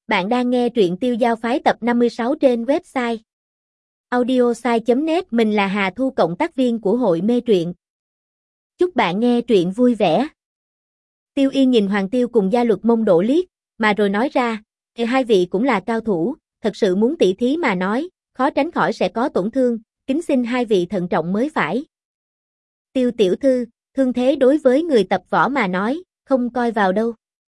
Bạn đang nghe truyện Tiêu Giao Phái tập 56 trên website audiosai.net. Mình là Hà Thu, cộng tác viên của hội mê truyện. Chúc bạn nghe truyện vui vẻ. Tiêu Yên nhìn Hoàng Tiêu cùng Gia Luật Mông Độ liếc, mà rồi nói ra, hai vị cũng là cao thủ, thật sự muốn tỉ thí mà nói, khó tránh khỏi sẽ có tổn thương, kính xin hai vị thận trọng mới phải. Tiêu tiểu thư, thương thế đối với người tập võ mà nói, không coi vào đâu.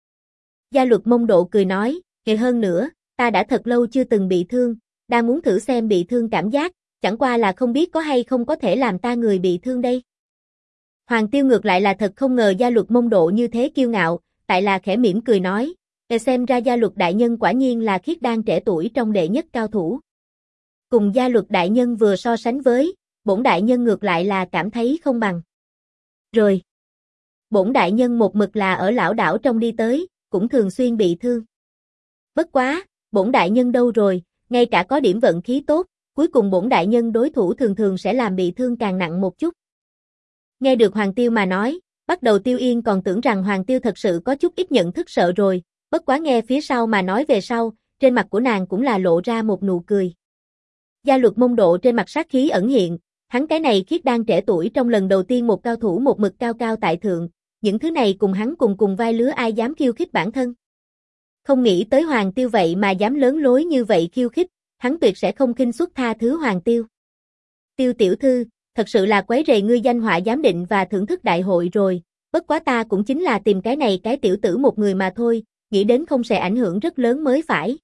Gia Luật Mông Độ cười nói, hơn nữa, ta đã thật lâu chưa từng bị thương, đang muốn thử xem bị thương cảm giác, chẳng qua là không biết có hay không có thể làm ta người bị thương đây. Hoàng Tiêu ngược lại là thật không ngờ Gia Luật Mông Độ như thế kiêu ngạo, tại là khẽ mỉm cười nói, xem ra Gia Luật đại nhân quả nhiên là khiết đan trẻ tuổi trong đệ nhất cao thủ. Cùng Gia Luật đại nhân vừa so sánh với, bổn đại nhân ngược lại là cảm thấy không bằng. Rồi, bổn đại nhân một mực là ở lão đảo trong đi tới, cũng thường xuyên bị thương. Bất quá, bổn đại nhân đâu rồi, ngay cả có điểm vận khí tốt, cuối cùng bổn đại nhân đối thủ thường thường sẽ làm bị thương càng nặng một chút. Nghe được Hoàng Tiêu mà nói, bắt đầu Tiêu Yên còn tưởng rằng Hoàng Tiêu thật sự có chút ít nhận thức sợ rồi, bất quá nghe phía sau mà nói về sau, trên mặt của nàng cũng là lộ ra một nụ cười. Gia Luật Mông Độ trên mặt sát khí ẩn hiện, hắn cái này khiết đan trẻ tuổi trong lần đầu tiên một cao thủ một mực cao cao tại thượng, những thứ này cùng hắn cùng vai lứa ai dám khiêu khích bản thân. Không nghĩ tới Hoàng Tiêu vậy mà dám lớn lối như vậy khiêu khích, hắn tuyệt sẽ không khinh suất tha thứ Hoàng Tiêu. Tiêu tiểu thư, thật sự là quấy rầy ngươi danh họa giám định và thưởng thức đại hội rồi, bất quá ta cũng chính là tìm cái này cái tiểu tử một người mà thôi, nghĩ đến không sẽ ảnh hưởng rất lớn mới phải.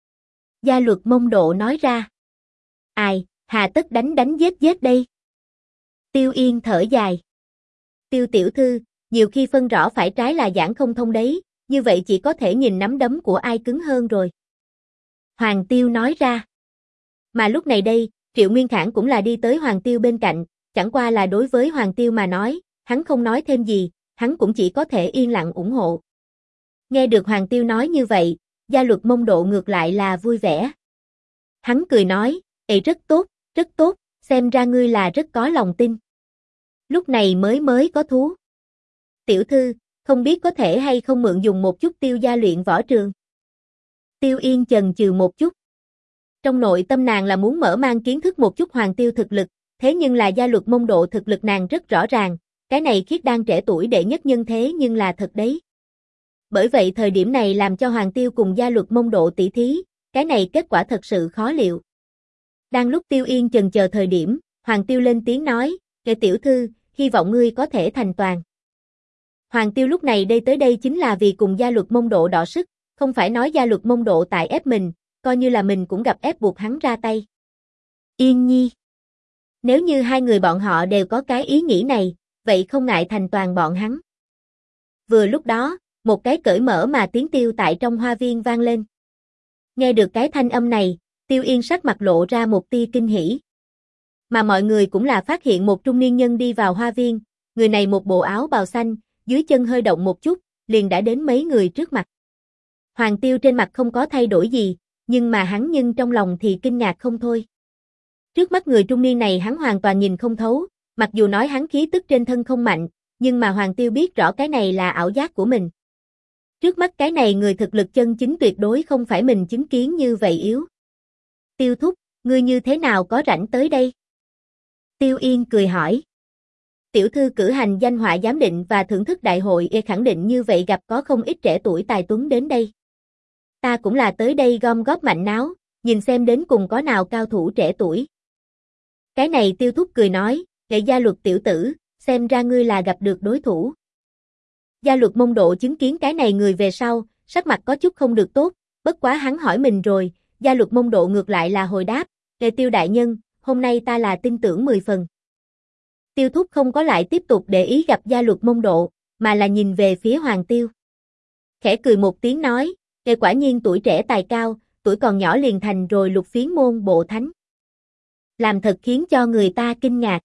Gia Luật Mông Độ nói ra. Ai, hà tất đánh giết đây. Tiêu Yên thở dài. Tiêu tiểu thư, nhiều khi phân rõ phải trái là giảng không thông đấy, như vậy chỉ có thể nhìn nắm đấm của ai cứng hơn rồi. Hoàng Tiêu nói ra. Mà lúc này đây, Triệu Nguyên Khải cũng là đi tới Hoàng Tiêu bên cạnh, chẳng qua là đối với Hoàng Tiêu mà nói, hắn không nói thêm gì, hắn cũng chỉ có thể yên lặng ủng hộ. Nghe được Hoàng Tiêu nói như vậy, Gia Luật Mông Độ ngược lại là vui vẻ. Hắn cười nói, rất tốt, xem ra ngươi là rất có lòng tin. Lúc này mới có thú. Tiểu thư, không biết có thể hay không mượn dùng một chút Tiêu gia luyện võ trường. Tiêu Yên chần chừ một chút. Trong nội tâm nàng là muốn mở mang kiến thức một chút Hoàng Tiêu thực lực, thế nhưng là Gia Luật Mông Độ thực lực nàng rất rõ ràng, cái này khiết đan trẻ tuổi đệ nhất nhân thế nhưng là thật đấy. Bởi vậy thời điểm này làm cho Hoàng Tiêu cùng Gia Luật Mông Độ tỷ thí, cái này kết quả thật sự khó liệu. Đang lúc Tiêu Yên chần chờ thời điểm, Hoàng Tiêu lên tiếng nói, tiểu thư, hy vọng ngươi có thể thành toàn. Hoàng Tiêu lúc này đây tới đây chính là vì cùng Gia Luật Mông Độ đọ sức, không phải nói Gia Luật Mông Độ tại ép mình, coi như là mình cũng gặp ép buộc hắn ra tay. Yên nhi. Nếu như hai người bọn họ đều có cái ý nghĩ này, vậy không ngại thành toàn bọn hắn. Vừa lúc đó, một cái cởi mở mà tiếng tiêu tại trong hoa viên vang lên. Nghe được cái thanh âm này, Tiêu Yên sắc mặt lộ ra một tia kinh hỉ. Mà mọi người cũng là phát hiện một trung niên nhân đi vào hoa viên, người này một bộ áo bào xanh, dưới chân hơi động một chút, liền đã đến mấy người trước mặt. Hoàng Tiêu trên mặt không có thay đổi gì, nhưng mà hắn trong lòng thì kinh ngạc không thôi. Trước mắt người trung niên này hắn hoàn toàn nhìn không thấu, mặc dù nói hắn khí tức trên thân không mạnh, nhưng mà Hoàng Tiêu biết rõ cái này là ảo giác của mình. Trước mắt cái này người thực lực chân chính tuyệt đối không phải mình chứng kiến như vậy yếu. Tiêu thúc, ngươi như thế nào có rảnh tới đây? Tiêu Yên cười hỏi. Tiểu thư cử hành danh họa giám định và thưởng thức đại hội khẳng định như vậy gặp có không ít trẻ tuổi tài tuấn đến đây. Ta cũng là tới đây gom góp mạnh náo, nhìn xem đến cùng có nào cao thủ trẻ tuổi. Cái này Tiêu thúc cười nói, Gia Luật tiểu tử, xem ra ngươi là gặp được đối thủ. Gia Luật Mông Độ chứng kiến cái này người về sau, sắc mặt có chút không được tốt, bất quá hắn hỏi mình rồi, Gia Luật Mông Độ ngược lại là hồi đáp, Tiêu đại nhân, hôm nay ta là tin tưởng 10 phần. Tiêu thúc không có lại tiếp tục để ý gặp Gia Luật Mông Độ, mà là nhìn về phía Hoàng Tiêu. Khẽ cười một tiếng nói, quả nhiên tuổi trẻ tài cao, tuổi còn nhỏ liền thành rồi lục phiến môn bộ thánh. Làm thật khiến cho người ta kinh ngạc.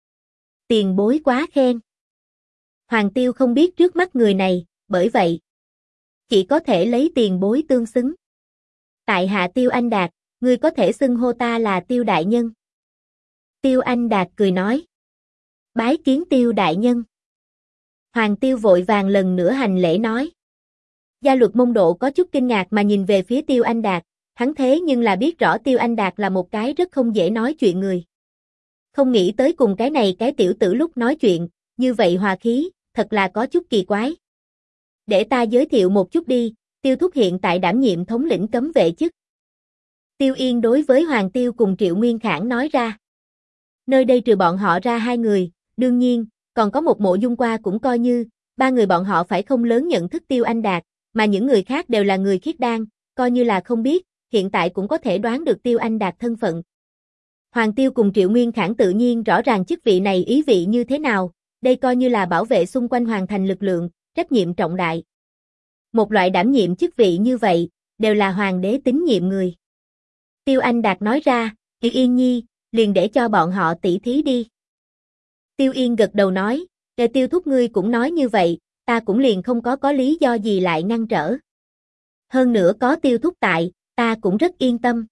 Tiền bối quá khen. Hoàng Tiêu không biết trước mắt người này, bởi vậy chỉ có thể lấy tiền bối tương xứng. Tại hạ Tiêu Anh Đạt, ngươi có thể xưng hô ta là Tiêu đại nhân. Tiêu Anh Đạt cười nói. Bái kiến Tiêu đại nhân. Hoàng Tiêu vội vàng lần nữa hành lễ nói. Gia Luật Mông Độ có chút kinh ngạc mà nhìn về phía Tiêu Anh Đạt, hắn thế nhưng là biết rõ Tiêu Anh Đạt là một cái rất không dễ nói chuyện người. Không nghĩ tới cùng cái này cái tiểu tử lúc nói chuyện, như vậy hòa khí, thật là có chút kỳ quái. Để ta giới thiệu một chút đi, Tiêu thúc hiện tại đảm nhiệm thống lĩnh cấm vệ chức. Tiêu Yên đối với Hoàng Tiêu cùng Triệu Nguyên Khảng nói ra. Nơi đây trừ bọn họ ra hai người, đương nhiên, còn có một Mộ Dung Qua cũng coi như, ba người bọn họ phải không lớn nhận thức Tiêu Anh Đạt, mà những người khác đều là người khiết đan, coi như là không biết, hiện tại cũng có thể đoán được Tiêu Anh Đạt thân phận. Hoàng Tiêu cùng Triệu Nguyên Khảng tự nhiên rõ ràng chức vị này ý vị như thế nào, đây coi như là bảo vệ xung quanh hoàn thành lực lượng, trách nhiệm trọng đại. Một loại đảm nhiệm chức vị như vậy, đều là hoàng đế tín nhiệm người. Tiêu Anh Đạt nói ra, Yên Nhi, liền để cho bọn họ tỉ thí đi. Tiêu Yên gật đầu nói, Tiêu thúc ngươi cũng nói như vậy, ta cũng liền không có lý do gì lại ngăn trở. Hơn nữa có Tiêu thúc tại, ta cũng rất yên tâm.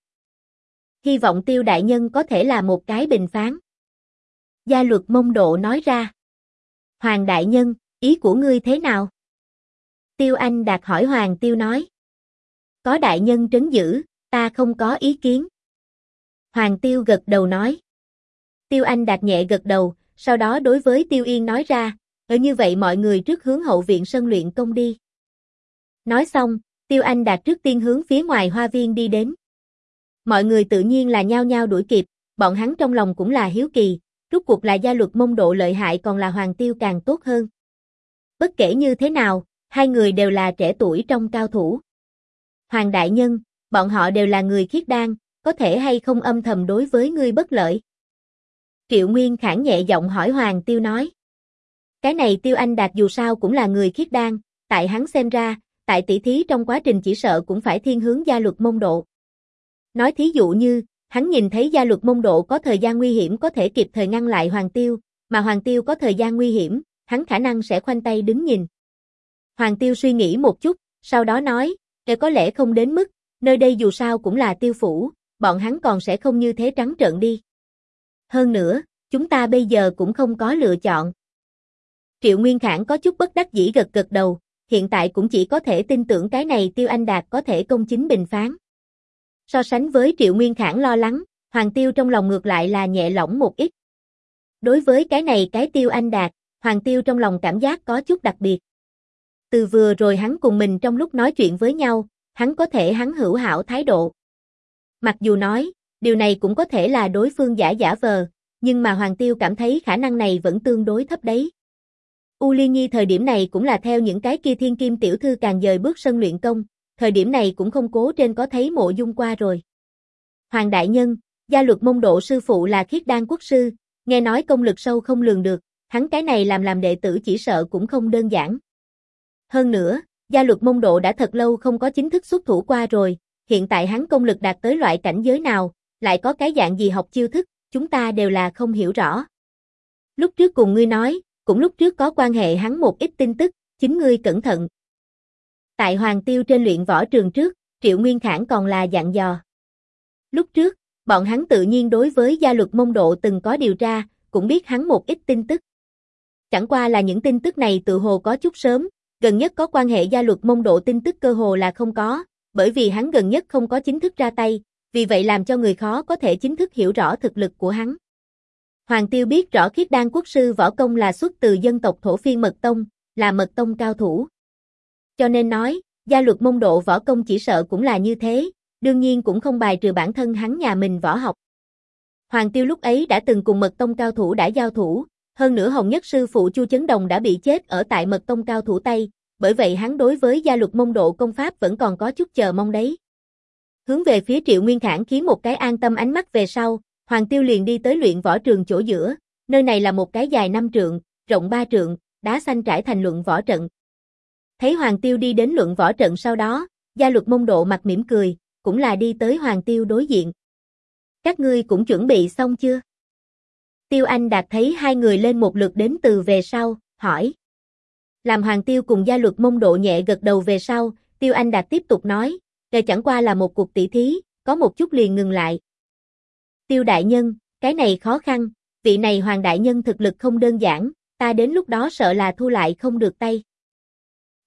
Hy vọng Tiêu đại nhân có thể là một cái bình phán. Gia Luật Mông Độ nói ra. Hoàng đại nhân, ý của ngươi thế nào? Tiêu Anh Đạt hỏi Hoàng Tiêu nói. Có đại nhân trấn giữ, ta không có ý kiến. Hoàng Tiêu gật đầu nói. Tiêu Anh Đạt nhẹ gật đầu, sau đó đối với Tiêu Yên nói ra, như vậy mọi người trước hướng hậu viện sân luyện công đi. Nói xong, Tiêu Anh Đạt trước tiên hướng phía ngoài hoa viên đi đến. Mọi người tự nhiên là nhao nhao đuổi kịp, bọn hắn trong lòng cũng là hiếu kỳ, rốt cuộc là Gia Luật Mông Độ lợi hại còn là Hoàng Tiêu càng tốt hơn. Bất kể như thế nào, hai người đều là trẻ tuổi trong cao thủ. Hoàng đại nhân, bọn họ đều là người khiết đan, có thể hay không âm thầm đối với ngươi bất lợi? Triệu Nguyên Khảng nhẹ giọng hỏi Hoàng Tiêu nói. Cái này Tiêu Anh Đạt dù sao cũng là người khiết đan, tại hắn xem ra, tại tỷ thí trong quá trình chỉ sợ cũng phải thiên hướng Gia Luật Mông Độ. Nói thí dụ như, hắn nhìn thấy Gia Luật Mông Độ có thời gian nguy hiểm có thể kịp thời ngăn lại Hoàng Tiêu, mà Hoàng Tiêu có thời gian nguy hiểm, hắn khả năng sẽ khoanh tay đứng nhìn. Hoàng Tiêu suy nghĩ một chút, sau đó nói, có lẽ không đến mức, nơi đây dù sao cũng là Tiêu phủ, bọn hắn còn sẽ không như thế trắng trợn đi. Hơn nữa, chúng ta bây giờ cũng không có lựa chọn. Triệu Nguyên Khảng có chút bất đắc dĩ gật gật đầu, hiện tại cũng chỉ có thể tin tưởng cái này Tiêu Anh Đạt có thể công chính bình phán. So sánh với Triệu Nguyên Khảng lo lắng, Hoàng Tiêu trong lòng ngược lại là nhẹ lỏng một ít. Đối với cái này cái Tiêu Anh Đạt, Hoàng Tiêu trong lòng cảm giác có chút đặc biệt. Từ vừa rồi hắn cùng mình trong lúc nói chuyện với nhau, hắn có thể hắn hữu hảo thái độ. Mặc dù nói, điều này cũng có thể là đối phương giả vờ, nhưng mà Hoàng Tiêu cảm thấy khả năng này vẫn tương đối thấp đấy. U Liên Nhi thời điểm này cũng là theo những cái kia thiên kim tiểu thư càng dời bước sân luyện công, thời điểm này cũng không cố trên có thấy Mộ Dung Qua rồi. Hoàng đại nhân, Gia Luật Mông Độ sư phụ là khiết đan quốc sư, nghe nói công lực sâu không lường được, hắn cái này làm đệ tử chỉ sợ cũng không đơn giản. Hơn nữa, Gia Luật Mông Độ đã thật lâu không có chính thức xuất thủ qua rồi, hiện tại hắn công lực đạt tới loại cảnh giới nào, lại có cái dạng gì học chiêu thức, chúng ta đều là không hiểu rõ. Lúc trước cùng ngươi nói, cũng lúc trước có quan hệ hắn một ít tin tức, chính ngươi cẩn thận. Tại Hoàng Tiêu trên luyện võ trường trước, Triệu Nguyên Khảng còn là dặn dò. Lúc trước, bọn hắn tự nhiên đối với Gia Luật Mông Độ từng có điều tra, cũng biết hắn một ít tin tức. Chẳng qua là những tin tức này tự hồ có chút sớm, gần nhất có quan hệ Gia Luật Mông Độ tin tức cơ hồ là không có, bởi vì hắn gần nhất không có chính thức ra tay, vì vậy làm cho người khó có thể chính thức hiểu rõ thực lực của hắn. Hoàng Tiêu biết rõ khiết đan quốc sư võ công là xuất từ dân tộc thổ phiên Mật Tông, là Mật Tông cao thủ. Cho nên nói, Gia Luật Mông Độ võ công chỉ sợ cũng là như thế, đương nhiên cũng không bài trừ bản thân hắn nhà mình võ học. Hoàng Tiêu lúc ấy đã từng cùng Mật Tông cao thủ đã giao thủ, hơn nữa Hồng Nhất sư phụ Chu Chấn Đồng đã bị chết ở tại Mật Tông cao thủ tay, bởi vậy hắn đối với Gia Luật Mông Độ công pháp vẫn còn có chút chờ mong đấy. Hướng về phía Triệu Nguyên Khảng khiến một cái an tâm ánh mắt về sau, Hoàng Tiêu liền đi tới luyện võ trường chỗ giữa, nơi này là một cái dài 5 trượng, rộng 3 trượng, đá xanh trải thành luận võ trận. Thấy Hoàng Tiêu đi đến luận võ trận sau đó, Gia Luật Mông Độ mặt mỉm cười, cũng là đi tới Hoàng Tiêu đối diện. Các ngươi cũng chuẩn bị xong chưa? Tiêu Anh Đạt thấy hai người lên một lượt đến từ về sau, hỏi. Làm Hoàng Tiêu cùng Gia Luật Mông Độ nhẹ gật đầu về sau, Tiêu Anh Đạt tiếp tục nói, chẳng qua là một cuộc tỷ thí, có một chút liền ngừng lại. Tiêu đại nhân, cái này khó khăn, vị này Hoàng đại nhân thực lực không đơn giản, ta đến lúc đó sợ là thu lại không được tay.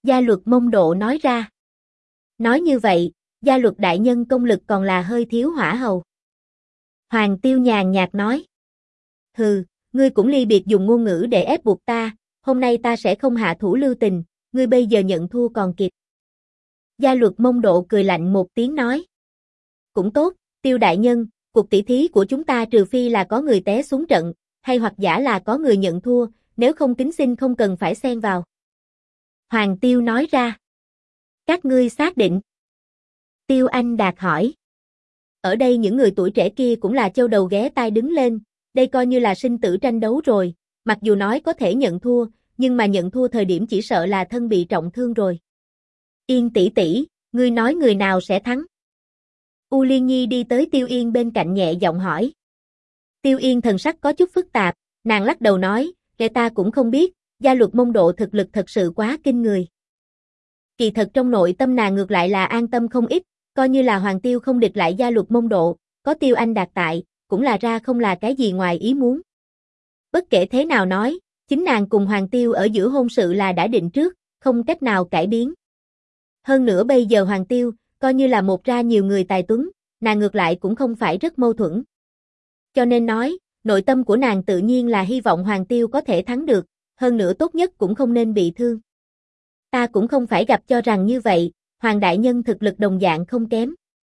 Gia luật Mông Độ nói ra. Nói như vậy, gia luật đại nhân công lực còn là hơi thiếu hỏa hầu. Hoàng Tiêu nhàn nhạt nói. Hừ, ngươi cũng ly biệt dùng ngôn ngữ để ép buộc ta, hôm nay ta sẽ không hạ thủ lưu tình, ngươi bây giờ nhận thua còn kịp. Gia luật Mông Độ cười lạnh một tiếng nói. Cũng tốt, Tiêu đại nhân, cuộc tỷ thí của chúng ta trừ phi là có người té xuống trận, hay hoặc giả là có người nhận thua, nếu không kính xin không cần phải xen vào. Hoàng Tiêu nói ra. Các ngươi xác định? Tiêu Anh Đạt hỏi. Ở đây những người tuổi trẻ kia cũng là châu đầu ghé tai đứng lên, đây coi như là sinh tử tranh đấu rồi, mặc dù nói có thể nhận thua, nhưng mà nhận thua thời điểm chỉ sợ là thân bị trọng thương rồi. Yên tỷ tỷ, ngươi nói người nào sẽ thắng? U Liên Nhi đi tới Tiêu Yên bên cạnh nhẹ giọng hỏi. Tiêu Yên thần sắc có chút phức tạp, nàng lắc đầu nói, kẻ ta cũng không biết, gia luật Mông Độ thực lực thật sự quá kinh người. Kỳ thật trong nội tâm nàng ngược lại là an tâm không ít, coi như là Hoàng Tiêu không địch lại gia luật Mông Độ, có Tiêu Anh Đạt tại, cũng là ra không là cái gì ngoài ý muốn. Bất kể thế nào nói, chính nàng cùng Hoàng Tiêu ở giữa hôn sự là đã định trước, không cách nào cải biến. Hơn nữa bây giờ Hoàng Tiêu, coi như là một ra nhiều người tài tuấn, nàng ngược lại cũng không phải rất mâu thuẫn. Cho nên nói, nội tâm của nàng tự nhiên là hy vọng Hoàng Tiêu có thể thắng được, hơn nữa tốt nhất cũng không nên bị thương. Ta cũng không phải gặp cho rằng như vậy, Hoàng đại nhân thực lực đồng dạng không kém.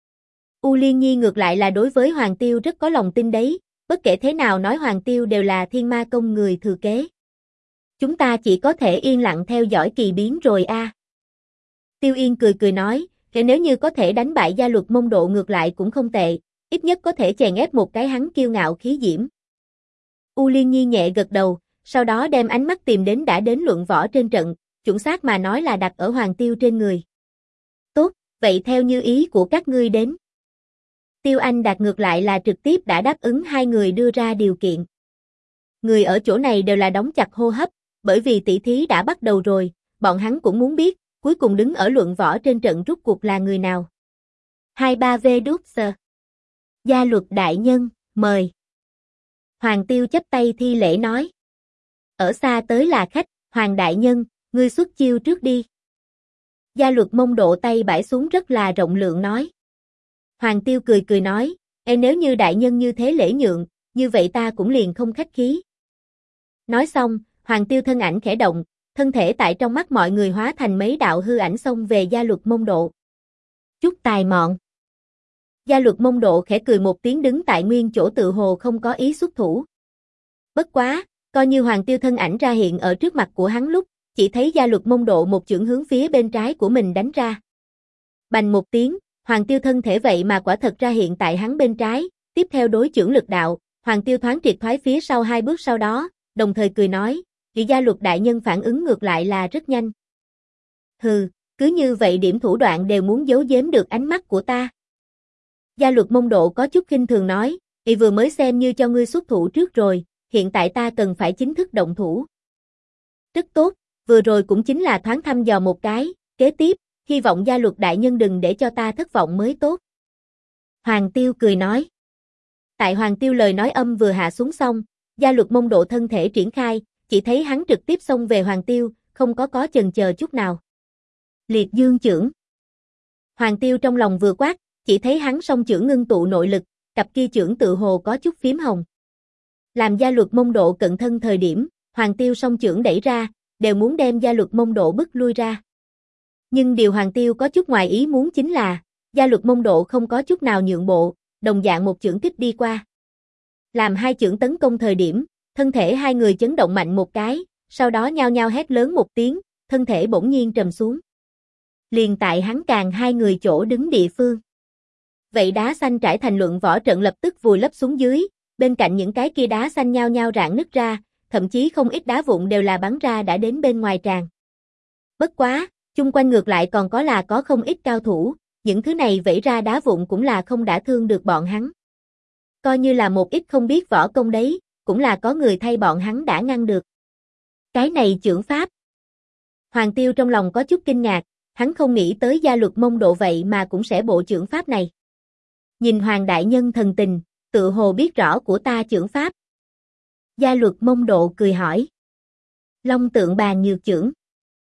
U Liên Nhi ngược lại là đối với Hoàng Tiêu rất có lòng tin đấy, bất kể thế nào nói Hoàng Tiêu đều là Thiên Ma Công người thừa kế. Chúng ta chỉ có thể yên lặng theo dõi kỳ biến rồi a. Tiêu Yên cười cười nói, kể nếu như có thể đánh bại gia luật Mông Độ ngược lại cũng không tệ, ít nhất có thể chèn ép một cái hắn kiêu ngạo khí diễm. U Liên Nhi nhẹ gật đầu, sau đó đem ánh mắt tìm đến đã đến luận võ trên trận, chuẩn xác mà nói là đặt ở Hoàng Tiêu trên người. Tốt, vậy theo như ý của các ngươi đến. Tiêu Anh Đạt ngược lại là trực tiếp đã đáp ứng hai người đưa ra điều kiện. Người ở chỗ này đều là đóng chặt hô hấp, bởi vì tỷ thí đã bắt đầu rồi, bọn hắn cũng muốn biết, cuối cùng đứng ở luận võ trên trận rút cuộc là người nào. 23V đút sờ. Gia luật đại nhân, mời. Hoàng Tiêu chắp tay thi lễ nói. Ở xa tới là khách, Hoàng đại nhân, ngươi xuất chiêu trước đi. Gia luật Mông Độ tay bãi xuống rất là rộng lượng nói. Hoàng Tiêu cười cười nói, nếu như đại nhân như thế lễ nhượng, như vậy ta cũng liền không khách khí. Nói xong, Hoàng Tiêu thân ảnh khẽ động, thân thể tại trong mắt mọi người hóa thành mấy đạo hư ảnh xông về gia luật Mông Độ. Chút tài mọn. Gia luật Mông Độ khẽ cười một tiếng đứng tại nguyên chỗ tự hồ không có ý xuất thủ. Bất quá, coi như Hoàng Tiêu thân ảnh ra hiện ở trước mặt của hắn lúc, chỉ thấy gia luật Mông Độ một chưởng hướng phía bên trái của mình đánh ra. Bành một tiếng, Hoàng Tiêu thân thể vậy mà quả thật ra hiện tại hắn bên trái, tiếp theo đối chưởng lực đạo, Hoàng Tiêu thoáng triệt thoái phía sau hai bước sau đó, đồng thời cười nói, vị gia luật đại nhân phản ứng ngược lại là rất nhanh. Hừ, cứ như vậy điểm thủ đoạn đều muốn giấu giếm được ánh mắt của ta. Gia luật Mông Độ có chút khinh thường nói, vừa mới xem như cho ngươi xuất thủ trước rồi, hiện tại ta cần phải chính thức động thủ. Rất tốt, vừa rồi cũng chính là thoáng thăm dò một cái, kế tiếp, hy vọng gia luật đại nhân đừng để cho ta thất vọng mới tốt. Hoàng Tiêu cười nói. Tại Hoàng Tiêu lời nói âm vừa hạ xuống xong, gia luật Mông Độ thân thể triển khai, chỉ thấy hắn trực tiếp xông về Hoàng Tiêu, không có chần chờ chút nào. Liệt dương chưởng. Hoàng Tiêu trong lòng vừa quát, chỉ thấy hắn song chưởng ngưng tụ nội lực, cặp kia chưởng tự hồ có chút phím hồng. Làm gia luật Mông Độ cận thân thời điểm, Hoàng Tiêu song chưởng đẩy ra, đều muốn đem gia luật Mông Độ bức lui ra. Nhưng điều Hoàng Tiêu có chút ngoài ý muốn chính là, gia luật Mông Độ không có chút nào nhượng bộ, đồng dạng một chưởng kích đi qua. Làm hai chưởng tấn công thời điểm, thân thể hai người chấn động mạnh một cái, sau đó nhao nhao hét lớn một tiếng, thân thể bỗng nhiên trầm xuống. Liền tại hắn càng hai người chỗ đứng địa phương. Vậy đá xanh trải thành luận võ trận lập tức vùi lấp xuống dưới, bên cạnh những cái kia đá xanh nhao nhao rạn nứt ra, thậm chí không ít đá vụn đều là bắn ra đã đến bên ngoài tràn. Bất quá, chung quanh ngược lại còn có không ít cao thủ, những thứ này vẩy ra đá vụn cũng là không đả thương được bọn hắn. Coi như là một ít không biết võ công đấy, cũng là có người thay bọn hắn đã ngăn được. Cái này chưởng pháp. Hoàng Tiêu trong lòng có chút kinh ngạc, hắn không nghĩ tới gia luật Mông Độ vậy mà cũng sẽ bộ chưởng pháp này. Nhìn Hoàng đại nhân thần tình, tự hồ biết rõ của ta chưởng pháp. Gia luật Mông Độ cười hỏi. Long tượng bàn nhược chưởng.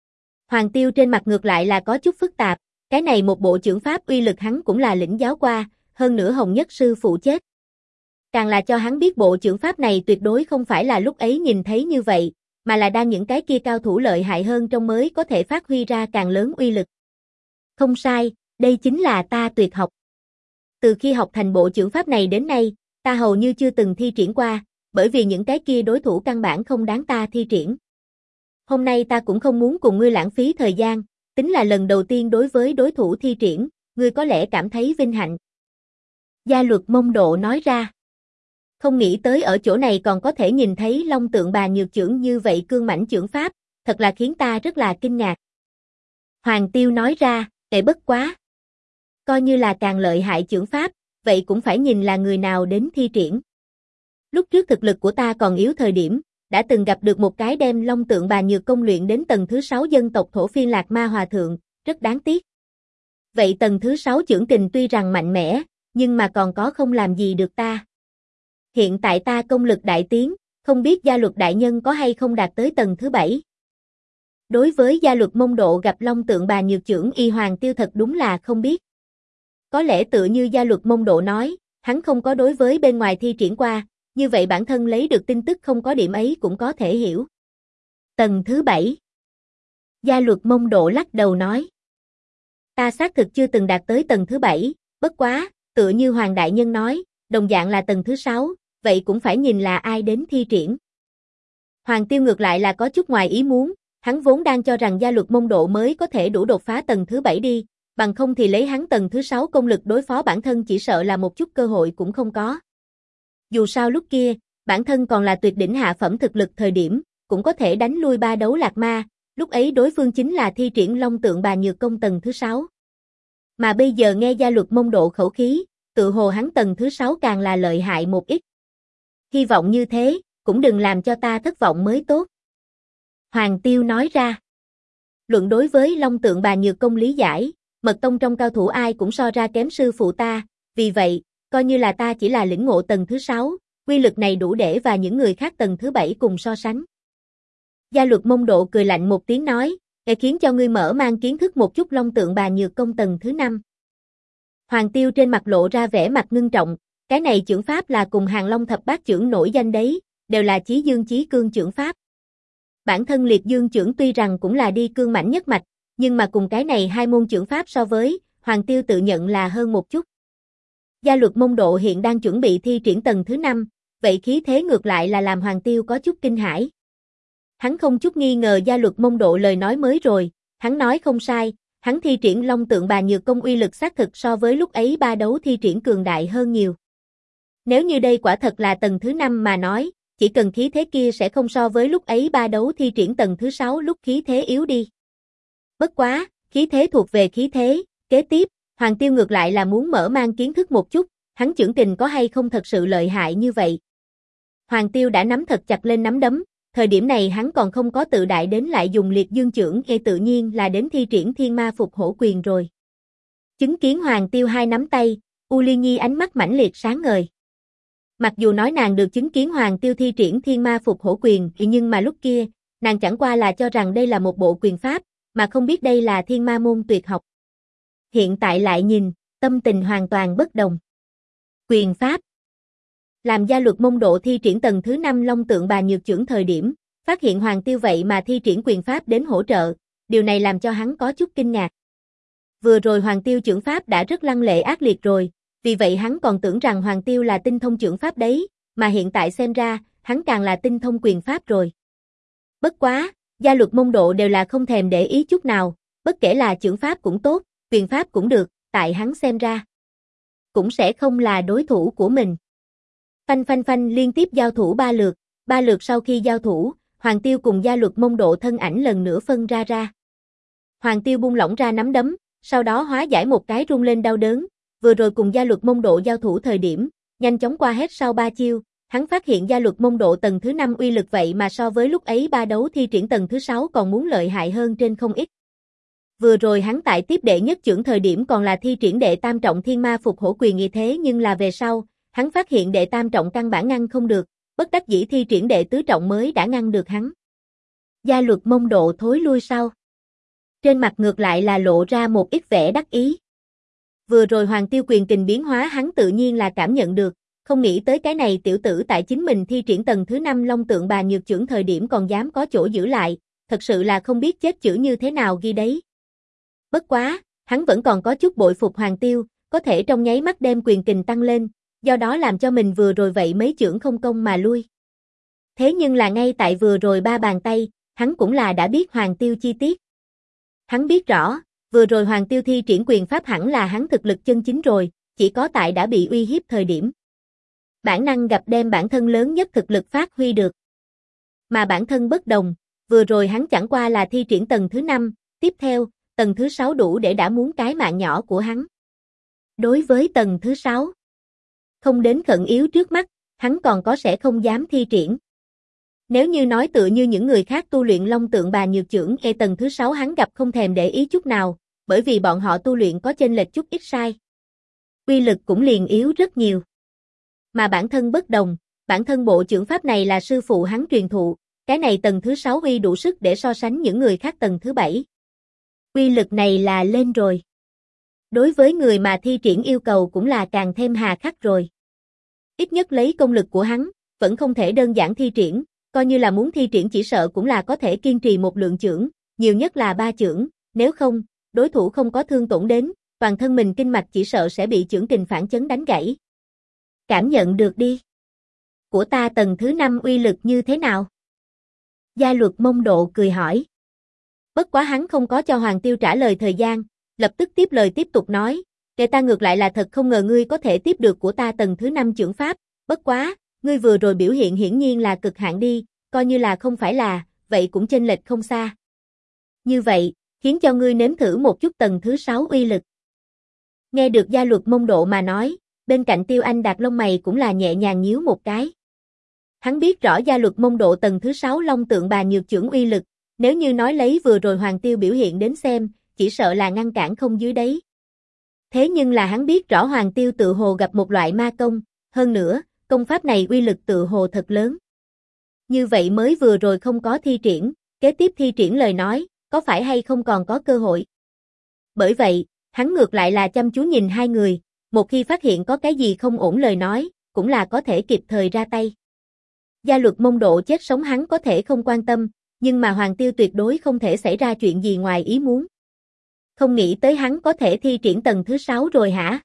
Hoàng Tiêu trên mặt ngược lại là có chút phức tạp, cái này một bộ chưởng pháp uy lực hắn cũng là lĩnh giáo qua, hơn nữa Hồng Nhất sư phụ chết. Càng là cho hắn biết bộ chưởng pháp này tuyệt đối không phải là lúc ấy nhìn thấy như vậy, mà là đang những cái kia cao thủ lợi hại hơn trong mới có thể phát huy ra càng lớn uy lực. Không sai, đây chính là ta tuyệt học. Từ khi học thành bộ chưởng pháp này đến nay, ta hầu như chưa từng thi triển qua, bởi vì những cái kia đối thủ căn bản không đáng ta thi triển. Hôm nay ta cũng không muốn cùng ngươi lãng phí thời gian, tính là lần đầu tiên đối với đối thủ thi triển, ngươi có lẽ cảm thấy vinh hạnh. Gia Luật Mông Độ nói ra. Không nghĩ tới ở chỗ này còn có thể nhìn thấy Long Tượng Bà Nhược chưởng như vậy cương mãnh chưởng pháp, thật là khiến ta rất là kinh ngạc. Hoàng Tiêu nói ra, bất quá. Coi như là càng lợi hại chưởng pháp, vậy cũng phải nhìn là người nào đến thi triển. Lúc trước thực lực của ta còn yếu thời điểm, đã từng gặp được một cái đem Long Tượng Bà Nhược công luyện đến tầng thứ 6 dân tộc thổ phiên Lạc Ma Hòa Thượng, rất đáng tiếc. Vậy tầng thứ 6 chưởng kình tuy rằng mạnh mẽ, nhưng mà còn có không làm gì được ta. Hiện tại ta công lực đại tiến, không biết Gia Luật đại nhân có hay không đạt tới tầng thứ 7. Đối với Gia Luật Mông Độ gặp Long Tượng Bà Nhược chưởng y Hoàng Tiêu thật đúng là không biết. Có lẽ tựa như Gia Luật Mông Độ nói, hắn không có đối với bên ngoài thi triển qua, như vậy bản thân lấy được tin tức không có điểm ấy cũng có thể hiểu. Tầng thứ 7. Gia Luật Mông Độ lắc đầu nói. Ta xác thực chưa từng đạt tới tầng thứ 7, bất quá, tựa như Hoàng Đại Nhân nói, đồng dạng là tầng thứ 6, vậy cũng phải nhìn là ai đến thi triển. Hoàng Tiêu ngược lại là có chút ngoài ý muốn, hắn vốn đang cho rằng Gia Luật Mông Độ mới có thể đủ đột phá tầng thứ 7 đi, bằng không thì lấy hắn tầng thứ 6 công lực đối phó bản thân chỉ sợ là một chút cơ hội cũng không có. Dù sao lúc kia, bản thân còn là tuyệt đỉnh hạ phẩm thực lực thời điểm, cũng có thể đánh lui 3 đấu Lạc Ma, lúc ấy đối phương chính là thi triển Long Tượng Bà Nhược công tầng thứ 6. Mà bây giờ nghe Gia Luật Mông Độ khẩu khí, tự hồ hắn tầng thứ 6 càng là lợi hại một ít. Hy vọng như thế, cũng đừng làm cho ta thất vọng mới tốt. Hoàng Tiêu nói ra. Luận đối với Long Tượng Bà Nhược công lý giải, Mật tông trong cao thủ ai cũng so ra kém sư phụ ta, vì vậy, coi như là ta chỉ là lĩnh ngộ tầng thứ 6, quy lực này đủ để và những người khác tầng thứ 7 cùng so sánh. Gia Luật Mông Độ cười lạnh một tiếng nói, khiến cho ngươi mở mang kiến thức một chút Long Tượng Bà Nhược công tầng thứ 5. Hoàng Tiêu trên mặt lộ ra vẻ mặt ngưng trọng, cái này chưởng pháp là cùng Hàng Long thập bát chưởng nổi danh đấy, đều là chí dương chí cương chưởng pháp. Bản thân Liệt Dương chưởng tuy rằng cũng là đi cương mãnh nhất mạch, nhưng mà cùng cái này hai môn chưởng pháp so với, Hoàng Tiêu tự nhận là hơn một chút. Gia Luật Mông Độ hiện đang chuẩn bị thi triển tầng thứ 5, vậy khí thế ngược lại là làm Hoàng Tiêu có chút kinh hãi. Hắn không chút nghi ngờ Gia Luật Mông Độ lời nói mới rồi, hắn nói không sai, hắn thi triển Long Tượng Bà Nhược công uy lực xác thực so với lúc ấy 3 đấu thi triển cường đại hơn nhiều. Nếu như đây quả thật là tầng thứ 5 mà nói, chỉ cần khí thế kia sẽ không so với lúc ấy 3 đấu thi triển tầng thứ 6 lúc khí thế yếu đi. Bất quá, khí thế thuộc về khí thế, kế tiếp, Hoàng Tiêu ngược lại là muốn mở mang kiến thức một chút, hắn chưởng kình có hay không thật sự lợi hại như vậy. Hoàng Tiêu đã nắm thật chặt lên nắm đấm, thời điểm này hắn còn không có tự đại đến lại dùng Liệt Dương chưởng, tự nhiên là đến thi triển Thiên Ma Phục Hổ Quyền rồi. Chứng kiến Hoàng Tiêu hai nắm tay, U Ly Nhi ánh mắt mãnh liệt sáng ngời. Mặc dù nói nàng được chứng kiến Hoàng Tiêu thi triển Thiên Ma Phục Hổ Quyền, nhưng mà lúc kia, nàng chẳng qua là cho rằng đây là một bộ quyền pháp, mà không biết đây là Thiên Ma môn tuyệt học. Hiện tại lại nhìn, tâm tình hoàn toàn bất đồng. Quyền pháp. Làm Gia Luật Mông Độ thi triển tầng thứ 5 Long Tượng Bà Nhược chưởng thời điểm, phát hiện Hoàng Tiêu vậy mà thi triển quyền pháp đến hỗ trợ, điều này làm cho hắn có chút kinh ngạc. Vừa rồi Hoàng Tiêu chưởng pháp đã rất lăng lệ ác liệt rồi, vì vậy hắn còn tưởng rằng Hoàng Tiêu là tinh thông chưởng pháp đấy, mà hiện tại xem ra, hắn càng là tinh thông quyền pháp rồi. Bất quá, Gia Luật Mông Độ đều là không thèm để ý chút nào, bất kể là chưởng pháp cũng tốt, quyền pháp cũng được, tại hắn xem ra, cũng sẽ không là đối thủ của mình. Phanh phanh phanh liên tiếp giao thủ 3 lượt sau khi giao thủ, Hoàng Tiêu cùng Gia Luật Mông Độ thân ảnh lần nữa phân ra. Hoàng Tiêu buông lỏng ra nắm đấm, sau đó hóa giải một cái rung lên đau đớn, vừa rồi cùng Gia Luật Mông Độ giao thủ thời điểm, nhanh chóng qua hết sau 3 chiêu, hắn phát hiện Gia Luật Mông Độ tầng thứ 5 uy lực vậy mà so với lúc ấy 3 đấu thi triển tầng thứ 6 còn muốn lợi hại hơn trên không ít. Vừa rồi hắn tại tiếp đệ nhất chưởng thời điểm còn là thi triển đệ tam trọng Thiên Ma Phục Hổ Quyền như thế, nhưng là về sau, hắn phát hiện đệ tam trọng căn bản ngăn không được, bất đắc dĩ thi triển đệ tứ trọng mới đã ngăn được hắn. Gia Luật Mông Độ thối lui sau. Trên mặt ngược lại là lộ ra một ít vẻ đắc ý. Vừa rồi Hoàng Tiêu quyền kình biến hóa hắn tự nhiên là cảm nhận được, không nghĩ tới cái này tiểu tử tại chính mình thi triển tầng thứ 5 Long Tượng Bà Nhược Chưởng thời điểm còn dám có chỗ giữ lại, thật sự là không biết chết chữ như thế nào ghi đấy. Bất quá, hắn vẫn còn có chút bội phục Hoàng Tiêu, có thể trong nháy mắt đem quyền kình tăng lên, do đó làm cho mình vừa rồi vậy mấy chưởng không công mà lui. Thế nhưng là ngay tại vừa rồi ba bàn tay, hắn cũng là đã biết Hoàng Tiêu chi tiết. Hắn biết rõ, vừa rồi Hoàng Tiêu thi triển quyền pháp hẳn là hắn thực lực chân chính rồi, chỉ có tại đã bị uy hiếp thời điểm. Bản năng gặp đem bản thân lớn nhất thực lực phát huy được. Mà bản thân bất đồng, vừa rồi hắn chẳng qua là thi triển tầng thứ 5, tiếp theo, tầng thứ 6 đủ để đã muốn cái mạng nhỏ của hắn. Đối với tầng thứ 6, không đến khẩn yếu trước mắt, hắn còn có sẽ không dám thi triển. Nếu như nói tựa như những người khác tu luyện Long Tượng Bà Nhược Chưởng tầng thứ 6 hắn gặp không thèm để ý chút nào, bởi vì bọn họ tu luyện có chênh lệch chút ít sai. Uy lực cũng liền yếu rất nhiều. Mà bản thân bất đồng, bản thân bộ chưởng pháp này là sư phụ hắn truyền thụ, cái này tầng thứ 6 uy đủ sức để so sánh những người khác tầng thứ 7. Uy lực này là lên rồi. Đối với người mà thi triển yêu cầu cũng là càng thêm hà khắc rồi. Ít nhất lấy công lực của hắn, vẫn không thể đơn giản thi triển, coi như là muốn thi triển chỉ sợ cũng là có thể kiên trì một lượng chưởng, nhiều nhất là 3 chưởng, nếu không, đối thủ không có thương tổn đến, toàn thân mình kinh mạch chỉ sợ sẽ bị chưởng kình phản chấn đánh gãy. Cảm nhận được đi. Của ta tầng thứ 5 uy lực như thế nào? Gia Luật Mông Độ cười hỏi. Bất quá hắn không có cho Hoàng Tiêu trả lời thời gian, lập tức tiếp lời tiếp tục nói, kể ta ngược lại là thật không ngờ ngươi có thể tiếp được của ta tầng thứ 5 chưởng pháp, bất quá, ngươi vừa rồi biểu hiện hiển nhiên là cực hạn đi, coi như là không phải là, vậy cũng chênh lệch không xa. Như vậy, khiến cho ngươi nếm thử một chút tầng thứ 6 uy lực. Nghe được Gia Luật Mông Độ mà nói, bên cạnh Tiêu Anh Đạt lông mày cũng là nhẹ nhàng nhíu một cái. Hắn biết rõ Gia Luật Mông Độ tầng thứ 6 Long Tượng Bà Nhược Chưởng uy lực, nếu như nói lấy vừa rồi Hoàng Tiêu biểu hiện đến xem, chỉ sợ là ngăn cản không dưới đấy. Thế nhưng là hắn biết rõ Hoàng Tiêu tự hồ gặp một loại ma công, hơn nữa, công pháp này uy lực tự hồ thật lớn. Như vậy mới vừa rồi không có thi triển, kế tiếp thi triển lời nói, có phải hay không còn có cơ hội. Bởi vậy, hắn ngược lại là chăm chú nhìn hai người, một khi phát hiện có cái gì không ổn lời nói, cũng là có thể kịp thời ra tay. Gia Luật Mông Độ chết sống hắn có thể không quan tâm, nhưng mà Hoàng Tiêu tuyệt đối không thể xảy ra chuyện gì ngoài ý muốn. Không nghĩ tới hắn có thể thi triển tầng thứ 6 rồi hả?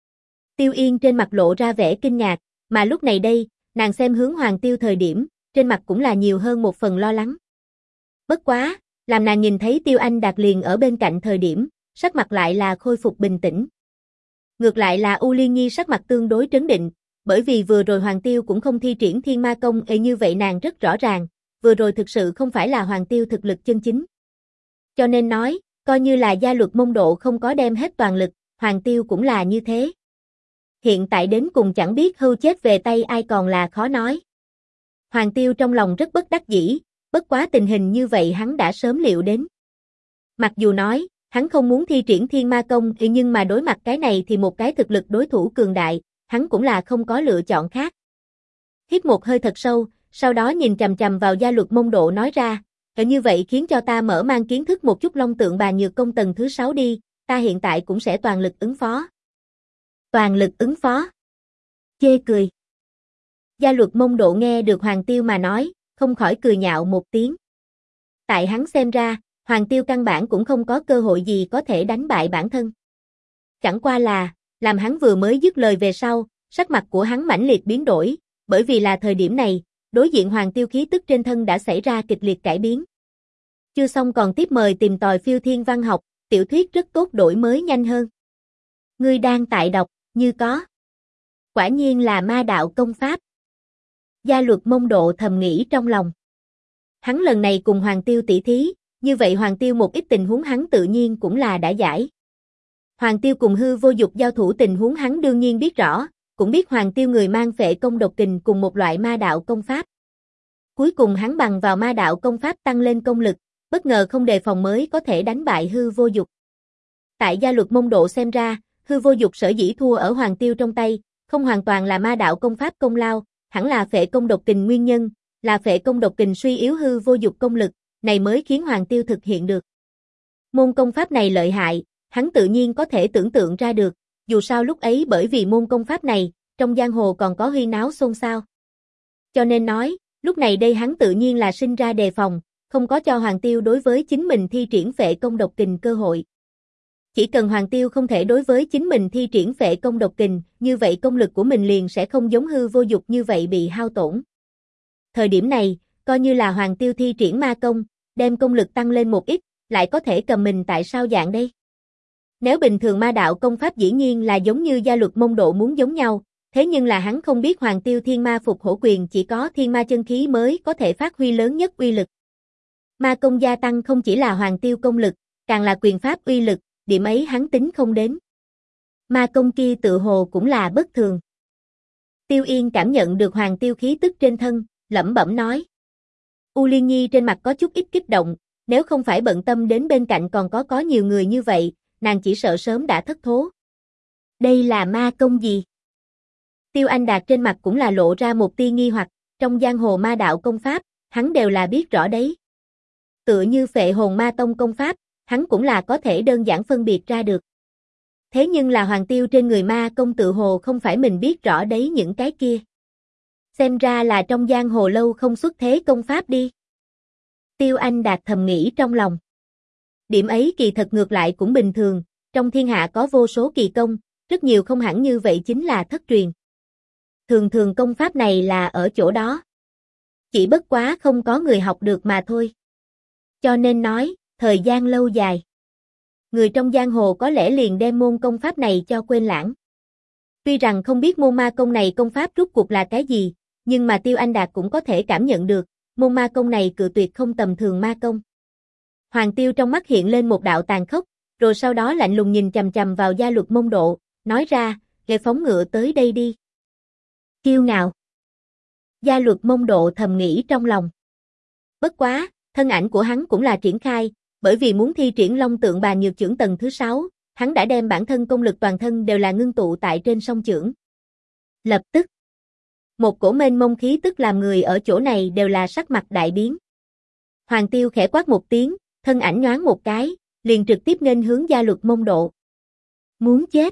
Tiêu Yên trên mặt lộ ra vẻ kinh ngạc, mà lúc này đây, nàng xem hướng Hoàng Tiêu thời điểm, trên mặt cũng là nhiều hơn một phần lo lắng. Bất quá, làm nàng nhìn thấy Tiêu Anh Đạt liền ở bên cạnh thời điểm, sắc mặt lại là khôi phục bình tĩnh. Ngược lại là U Liên Nhi sắc mặt tương đối trấn định, bởi vì vừa rồi Hoàng Tiêu cũng không thi triển Thiên Ma Công như vậy nàng rất rõ ràng, vừa rồi thực sự không phải là Hoàng Tiêu thực lực chân chính. Cho nên nói, coi như là Gia Luật Mông Độ không có đem hết toàn lực, Hoàng Tiêu cũng là như thế. Hiện tại đến cùng chẳng biết hưu chết về tay ai còn là khó nói. Hoàng Tiêu trong lòng rất bất đắc dĩ, bất quá tình hình như vậy hắn đã sớm liệu đến. Mặc dù nói, hắn không muốn thi triển Thiên Ma Công nhưng mà đối mặt cái này thì một cái thực lực đối thủ cường đại, hắn cũng là không có lựa chọn khác. Hít một hơi thật sâu, sau đó nhìn chằm chằm vào Gia Luật Mông Độ nói ra, như vậy khiến cho ta mở mang kiến thức một chút Long Tượng Bà Nhược Công tầng thứ 6 đi, ta hiện tại cũng sẽ toàn lực ứng phó. Toàn lực ứng phó. Chê cười. Gia Luật Mông Độ nghe được Hoàng Tiêu mà nói, không khỏi cười nhạo một tiếng. Tại hắn xem ra, Hoàng Tiêu căn bản cũng không có cơ hội gì có thể đánh bại bản thân. Chẳng qua là, làm hắn vừa mới dứt lời về sau, sắc mặt của hắn mãnh liệt biến đổi, bởi vì là thời điểm này, đối diện Hoàng Tiêu khí tức trên thân đã xảy ra kịch liệt cải biến. Chưa xong còn tiếp mời tìm tòi phiêu thiên văn học, tiểu thuyết rất tốt đổi mới nhanh hơn. Ngươi đang tại đọc, như có. Quả nhiên là ma đạo công pháp. Gia Luật Mông Độ thầm nghĩ trong lòng. Hắn lần này cùng Hoàng Tiêu tỷ thí, như vậy Hoàng Tiêu một ít tình huống hắn tự nhiên cũng là đã giải. Hoàng Tiêu cùng hư vô dục giao thủ tình huống hắn đương nhiên biết rõ, cũng biết Hoàng Tiêu người mang phệ công độc kình cùng một loại ma đạo công pháp. Cuối cùng hắn bằng vào ma đạo công pháp tăng lên công lực, bất ngờ không đề phòng mới có thể đánh bại hư vô dục. Tại Gia Luật Mông Độ xem ra, hư vô dục sở dĩ thua ở Hoàng Tiêu trong tay, không hoàn toàn là ma đạo công pháp công lao, hẳn là phệ công độc kình nguyên nhân, là phệ công độc kình suy yếu hư vô dục công lực, này mới khiến Hoàng Tiêu thực hiện được. Môn công pháp này lợi hại, hắn tự nhiên có thể tưởng tượng ra được, dù sao lúc ấy bởi vì môn công pháp này, trong giang hồ còn có huyên náo xôn xao. Cho nên nói, lúc này đây hắn tự nhiên là sinh ra đề phòng, không có cho Hoàng Tiêu đối với chính mình thi triển phệ công độc kình cơ hội. Chỉ cần Hoàng Tiêu không thể đối với chính mình thi triển phệ công độc kình, như vậy công lực của mình liền sẽ không giống hư vô dục như vậy bị hao tổn. Thời điểm này, coi như là Hoàng Tiêu thi triển ma công, đem công lực tăng lên một ít, lại có thể cầm mình tại sao dạng đây? Nếu bình thường ma đạo công pháp dĩ nhiên là giống như gia luật môn độ muốn giống nhau, thế nhưng là hắn không biết Hoàng Tiêu thiên ma phục hổ quyền chỉ có thiên ma chân khí mới có thể phát huy lớn nhất uy lực. Ma công gia tăng không chỉ là Hoàng Tiêu công lực, càng là quyền pháp uy lực, điểm ấy hắn tính không đến. Ma công kia tự hồ cũng là bất thường. Tiêu Yên cảm nhận được Hoàng Tiêu khí tức trên thân, lẩm bẩm nói. U Liên Nhi trên mặt có chút ít kích động, nếu không phải bận tâm đến bên cạnh còn có nhiều người như vậy, nàng chỉ sợ sớm đã thất thố. Đây là ma công gì? Tiêu Anh Đạt trên mặt cũng là lộ ra một tia nghi hoặc, trong giang hồ ma đạo công pháp, hắn đều là biết rõ đấy. Tựa như Phệ Hồn Ma Tông công pháp, hắn cũng là có thể đơn giản phân biệt ra được. Thế nhưng là Hoàng Tiêu trên người ma công tự hồ không phải mình biết rõ đấy những cái kia. Xem ra là trong giang hồ lâu không xuất thế công pháp đi. Tiêu Anh Đạt thầm nghĩ trong lòng. Điểm ấy kỳ thật ngược lại cũng bình thường, trong thiên hạ có vô số kỳ công, rất nhiều không hẳn như vậy chính là thất truyền. Thường thường công pháp này là ở chỗ đó. Chỉ bất quá không có người học được mà thôi. Cho nên nói, thời gian lâu dài. Người trong giang hồ có lẽ liền đem môn công pháp này cho quên lãng. Tuy rằng không biết môn ma công này công pháp rốt cuộc là cái gì, nhưng mà Tiêu Anh Đạt cũng có thể cảm nhận được, môn ma công này cự tuyệt không tầm thường ma công. Hoàng Tiêu trong mắt hiện lên một đạo tàn khốc, rồi sau đó lạnh lùng nhìn chằm chằm vào gia luật môn độ, nói ra, "Ghê phóng ngựa tới đây đi." Kiêu ngạo. Gia luật môn độ thầm nghĩ trong lòng. Bất quá, thân ảnh của hắn cũng là triển khai, bởi vì muốn thi triển Long Tượng Bà Nhược Chưởng tầng thứ 6, hắn đã đem bản thân công lực toàn thân đều là ngưng tụ tại trên song chưởng. Lập tức, một cổ mênh mông khí tức làm người ở chỗ này đều là sắc mặt đại biến. Hoàng Tiêu khẽ quát một tiếng, thân ảnh nhoáng một cái, liền trực tiếp nghênh hướng gia luật môn độ. Muốn chết.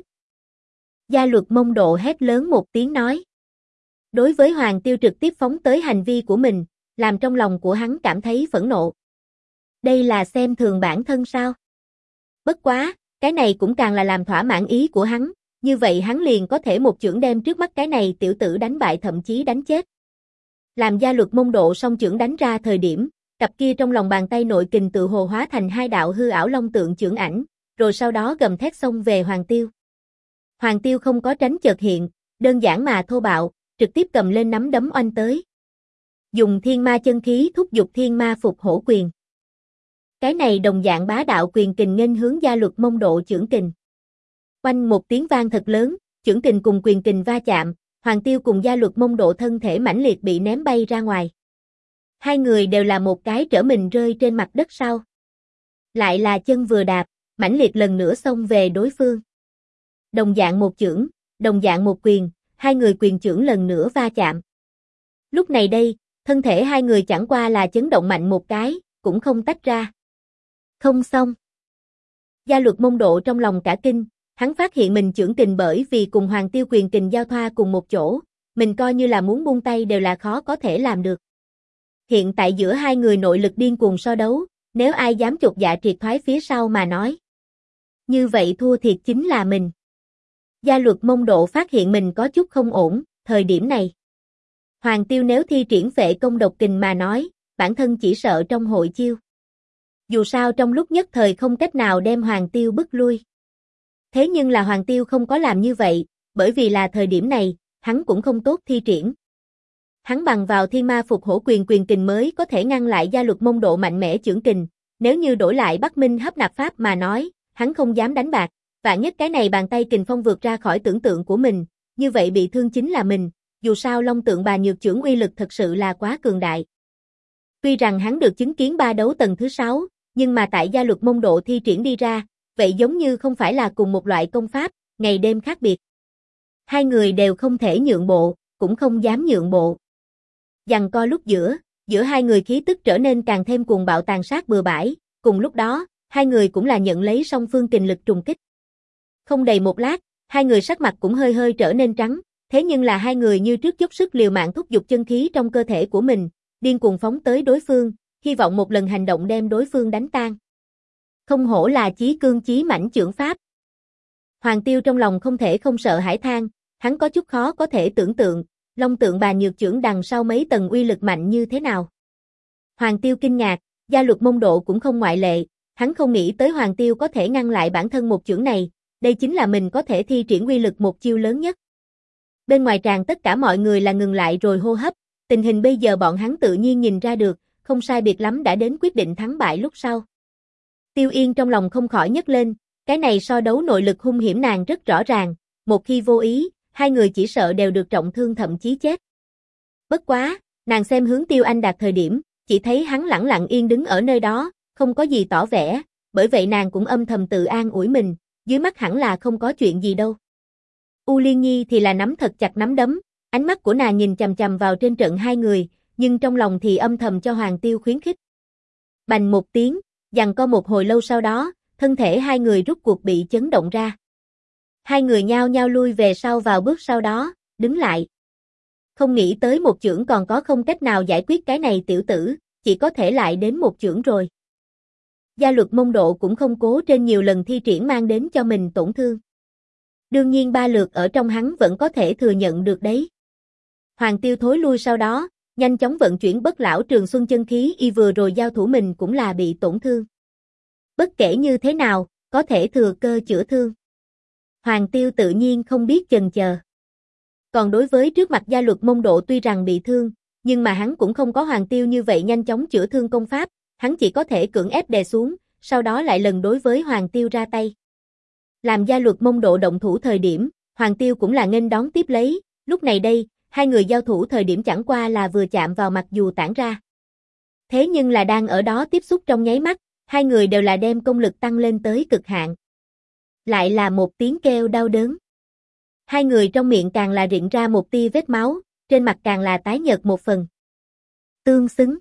Gia luật môn độ hét lớn một tiếng nói. Đối với Hoàng Tiêu trực tiếp phóng tới hành vi của mình, làm trong lòng của hắn cảm thấy phẫn nộ. Đây là xem thường bản thân sao? Bất quá, cái này cũng càng là làm thỏa mãn ý của hắn, như vậy hắn liền có thể một chưởng đem trước mắt cái này tiểu tử đánh bại thậm chí đánh chết. Làm gia luật môn độ song chưởng đánh ra thời điểm, cặp kia trong lòng bàn tay nội kình tự hồ hóa thành hai đạo hư ảo long tượng chưởng ảnh, rồi sau đó gầm thét xông về Hoàng Tiêu. Hoàng Tiêu không có tránh chợt hiện, đơn giản mà thô bạo, trực tiếp cầm lên nắm đấm oanh tới. Dùng thiên ma chân khí thúc giục thiên ma phục hổ quyền. Cái này đồng dạng bá đạo quyền kình nghênh hướng gia luật môn độ chưởng kình. Oanh một tiếng vang thật lớn, chưởng kình cùng quyền kình va chạm, Hoàng Tiêu cùng gia luật môn độ thân thể mãnh liệt bị ném bay ra ngoài. Hai người đều là một cái trở mình rơi trên mặt đất sau. Lại là chân vừa đạp, mãnh liệt lần nữa xông về đối phương. Đồng dạng một chưởng, đồng dạng một quyền, hai người quyền chưởng lần nữa va chạm. Lúc này đây, thân thể hai người chẳng qua là chấn động mạnh một cái, cũng không tách ra. Không xong. Gia luật môn độ trong lòng cả kinh, hắn phát hiện mình chưởng kình bởi vì cùng Hoàng Tiêu quyền kình giao thoa cùng một chỗ, mình coi như là muốn buông tay đều là khó có thể làm được. Hiện tại giữa hai người nội lực điên cuồng so đấu, nếu ai dám chột dạ triệt thoái phía sau mà nói. Như vậy thua thiệt chính là mình. Gia luật môn độ phát hiện mình có chút không ổn, thời điểm này. Hoàng Tiêu nếu thi triển phệ công độc kình mà nói, bản thân chỉ sợ trong hội chiêu. Dù sao trong lúc nhất thời không cách nào đem Hoàng Tiêu bức lui. Thế nhưng là Hoàng Tiêu không có làm như vậy, bởi vì là thời điểm này, hắn cũng không tốt thi triển. Hắn bằng vào thiên ma phục hổ quyền quyền kình mới có thể ngăn lại gia luật môn độ mạnh mẽ chưởng kình, nếu như đổi lại Bắc Minh hấp nạp pháp mà nói, hắn không dám đánh bạc, vạn nhất cái này bàn tay kình phong vượt ra khỏi tưởng tượng của mình, như vậy bị thương chính là mình, dù sao Long Tượng Bà Nhược Chưởng uy lực thật sự là quá cường đại. Tuy rằng hắn được chứng kiến ba đấu tầng thứ 6, nhưng mà tại gia luật môn độ thi triển đi ra, vậy giống như không phải là cùng một loại công pháp, ngày đêm khác biệt. Hai người đều không thể nhượng bộ, cũng không dám nhượng bộ. Giằng co lúc giữa hai người khí tức trở nên càng thêm cuồng bạo tàn sát bừa bãi, cùng lúc đó, hai người cũng là nhận lấy song phương kình lực trùng kích. Không đầy một lát, hai người sắc mặt cũng hơi hơi trở nên trắng, thế nhưng là hai người như trước dốc sức liều mạng thúc giục chân khí trong cơ thể của mình, điên cuồng phóng tới đối phương, hy vọng một lần hành động đem đối phương đánh tan. Không hổ là chí cương chí mãnh chưởng pháp. Hoàng Tiêu trong lòng không thể không sợ hãi than, hắn có chút khó có thể tưởng tượng, Long Tượng Bà Nhược chưởng đằng sau mấy tầng uy lực mạnh như thế nào. Hoàng Tiêu kinh ngạc, Gia Luật Mông Độ cũng không ngoại lệ, hắn không nghĩ tới Hoàng Tiêu có thể ngăn lại bản thân một chưởng này, đây chính là mình có thể thi triển uy lực một chiêu lớn nhất. Bên ngoài tràng tất cả mọi người là ngừng lại rồi hô hấp, tình hình bây giờ bọn hắn tự nhiên nhìn ra được, không sai biệt lắm đã đến quyết định thắng bại lúc sau. Tiêu Yên trong lòng không khỏi nhấc lên, cái này so đấu nội lực hung hiểm nàng rất rõ ràng, một khi vô ý, hai người chỉ sợ đều được trọng thương thậm chí chết. Bất quá, nàng xem hướng Tiêu Anh Đạt thời điểm, chỉ thấy hắn lẳng lặng yên đứng ở nơi đó, không có gì tỏ vẻ, bởi vậy nàng cũng âm thầm tự an ủi mình, dưới mắt hẳn là không có chuyện gì đâu. U Liên Nhi thì là nắm thật chặt nắm đấm, ánh mắt của nàng nhìn chằm chằm vào trên trận hai người, nhưng trong lòng thì âm thầm cho Hoàng Tiêu khuyến khích. Bành một tiếng, giằng co một hồi lâu sau đó, thân thể hai người rút cuộc bị chấn động ra. Hai người nhao nhao lui về sau vào bước sau đó, đứng lại. Không nghĩ tới một chưởng còn có không cách nào giải quyết cái này tiểu tử, chỉ có thể lại đến một chưởng rồi. Gia Luật Mông Độ cũng không cố trên nhiều lần thi triển mang đến cho mình tổn thương. Đương nhiên ba lượt ở trong hắn vẫn có thể thừa nhận được đấy. Hoàng Tiêu thối lui sau đó, nhanh chóng vận chuyển Bất Lão Trường Xuân chân khí y vừa rồi giao thủ mình cũng là bị tổn thương. Bất kể như thế nào, có thể thừa cơ chữa thương. Hoàng Tiêu tự nhiên không biết chần chờ. Còn đối với trước mặt Gia Luật Mông Độ tuy rằng bị thương, nhưng mà hắn cũng không có Hoàng Tiêu như vậy nhanh chóng chữa thương công pháp, hắn chỉ có thể cưỡng ép đè xuống, sau đó lại lần đối với Hoàng Tiêu ra tay. Làm Gia Luật Mông Độ động thủ thời điểm, Hoàng Tiêu cũng là nghênh đón tiếp lấy, lúc này đây, hai người giao thủ thời điểm chẳng qua là vừa chạm vào mặc dù tản ra. Thế nhưng là đang ở đó tiếp xúc trong nháy mắt, hai người đều là đem công lực tăng lên tới cực hạn. Lại là một tiếng kêu đau đớn. Hai người trong miệng càng là rịn ra một tia vết máu, trên mặt càng là tái nhợt một phần. Tương xứng.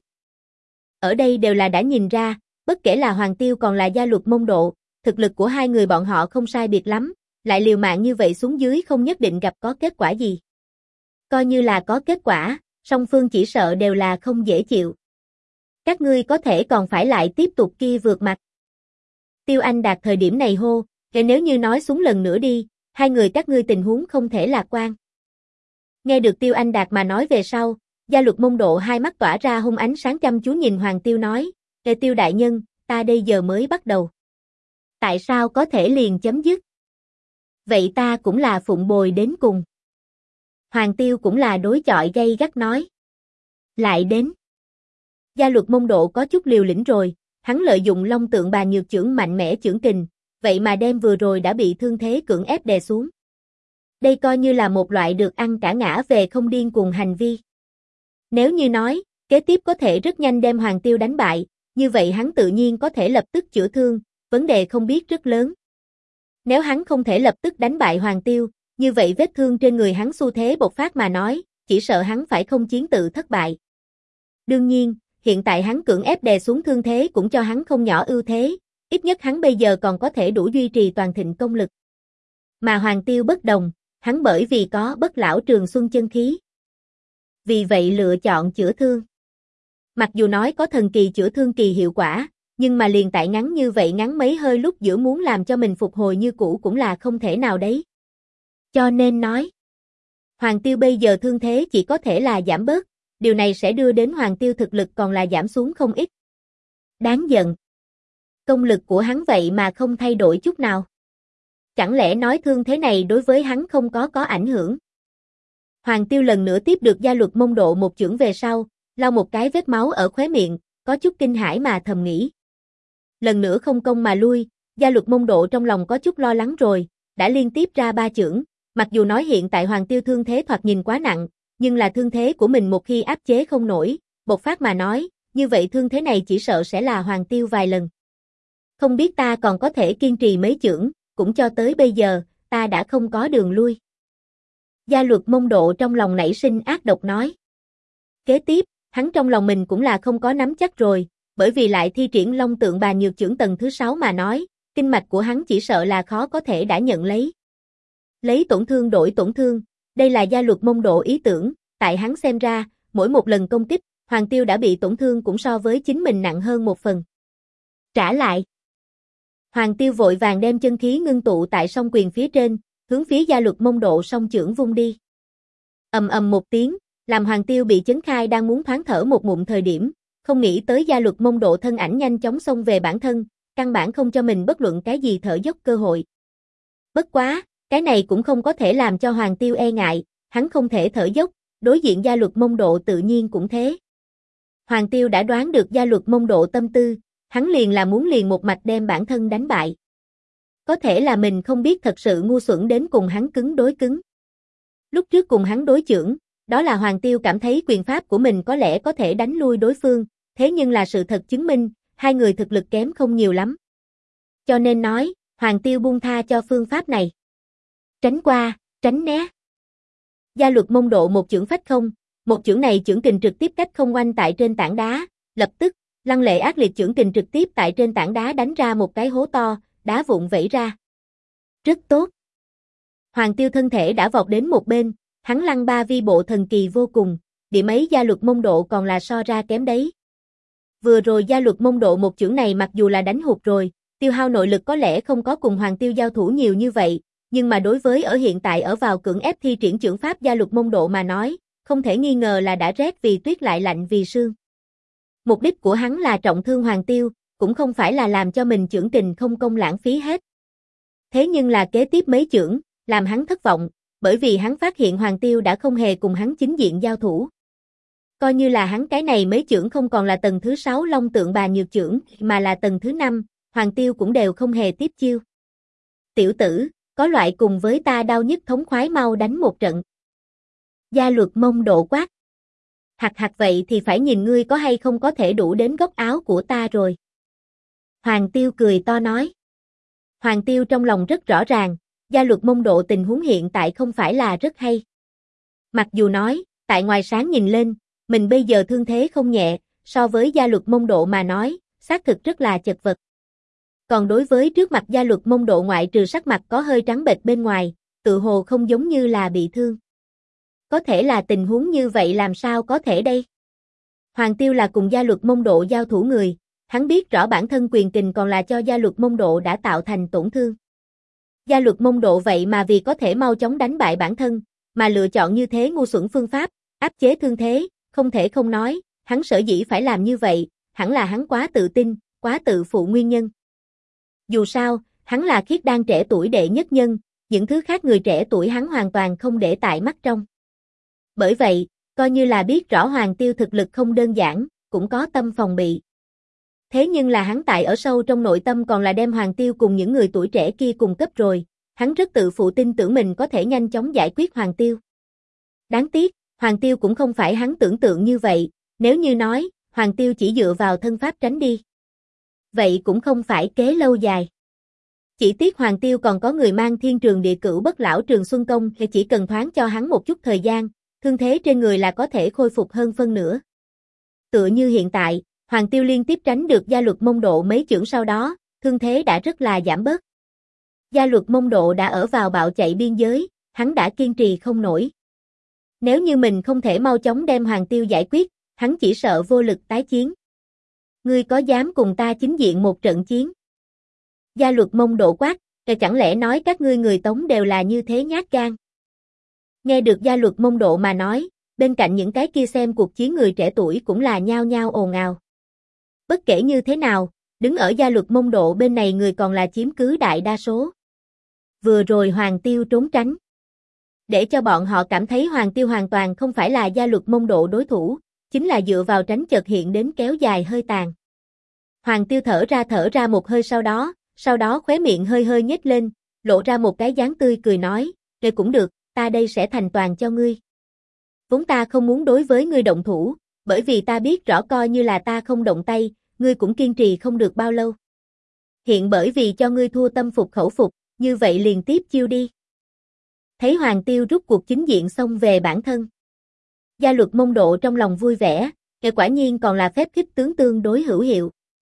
Ở đây đều là đã nhìn ra, bất kể là Hoàng Tiêu còn là Gia Luật Mông Độ, thực lực của hai người bọn họ không sai biệt lắm, lại liều mạng như vậy xuống dưới không nhất định gặp có kết quả gì. Coi như là có kết quả, song phương chỉ sợ đều là không dễ chịu. Các ngươi có thể còn phải lại tiếp tục kia vượt mặt. Tiêu Anh Đạt thời điểm này hô, nếu như nói xuống lần nữa đi, hai người các ngươi tình huống không thể lạc quan. Nghe được Tiêu Anh Đạt mà nói về sau, Gia Luật Mông Độ hai mắt tỏa ra hung ánh sáng chăm chú nhìn Hoàng Tiêu nói, Tiêu đại nhân, ta đây giờ mới bắt đầu. Tại sao có thể liền chấm dứt? Vậy ta cũng là phụng bồi đến cùng. Hoàng Tiêu cũng là đối chọi gay gắt nói. Lại đến. Gia Luật Mông Độ có chút liều lĩnh rồi, hắn lợi dụng Long Tượng Bà Nhược chưởng mạnh mẽ chưởng kình, vậy mà đem vừa rồi đã bị thương thế cưỡng ép đè xuống. Đây coi như là một loại được ăn cả ngã về không điên cuồng hành vi. Nếu như nói, kế tiếp có thể rất nhanh đem Hoàng Tiêu đánh bại, như vậy hắn tự nhiên có thể lập tức chữa thương, vấn đề không biết rất lớn. Nếu hắn không thể lập tức đánh bại Hoàng Tiêu, như vậy vết thương trên người hắn xu thế bộc phát mà nói, chỉ sợ hắn phải không chiến tự thất bại. Đương nhiên, hiện tại hắn cưỡng ép đè xuống thương thế cũng cho hắn không nhỏ ưu thế, ít nhất hắn bây giờ còn có thể đủ duy trì toàn thịnh công lực. Mà Hoàng Tiêu bất đồng, hắn bởi vì có Bất Lão Trường Xuân chân khí. Vì vậy lựa chọn chữa thương. Mặc dù nói có thần kỳ chữa thương kỳ hiệu quả, nhưng mà liền tại ngắn như vậy ngắn mấy hơi lúc giữa muốn làm cho mình phục hồi như cũ cũng là không thể nào đấy. Cho nên nói, Hoàng Tiêu bây giờ thương thế chỉ có thể là giảm bớt, điều này sẽ đưa đến Hoàng Tiêu thực lực còn là giảm xuống không ít. Đáng giận. Công lực của hắn vậy mà không thay đổi chút nào. Chẳng lẽ nói thương thế này đối với hắn không có ảnh hưởng? Hoàng Tiêu lần nữa tiếp được Gia Luật Mông Độ một chưởng về sau, lau một cái vết máu ở khóe miệng, có chút kinh hãi mà thầm nghĩ. Lần nữa không công mà lui, Gia Luật Mông Độ trong lòng có chút lo lắng rồi, đã liên tiếp ra 3 chưởng, mặc dù nói hiện tại Hoàng Tiêu thương thế thoạt nhìn quá nặng, nhưng là thương thế của mình một khi áp chế không nổi, bộc phát mà nói, như vậy thương thế này chỉ sợ sẽ là Hoàng Tiêu vài lần. Không biết ta còn có thể kiên trì mấy chưởng, cũng cho tới bây giờ, ta đã không có đường lui. Gia Luật Mông Độ trong lòng nảy sinh ác độc nói. Kế tiếp, hắn trong lòng mình cũng là không có nắm chắc rồi, bởi vì lại thi triển Long Tượng Bà Nhược Chưởng tầng thứ 6 mà nói, kinh mạch của hắn chỉ sợ là khó có thể đã nhận lấy. Lấy tổn thương đổi tổn thương, đây là gia luật mông độ ý tưởng, tại hắn xem ra, mỗi một lần công kích, Hoàng Tiêu đã bị tổn thương cũng so với chính mình nặng hơn một phần. Trả lại. Hoàng Tiêu vội vàng đem chân khí ngưng tụ tại song quyền phía trên, hướng phía gia luật mông độ song chưởng vung đi. Ầm ầm một tiếng, làm Hoàng Tiêu bị chấn khai đang muốn thoáng thở một ngụm thời điểm, không nghĩ tới gia luật mông độ thân ảnh nhanh chóng xông về bản thân, căn bản không cho mình bất luận cái gì thở dốc cơ hội. Bất quá, cái này cũng không có thể làm cho Hoàng Tiêu e ngại, hắn không thể thở dốc, đối diện gia luật mông độ tự nhiên cũng thế. Hoàng Tiêu đã đoán được gia luật mông độ tâm tư, hắn liền là muốn liền một mạch đem bản thân đánh bại. Có thể là mình không biết thật sự ngu xuẩn đến cùng hắn cứng đối cứng. Lúc trước cùng hắn đối chưởng, đó là Hoàng Tiêu cảm thấy quyền pháp của mình có lẽ có thể đánh lui đối phương, thế nhưng là sự thật chứng minh, hai người thực lực kém không nhiều lắm. Cho nên nói, Hoàng Tiêu buông tha cho phương pháp này. Tránh qua, tránh né. Gia luật mông độ một chưởng phách không, một chưởng này chưởng kình trực tiếp cách không oanh tại trên tảng đá, lập tức, lăng lệ ác liệt chưởng kình trực tiếp tại trên tảng đá đánh ra một cái hố to, đá vụn vẩy ra. Rất tốt. Hoàng Tiêu thân thể đã vọt đến một bên, hắn lăng ba vi bộ thần kỳ vô cùng, điểm ấy gia luật mông độ còn là so ra kém đấy. Vừa rồi gia luật mông độ một chưởng này mặc dù là đánh hụt rồi, tiêu hao nội lực có lẽ không có cùng Hoàng Tiêu giao thủ nhiều như vậy, nhưng mà đối với ở hiện tại ở vào cưỡng ép thi triển chưởng pháp gia luật mông độ mà nói, không thể nghi ngờ là đã rét vì tuyết lại lạnh vì sương. Mục đích của hắn là trọng thương Hoàng Tiêu, cũng không phải là làm cho mình chưởng kình không công lãng phí hết. Thế nhưng là kế tiếp mấy chưởng, làm hắn thất vọng, bởi vì hắn phát hiện Hoàng Tiêu đã không hề cùng hắn chính diện giao thủ. Coi như là hắn cái này mấy chưởng không còn là tầng thứ 6 Long Tượng Bà Nhược Chưởng, mà là tầng thứ 5, Hoàng Tiêu cũng đều không hề tiếp chiêu. Tiểu tử, có loại cùng với ta đau nhức thống khoái mau đánh một trận. Gia luật mông độ quát. Hặc vậy thì phải nhìn ngươi có hay không có thể đủ đến góc áo của ta rồi. Hoàng Tiêu cười to nói. Hoàng Tiêu trong lòng rất rõ ràng, gia luật mông độ tình huống hiện tại không phải là rất hay. Mặc dù nói, tại ngoài sáng nhìn lên, mình bây giờ thương thế không nhẹ, so với gia luật mông độ mà nói, xác thực rất là chật vật. Còn đối với trước mặt gia luật mông độ ngoại trừ sắc mặt có hơi trắng bệch bên ngoài, tự hồ không giống như là bị thương. Có thể là tình huống như vậy làm sao có thể đây? Hoàng Tiêu là cùng gia luật mông độ giao thủ người, hắn biết rõ bản thân quyền kình còn là cho gia luật mông độ đã tạo thành tổn thương. Gia luật mông độ vậy mà vì có thể mau chóng đánh bại bản thân, mà lựa chọn như thế ngu xuẩn phương pháp, áp chế thương thế, không thể không nói, hắn sở dĩ phải làm như vậy, hẳn là hắn quá tự tin, quá tự phụ nguyên nhân. Dù sao, hắn là khiết đan trẻ tuổi đệ nhất nhân, những thứ khác người trẻ tuổi hắn hoàn toàn không để tại mắt trong. Bởi vậy, coi như là biết rõ Hoàng Tiêu thực lực không đơn giản, cũng có tâm phòng bị. Thế nhưng là hắn tại ở sâu trong nội tâm còn là đem Hoàng Tiêu cùng những người tuổi trẻ kia cùng cấp rồi, hắn rất tự phụ tin tưởng mình có thể nhanh chóng giải quyết Hoàng Tiêu. Đáng tiếc, Hoàng Tiêu cũng không phải hắn tưởng tượng như vậy, nếu như nói, Hoàng Tiêu chỉ dựa vào thân pháp tránh đi. Vậy cũng không phải kế lâu dài. Chỉ tiếc Hoàng Tiêu còn có người mang Thiên Trường Địa Cửu Bất Lão Trường Xuân Công thì chỉ cần thoáng cho hắn một chút thời gian, thương thế trên người là có thể khôi phục hơn phân nửa. Tựa như hiện tại, Hoàng Tiêu liên tiếp tránh được gia luật mông độ mấy chưởng sau đó, thương thế đã rất là giảm bớt. Gia luật mông độ đã ở vào bạo chạy biên giới, hắn đã kiên trì không nổi. Nếu như mình không thể mau chóng đem Hoàng Tiêu giải quyết, hắn chỉ sợ vô lực tái chiến. Ngươi có dám cùng ta chính diện một trận chiến? Gia luật mông độ quát, chẳng lẽ nói các ngươi người Tống đều là như thế nhát gan? Nghe được gia luật mông độ mà nói, bên cạnh những cái kia xem cuộc chiến người trẻ tuổi cũng là nhao nhao ồn ào. Bất kể như thế nào, đứng ở gia luật mông độ bên này người còn là chiếm cứ đại đa số. Vừa rồi Hoàng Tiêu trốn tránh. Để cho bọn họ cảm thấy Hoàng Tiêu hoàn toàn không phải là gia luật mông độ đối thủ, chính là dựa vào tránh chợt hiện đến kéo dài hơi tàn. Hoàng Tiêu thở ra một hơi sau đó khóe miệng hơi hơi nhếch lên, lộ ra một cái dáng tươi cười nói, "Vậy cũng được, ta đây sẽ thành toàn cho ngươi. Vốn ta không muốn đối với ngươi động thủ, bởi vì ta biết rõ coi như là ta không động tay, ngươi cũng kiên trì không được bao lâu. Hiện bởi vì cho ngươi thua tâm phục khẩu phục, như vậy liền tiếp chiêu đi." Thấy Hoàng Tiêu rút cuộc chính diện xông về bản thân. Gia luật mông độ trong lòng vui vẻ, Quả nhiên còn là phép khích tướng tương đối hữu hiệu.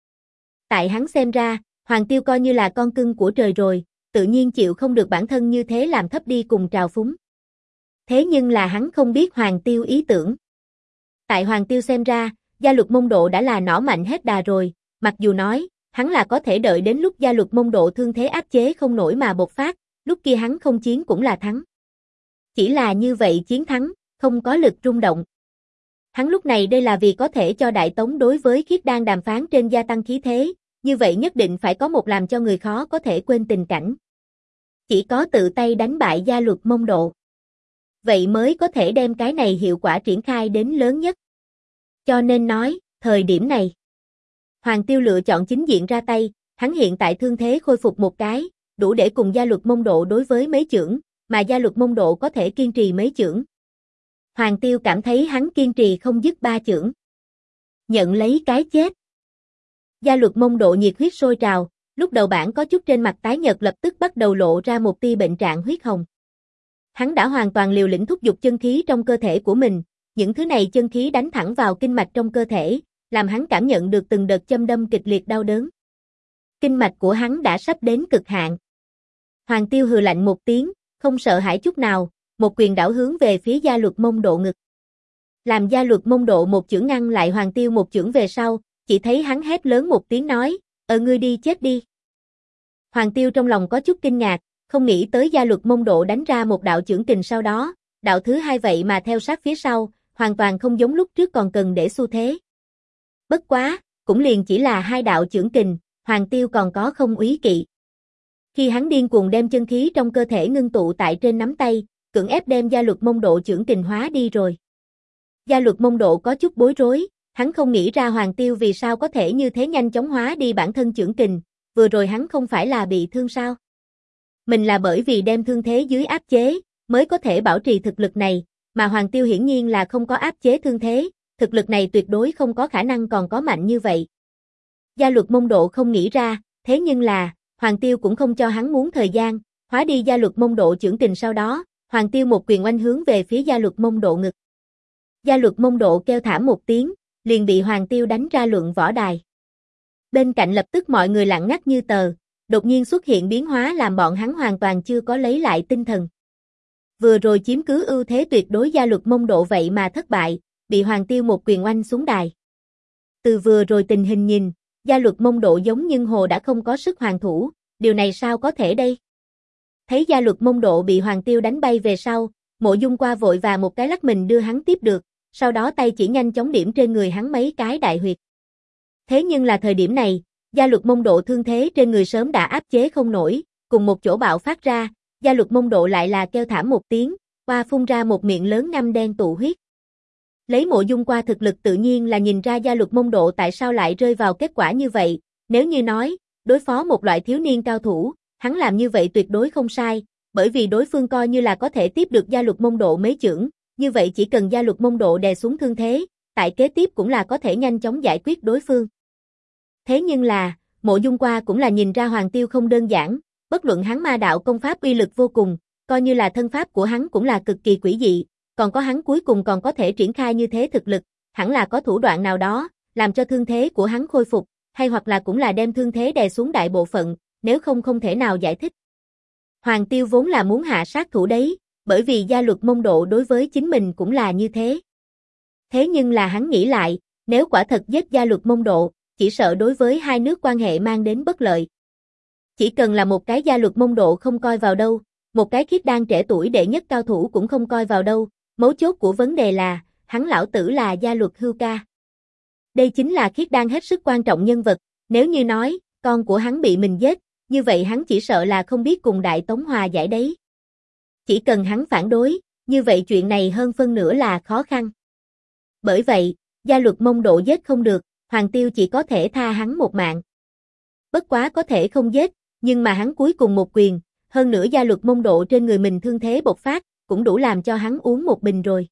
Tại hắn xem ra, Hoàng Tiêu coi như là con cưng của trời rồi, tự nhiên chịu không được bản thân như thế làm thấp đi cùng trào phúng. Thế nhưng là hắn không biết Hoàng Tiêu ý tưởng. Tại Hoàng Tiêu xem ra, gia luật Mông Độ đã là nỏ mạnh hết đà rồi, mặc dù nói, hắn là có thể đợi đến lúc gia luật Mông Độ thương thế áp chế không nổi mà bộc phát, lúc kia hắn không chiến cũng là thắng. Chỉ là như vậy chiến thắng, không có lực rung động. Hắn lúc này đây là vì có thể cho Đại Tống đối với Khiết Đan đàm phán trên gia tăng khí thế, như vậy nhất định phải có một làm cho người khó có thể quên tình cảnh. Chỉ có tự tay đánh bại gia luật Mông Độ. Vậy mới có thể đem cái này hiệu quả triển khai đến lớn nhất. Cho nên nói, thời điểm này, Hoàng Tiêu lựa chọn chính diện ra tay, hắn hiện tại thương thế khôi phục một cái, đủ để cùng gia luật Mông Độ đối với mấy chưởng, mà gia luật Mông Độ có thể kiên trì mấy chưởng. Hoàng Tiêu cảm thấy hắn kiên trì không dứt 3 chưởng. Nhận lấy cái chết. Gia luật Mông Độ nhiệt huyết sôi trào, lúc đầu bản có chút trên mặt tái nhợt lập tức bắt đầu lộ ra một tia bệnh trạng huyết hồng. Hắn đã hoàn toàn liều lĩnh thúc giục chân khí trong cơ thể của mình, những thứ này chân khí đánh thẳng vào kinh mạch trong cơ thể, làm hắn cảm nhận được từng đợt châm đâm kịch liệt đau đớn. Kinh mạch của hắn đã sắp đến cực hạn. Hoàng Tiêu hừ lạnh một tiếng, không sợ hãi chút nào, một quyền đảo hướng về phía gia luật Mông Độ ngực. Làm gia luật Mông Độ một chưởng ngăn lại Hoàng Tiêu một chưởng về sau, chỉ thấy hắn hét lớn một tiếng nói, ngươi đi chết đi. Hoàng Tiêu trong lòng có chút kinh ngạc, không nghĩ tới gia luật Mông Độ đánh ra một đạo chưởng kình sau đó, đạo thứ hai vậy mà theo sát phía sau, hoàn toàn không giống lúc trước còn cần để xu thế. Bất quá, cũng liền chỉ là 2 đạo chưởng kình, Hoàng Tiêu còn có không úy kỵ. Khi hắn điên cuồng đem chân khí trong cơ thể ngưng tụ tại trên nắm tay, cưỡng ép đem gia luật Mông Độ chưởng kình hóa đi rồi. Gia luật Mông Độ có chút bối rối, hắn không nghĩ ra Hoàng Tiêu vì sao có thể như thế nhanh chóng hóa đi bản thân chưởng kình, vừa rồi hắn không phải là bị thương sao? Mình là bởi vì đem thương thế dưới áp chế, mới có thể bảo trì thực lực này, mà Hoàng Tiêu hiển nhiên là không có áp chế thương thế, thực lực này tuyệt đối không có khả năng còn có mạnh như vậy. Gia luật Mông Độ không nghĩ ra, thế nhưng là, Hoàng Tiêu cũng không cho hắn muốn thời gian, hóa đi gia luật Mông Độ chưởng kình sau đó, Hoàng Tiêu một quyền oanh hướng về phía gia luật Mông Độ ngực. Gia luật Mông Độ kêu thảm một tiếng, liền bị Hoàng Tiêu đánh ra luận võ đài. Bên cạnh lập tức mọi người lặng ngắt như tờ, đột nhiên xuất hiện biến hóa làm bọn hắn hoàn toàn chưa có lấy lại tinh thần. Vừa rồi chiếm cứ ưu thế tuyệt đối gia luật Mông Độ vậy mà thất bại, bị Hoàng Tiêu một quyền oanh xuống đài. Từ vừa rồi tình hình nhìn, gia luật Mông Độ giống nhưng hồ đã không có sức hoàn thủ, điều này sao có thể đây? Thấy gia luật Mông Độ bị Hoàng Tiêu đánh bay về sau, Mộ Dung Qua vội và một cái lắc mình đưa hắn tiếp được, sau đó tay chỉ nhanh chóng điểm trên người hắn mấy cái đại huyệt. Thế nhưng là thời điểm này, gia luật Mông Độ thương thế trên người sớm đã áp chế không nổi, cùng một chỗ bạo phát ra, gia luật Mông Độ lại là kêu thảm một tiếng, qua phun ra một miệng lớn ngăm đen tụ huyết. Lấy Mộ Dung Qua thực lực tự nhiên là nhìn ra gia luật Mông Độ tại sao lại rơi vào kết quả như vậy, nếu như nói, đối phó một loại thiếu niên cao thủ, hắn làm như vậy tuyệt đối không sai, bởi vì đối phương coi như là có thể tiếp được gia luật Mông Độ mấy chưởng, như vậy chỉ cần gia luật Mông Độ đè xuống thương thế, tại kế tiếp cũng là có thể nhanh chóng giải quyết đối phương. Thế nhưng là, Mộ Dung Qua cũng là nhìn ra Hoàng Tiêu không đơn giản, bất luận hắn ma đạo công pháp uy lực vô cùng, coi như là thân pháp của hắn cũng là cực kỳ quỷ dị, còn có hắn cuối cùng còn có thể triển khai như thế thực lực, hẳn là có thủ đoạn nào đó, làm cho thương thế của hắn khôi phục, hay hoặc là cũng là đem thương thế đè xuống đại bộ phận, nếu không không thể nào giải thích. Hoàng Tiêu vốn là muốn hạ sát thủ đấy, bởi vì gia luật Mông Độ đối với chính mình cũng là như thế. Thế nhưng là hắn nghĩ lại, nếu quả thật giết gia luật Mông Độ, chỉ sợ đối với hai nước quan hệ mang đến bất lợi. Chỉ cần là một cái gia luật Mông Độ không coi vào đâu, một cái Khiết Đan trẻ tuổi đệ nhất cao thủ cũng không coi vào đâu, mấu chốt của vấn đề là, hắn lão tử là gia luật Hưu Ca. Đây chính là Khiết Đan hết sức quan trọng nhân vật, nếu như nói, con của hắn bị mình giết, như vậy hắn chỉ sợ là không biết cùng Đại Tống hòa giải đấy. Chỉ cần hắn phản đối, như vậy chuyện này hơn phân nửa là khó khăn. Bởi vậy, gia luật Mông Độ giết không được, Hoàng Tiêu chỉ có thể tha hắn một mạng. Bất quá có thể không giết, nhưng mà hắn cuối cùng một quyền, hơn nữa gia luật Mông Độ trên người mình thương thế bộc phát, cũng đủ làm cho hắn uống một bình rồi.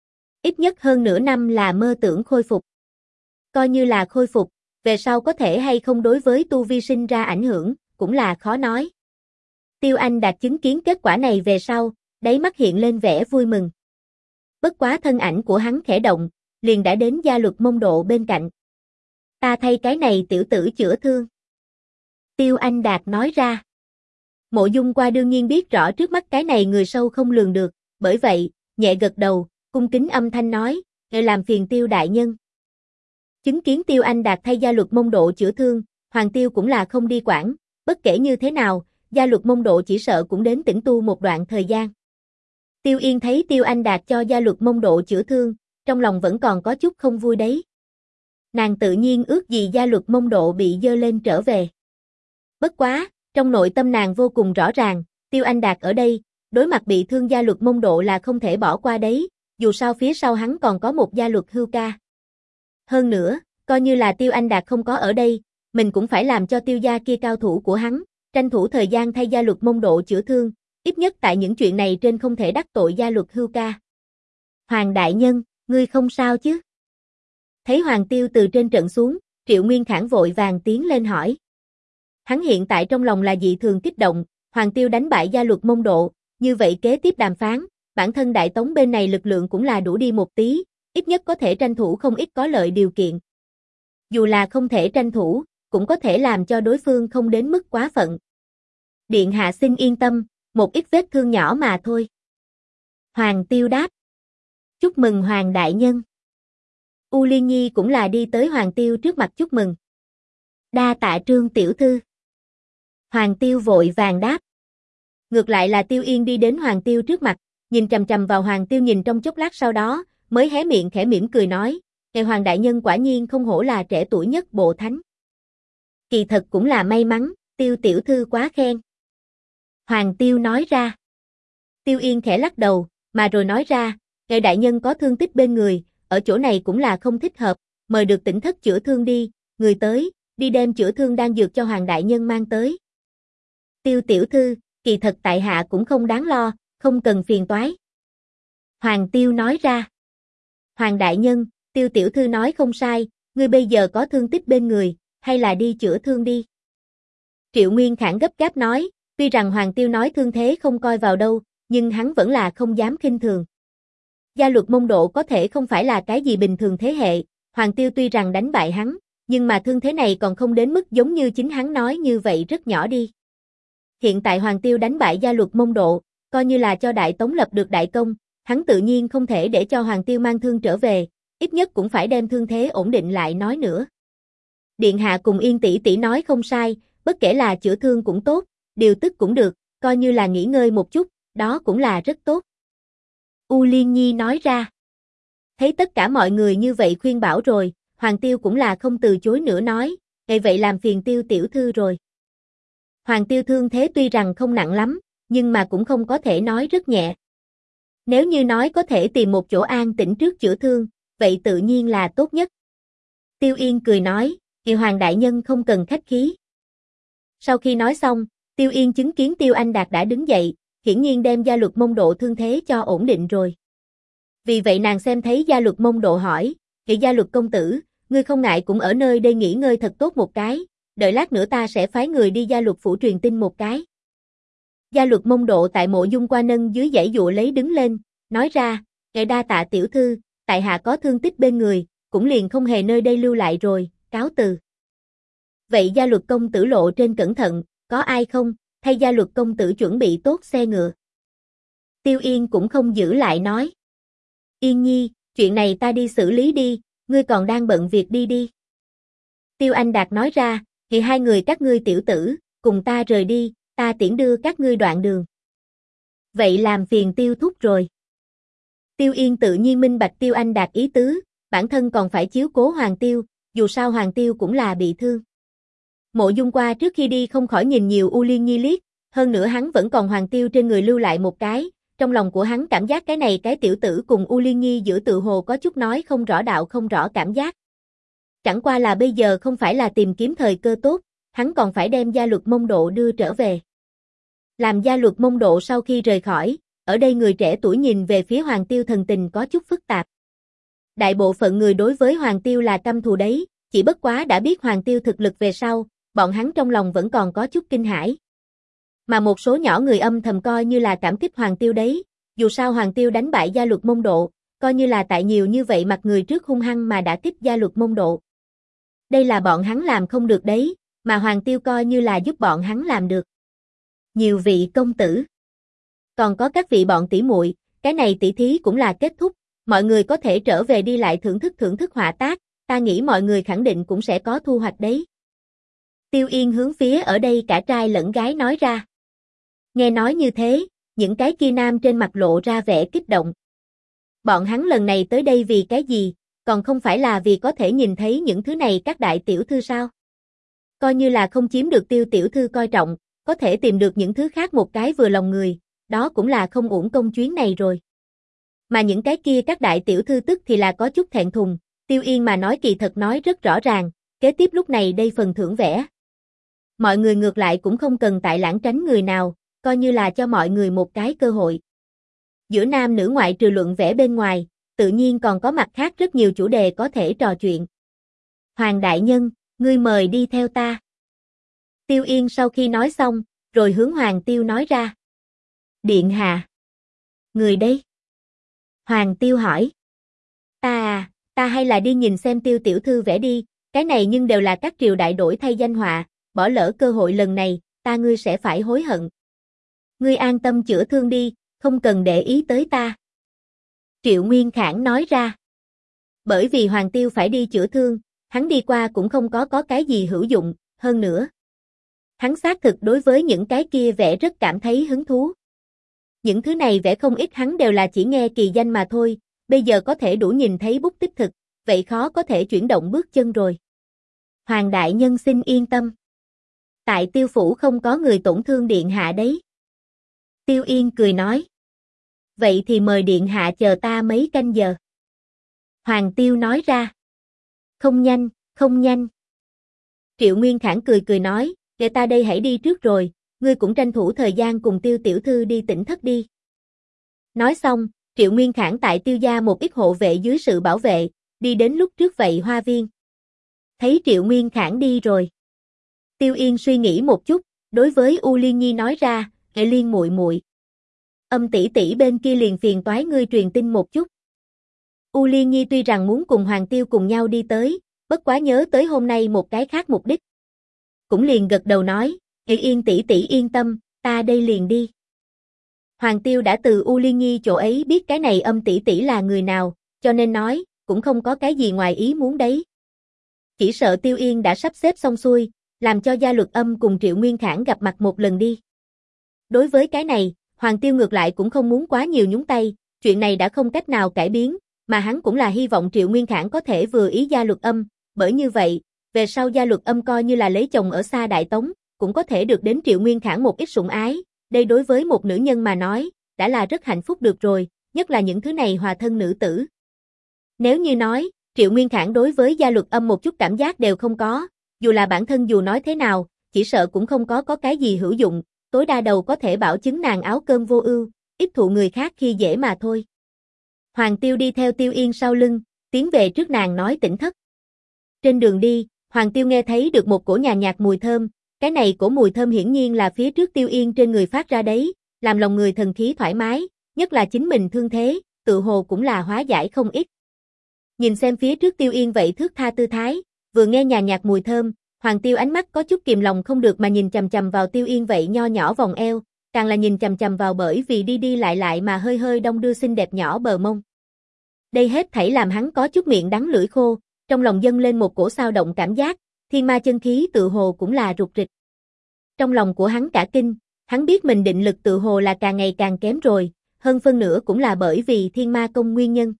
Ít nhất hơn nửa năm là mơ tưởng khôi phục. Coi như là khôi phục, về sau có thể hay không đối với tu vi sinh ra ảnh hưởng, cũng là khó nói. Tiêu Anh Đạt chứng kiến kết quả này về sau, đáy mắt hiện lên vẻ vui mừng. Bất quá thân ảnh của hắn khẽ động, liền đã đến gia luật Mông Độ bên cạnh. Ta thay cái này tiểu tử chữa thương. Tiêu Anh Đạt nói ra. Mộ Dung Qua đương nhiên biết rõ trước mắt cái này người sâu không lường được, bởi vậy, nhẹ gật đầu, cung kính âm thanh nói, làm phiền Tiêu đại nhân. Chứng kiến Tiêu Anh Đạt thay gia luật Mông Độ chữa thương, Hoàng Tiêu cũng là không đi quản, bất kể như thế nào, gia luật Mông Độ chỉ sợ cũng đến tĩnh tu một đoạn thời gian. Tiêu Yên thấy Tiêu Anh Đạt cho gia luật Mông Độ chữa thương, trong lòng vẫn còn có chút không vui đấy. Nàng tự nhiên ước gì gia luật Mông Độ bị dơ lên trở về. Bất quá, trong nội tâm nàng vô cùng rõ ràng, Tiêu Anh Đạt ở đây, đối mặt bị thương gia luật Mông Độ là không thể bỏ qua đấy, dù sao phía sau hắn còn có một gia luật Hưu Ca. Hơn nữa, coi như là Tiêu Anh Đạt không có ở đây, mình cũng phải làm cho Tiêu gia kia cao thủ của hắn, tranh thủ thời gian thay gia luật Mông Độ chữa thương, ít nhất tại những chuyện này trên không thể đắc tội gia luật Hưu Ca. Hoàng đại nhân, ngươi không sao chứ? Thấy Hoàng Tiêu từ trên trận xuống, Triệu Nguyên Khảng vội vàng tiến lên hỏi. Hắn hiện tại trong lòng là dị thường kích động, Hoàng Tiêu đánh bại gia luật Mông Độ, như vậy kế tiếp đàm phán, bản thân Đại Tống bên này lực lượng cũng là đủ đi một tí, ít nhất có thể tranh thủ không ít có lợi điều kiện. Dù là không thể tranh thủ, cũng có thể làm cho đối phương không đến mức quá phận. Điện hạ xin yên tâm, một ít vết thương nhỏ mà thôi. Hoàng Tiêu đáp. Chúc mừng Hoàng đại nhân. U Liên Nhi cũng là đi tới Hoàng Tiêu trước mặt chúc mừng. Đa tạ Trương tiểu thư. Hoàng Tiêu vội vàng đáp. Ngược lại là Tiêu Yên đi đến Hoàng Tiêu trước mặt, nhìn chằm chằm vào Hoàng Tiêu nhìn trong chốc lát sau đó, mới hé miệng khẽ mỉm cười nói, ngài Hoàng đại nhân quả nhiên không hổ là trẻ tuổi nhất bộ thánh. Kỳ thật cũng là may mắn, Tiêu tiểu thư quá khen. Hoàng Tiêu nói ra. Tiêu Yên khẽ lắc đầu, mà rồi nói ra, ngài đại nhân có thương tích bên người, ở chỗ này cũng là không thích hợp, mời được tỉnh thất chữa thương đi, người tới, đi đem chữa thương đang dược cho Hoàng đại nhân mang tới. Tiêu tiểu thư, kỳ thật tại hạ cũng không đáng lo, không cần phiền toái. Hoàng Tiêu nói ra. Hoàng đại nhân, Tiêu tiểu thư nói không sai, ngươi bây giờ có thương tích bên người, hay là đi chữa thương đi. Triệu Nguyên Khảng gấp gáp nói, tuy rằng Hoàng Tiêu nói thương thế không coi vào đâu, nhưng hắn vẫn là không dám khinh thường. Gia luật Mông Độ có thể không phải là cái gì bình thường thế hệ, Hoàng Tiêu tuy rằng đánh bại hắn, nhưng mà thương thế này còn không đến mức giống như chính hắn nói như vậy rất nhỏ đi. Hiện tại Hoàng Tiêu đánh bại gia luật Mông Độ, coi như là cho Đại Tống lập được đại công, hắn tự nhiên không thể để cho Hoàng Tiêu mang thương trở về, ít nhất cũng phải đem thương thế ổn định lại nói nữa. Điện hạ cùng Yên tỷ tỷ nói không sai, bất kể là chữa thương cũng tốt, điều tức cũng được, coi như là nghỉ ngơi một chút, đó cũng là rất tốt. U Liên Nhi nói ra. Thấy tất cả mọi người như vậy khuyên bảo rồi, Hoàng Tiêu cũng là không từ chối nữa nói, vậy làm phiền Tiêu tiểu thư rồi. Hoàng Tiêu thương thế tuy rằng không nặng lắm, nhưng mà cũng không có thể nói rất nhẹ. Nếu như nói có thể tìm một chỗ an tĩnh trước chữa thương, vậy tự nhiên là tốt nhất. Tiêu Yên cười nói, Hoàng đại nhân không cần khách khí. Sau khi nói xong, Tiêu Yên chứng kiến Tiêu Anh Đạt đã đứng dậy, hiển nhiên đem gia luật Mông Độ thương thế cho ổn định rồi. Vì vậy nàng xem thấy gia luật Mông Độ hỏi, gia luật công tử, ngươi không ngại cũng ở nơi đây nghỉ ngơi thật tốt một cái, đợi lát nữa ta sẽ phái người đi gia luật phủ truyền tin một cái. Gia luật Mông Độ tại Mộ Dung Qua nâng dưới giãy dụa lấy đứng lên, nói ra, ngài đa tạ tiểu thư, tại hạ có thương tích bên người, cũng liền không hề nơi đây lưu lại rồi, cáo từ. Vậy gia luật công tử lộ trên cẩn thận, có ai không, thay gia luật công tử chuẩn bị tốt xe ngựa. Tiêu Yên cũng không giữ lại nói. Yên Nhi, chuyện này ta đi xử lý đi, ngươi còn đang bận việc đi đi. Tiêu Anh Đạt nói ra, thì hai người các ngươi tiểu tử, cùng ta rời đi, ta tiễn đưa các ngươi đoạn đường. Vậy làm phiền Tiêu thúc rồi. Tiêu Yên tự nhiên minh bạch Tiêu Anh Đạt ý tứ, bản thân còn phải chiếu cố Hoàng Tiêu, dù sao Hoàng Tiêu cũng là bị thương. Mộ Dung Qua trước khi đi không khỏi nhìn nhiều U Liên Nhi liếc, hơn nữa hắn vẫn còn Hoàng Tiêu trên người lưu lại một cái, trong lòng của hắn cảm giác cái này cái tiểu tử cùng U Liên Nhi giữa tự hồ có chút nói không rõ đạo không rõ cảm giác. Chẳng qua là bây giờ không phải là tìm kiếm thời cơ tốt, hắn còn phải đem gia luật Mông Độ đưa trở về. Làm gia luật Mông Độ sau khi rời khỏi, ở đây người trẻ tuổi nhìn về phía Hoàng Tiêu thần tình có chút phức tạp. Đại bộ phận người đối với Hoàng Tiêu là căm thù đấy, chỉ bất quá đã biết Hoàng Tiêu thực lực về sau, bọn hắn trong lòng vẫn còn có chút kinh hãi. Mà một số nhỏ người âm thầm coi như là cảm kích Hoàng Tiêu đấy, dù sao Hoàng Tiêu đánh bại gia luật Mông Độ, coi như là tại nhiều như vậy mặt người trước hung hăng mà đã kích gia luật môn độ. Đây là bọn hắn làm không được đấy, mà Hoàng Tiêu coi như là giúp bọn hắn làm được. Nhiều vị công tử. Còn có các vị bọn tỷ muội, cái này tỷ thí cũng là kết thúc, mọi người có thể trở về đi lại thưởng thức họa tác, ta nghĩ mọi người khẳng định cũng sẽ có thu hoạch đấy. Tiêu Yên hướng phía ở đây cả trai lẫn gái nói ra. Nghe nói như thế, những cái kia nam trên mặt lộ ra vẻ kích động. Bọn hắn lần này tới đây vì cái gì, còn không phải là vì có thể nhìn thấy những thứ này các đại tiểu thư sao? Coi như là không chiếm được Tiêu tiểu thư coi trọng, có thể tìm được những thứ khác một cái vừa lòng người, đó cũng là không uổng công chuyến này rồi. Mà những cái kia các đại tiểu thư tức thì là có chút thẹn thùng, Tiêu Yên mà nói kỳ thật nói rất rõ ràng, kế tiếp lúc này đây phần thưởng vẽ. Mọi người ngược lại cũng không cần tại lãng tránh người nào, coi như là cho mọi người một cái cơ hội. Giữa nam nữ ngoại trừ luận vẽ bên ngoài, tự nhiên còn có mặt khác rất nhiều chủ đề có thể trò chuyện. Hoàng đại nhân, ngươi mời đi theo ta. Tiêu Yên sau khi nói xong, rồi hướng Hoàng Tiêu nói ra. Điện hạ. Người đây. Hoàng Tiêu hỏi. Ta hay là đi nhìn xem Tiêu tiểu thư vẽ đi, cái này nhưng đều là các triều đại đổi thay danh họa, bỏ lỡ cơ hội lần này, ngươi sẽ phải hối hận. Ngươi an tâm chữa thương đi, không cần để ý tới ta. Triệu Nguyên Khảng nói ra. Bởi vì Hoàng Tiêu phải đi chữa thương, hắn đi qua cũng không có cái gì hữu dụng, hơn nữa. Hắn xác thực đối với những cái kia vẽ rất cảm thấy hứng thú. Những thứ này vẽ không ít hắn đều là chỉ nghe kỳ danh mà thôi, bây giờ có thể đủ nhìn thấy bút tích thực, vậy khó có thể chuyển động bước chân rồi. Hoàng đại nhân xin yên tâm. Tại Tiêu phủ không có người tổn thương điện hạ đấy. Tiêu Yên cười nói. Vậy thì mời điện hạ chờ ta mấy canh giờ. Hoàng Tiêu nói ra. Không nhanh, không nhanh. Triệu Nguyên Khảng cười nói, để ta đây hãy đi trước rồi, ngươi cũng tranh thủ thời gian cùng Tiêu tiểu thư đi tỉnh thất đi. Nói xong, Triệu Nguyên Khảng tại Tiêu gia một ít hộ vệ dưới sự bảo vệ, đi đến lúc trước vậy hoa viên. Thấy Triệu Nguyên Khảng đi rồi. Tiêu Yên suy nghĩ một chút, đối với U Liên Nhi nói ra, "Hệ Liên muội muội, Âm tỷ tỷ bên kia liền phiền toái ngươi truyền tin một chút." U Liên Nhi tuy rằng muốn cùng Hoàng Tiêu cùng nhau đi tới, bất quá nhớ tới hôm nay một cái khác mục đích. Cũng liền gật đầu nói, "Hệ Yên tỷ tỷ yên tâm, ta đây liền đi." Hoàng Tiêu đã từ U Liên Nhi chỗ ấy biết cái này Âm tỷ tỷ là người nào, cho nên nói, cũng không có cái gì ngoài ý muốn đấy. Chỉ sợ Tiêu Yên đã sắp xếp xong xuôi, làm cho Gia Luật Âm cùng Triệu Nguyên Khảng gặp mặt một lần đi. Đối với cái này, Hoàng Tiêu ngược lại cũng không muốn quá nhiều nhúng tay, chuyện này đã không cách nào cải biến, mà hắn cũng là hy vọng Triệu Nguyên Khảng có thể vừa ý Gia Luật Âm, bởi như vậy, về sau Gia Luật Âm coi như là lấy chồng ở xa Đại Tống, cũng có thể được đến Triệu Nguyên Khảng một ít sủng ái, đây đối với một nữ nhân mà nói, đã là rất hạnh phúc được rồi, nhất là những thứ này hòa thân nữ tử. Nếu như nói, Triệu Nguyên Khảng đối với Gia Luật Âm một chút cảm giác đều không có, dù là bản thân dù nói thế nào, chỉ sợ cũng không có cái gì hữu dụng, tối đa đầu có thể bảo chứng nàng áo cơm vô ưu, ít thụ người khác khi dễ mà thôi. Hoàng Tiêu đi theo Tiêu Yên sau lưng, tiến về trước nàng nói tỉnh thất. Trên đường đi, Hoàng Tiêu nghe thấy được một cổ nhàn nhạt mùi thơm, cái này cổ mùi thơm hiển nhiên là phía trước Tiêu Yên trên người phát ra đấy, làm lòng người thần khí thoải mái, nhất là chính mình thương thế, tự hồ cũng là hóa giải không ít. Nhìn xem phía trước Tiêu Yên vậy thước tha tư thái, vừa nghe nhàn nhạt mùi thơm, Hoàng Tiêu ánh mắt có chút kìm lòng không được mà nhìn chằm chằm vào Tiêu Yên vậy nho nhỏ vòng eo, càng là nhìn chằm chằm vào bởi vì đi đi lại mà hơi hơi đong đưa xinh đẹp nhỏ bờ mông. Đây hết thảy làm hắn có chút miệng đắng lưỡi khô, trong lòng dâng lên một cổ xao động cảm giác, thiên ma chân khí tự hồ cũng là rục rịch. Trong lòng của hắn cả kinh, hắn biết mình định lực tự hồ là càng ngày càng kém rồi, hơn phân nửa cũng là bởi vì thiên ma công nguyên nhân.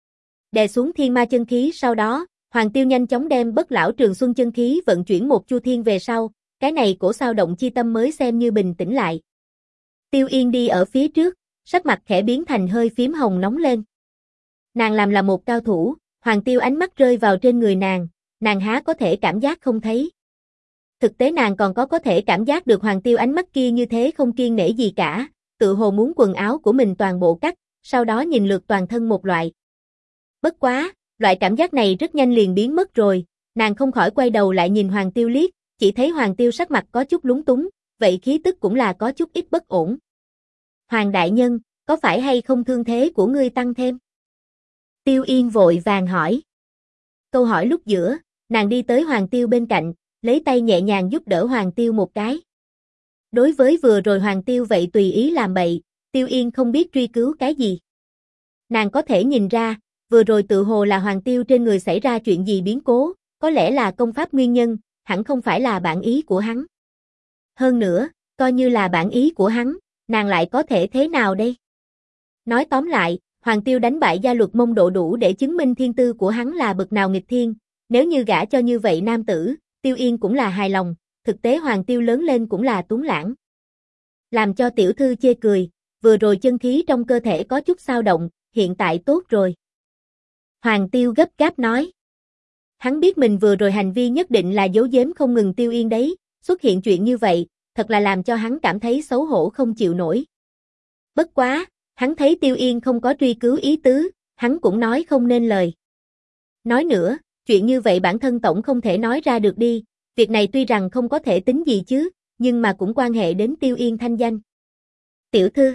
Đè xuống thiên ma chân khí sau đó, Hoàng Tiêu nhanh chóng đem Bất Lão Trường Xuân chân khí vận chuyển một chu thiên về sau, cái này cổ xao động chi tâm mới xem như bình tĩnh lại. Tiêu Yên đi ở phía trước, sắc mặt khẽ biến thành hơi phím hồng nóng lên. Nàng làm là một cao thủ, Hoàng Tiêu ánh mắt rơi vào trên người nàng há có thể cảm giác không thấy. Thực tế nàng còn có thể cảm giác được Hoàng Tiêu ánh mắt kia như thế không kiêng nể gì cả, tự hồ muốn quần áo của mình toàn bộ cắt, sau đó nhìn lượt toàn thân một loại. Bất quá, loại cảm giác này rất nhanh liền biến mất rồi, nàng không khỏi quay đầu lại nhìn Hoàng Tiêu liếc, chỉ thấy Hoàng Tiêu sắc mặt có chút lúng túng, vậy khí tức cũng là có chút ít bất ổn. Hoàng đại nhân, có phải hay không thương thế của ngươi tăng thêm? Tiêu Yên vội vàng hỏi. Câu hỏi lúc giữa, nàng đi tới Hoàng Tiêu bên cạnh, lấy tay nhẹ nhàng giúp đỡ Hoàng Tiêu một cái. Đối với vừa rồi Hoàng Tiêu vậy tùy ý làm bậy, Tiêu Yên không biết truy cứu cái gì. Nàng có thể nhìn ra, vừa rồi tự hồ là Hoàng Tiêu trên người xảy ra chuyện gì biến cố, có lẽ là công pháp nguyên nhân, hẳn không phải là bản ý của hắn. Hơn nữa, coi như là bản ý của hắn, nàng lại có thể thế nào đây? Nói tóm lại, Hoàng Tiêu đánh bại Gia Luật Mông Độ đủ để chứng minh thiên tư của hắn là bậc nào nghịch thiên, nếu như gả cho như vậy nam tử, Tiêu Yên cũng là hài lòng, thực tế Hoàng Tiêu lớn lên cũng là tuấn lãng. Làm cho tiểu thư chê cười, vừa rồi chân khí trong cơ thể có chút xao động, hiện tại tốt rồi. Hoàng Tiêu gấp gáp nói. Hắn biết mình vừa rồi hành vi nhất định là giấu giếm không ngừng Tiêu Yên đấy, xuất hiện chuyện như vậy, thật là làm cho hắn cảm thấy xấu hổ không chịu nổi. Bất quá, hắn thấy Tiêu Yên không có truy cứu ý tứ, hắn cũng nói không nên lời. Nói nữa, chuyện như vậy bản thân tổng không thể nói ra được đi, việc này tuy rằng không có thể tính gì chứ, nhưng mà cũng quan hệ đến Tiêu Yên thanh danh. Tiểu thư,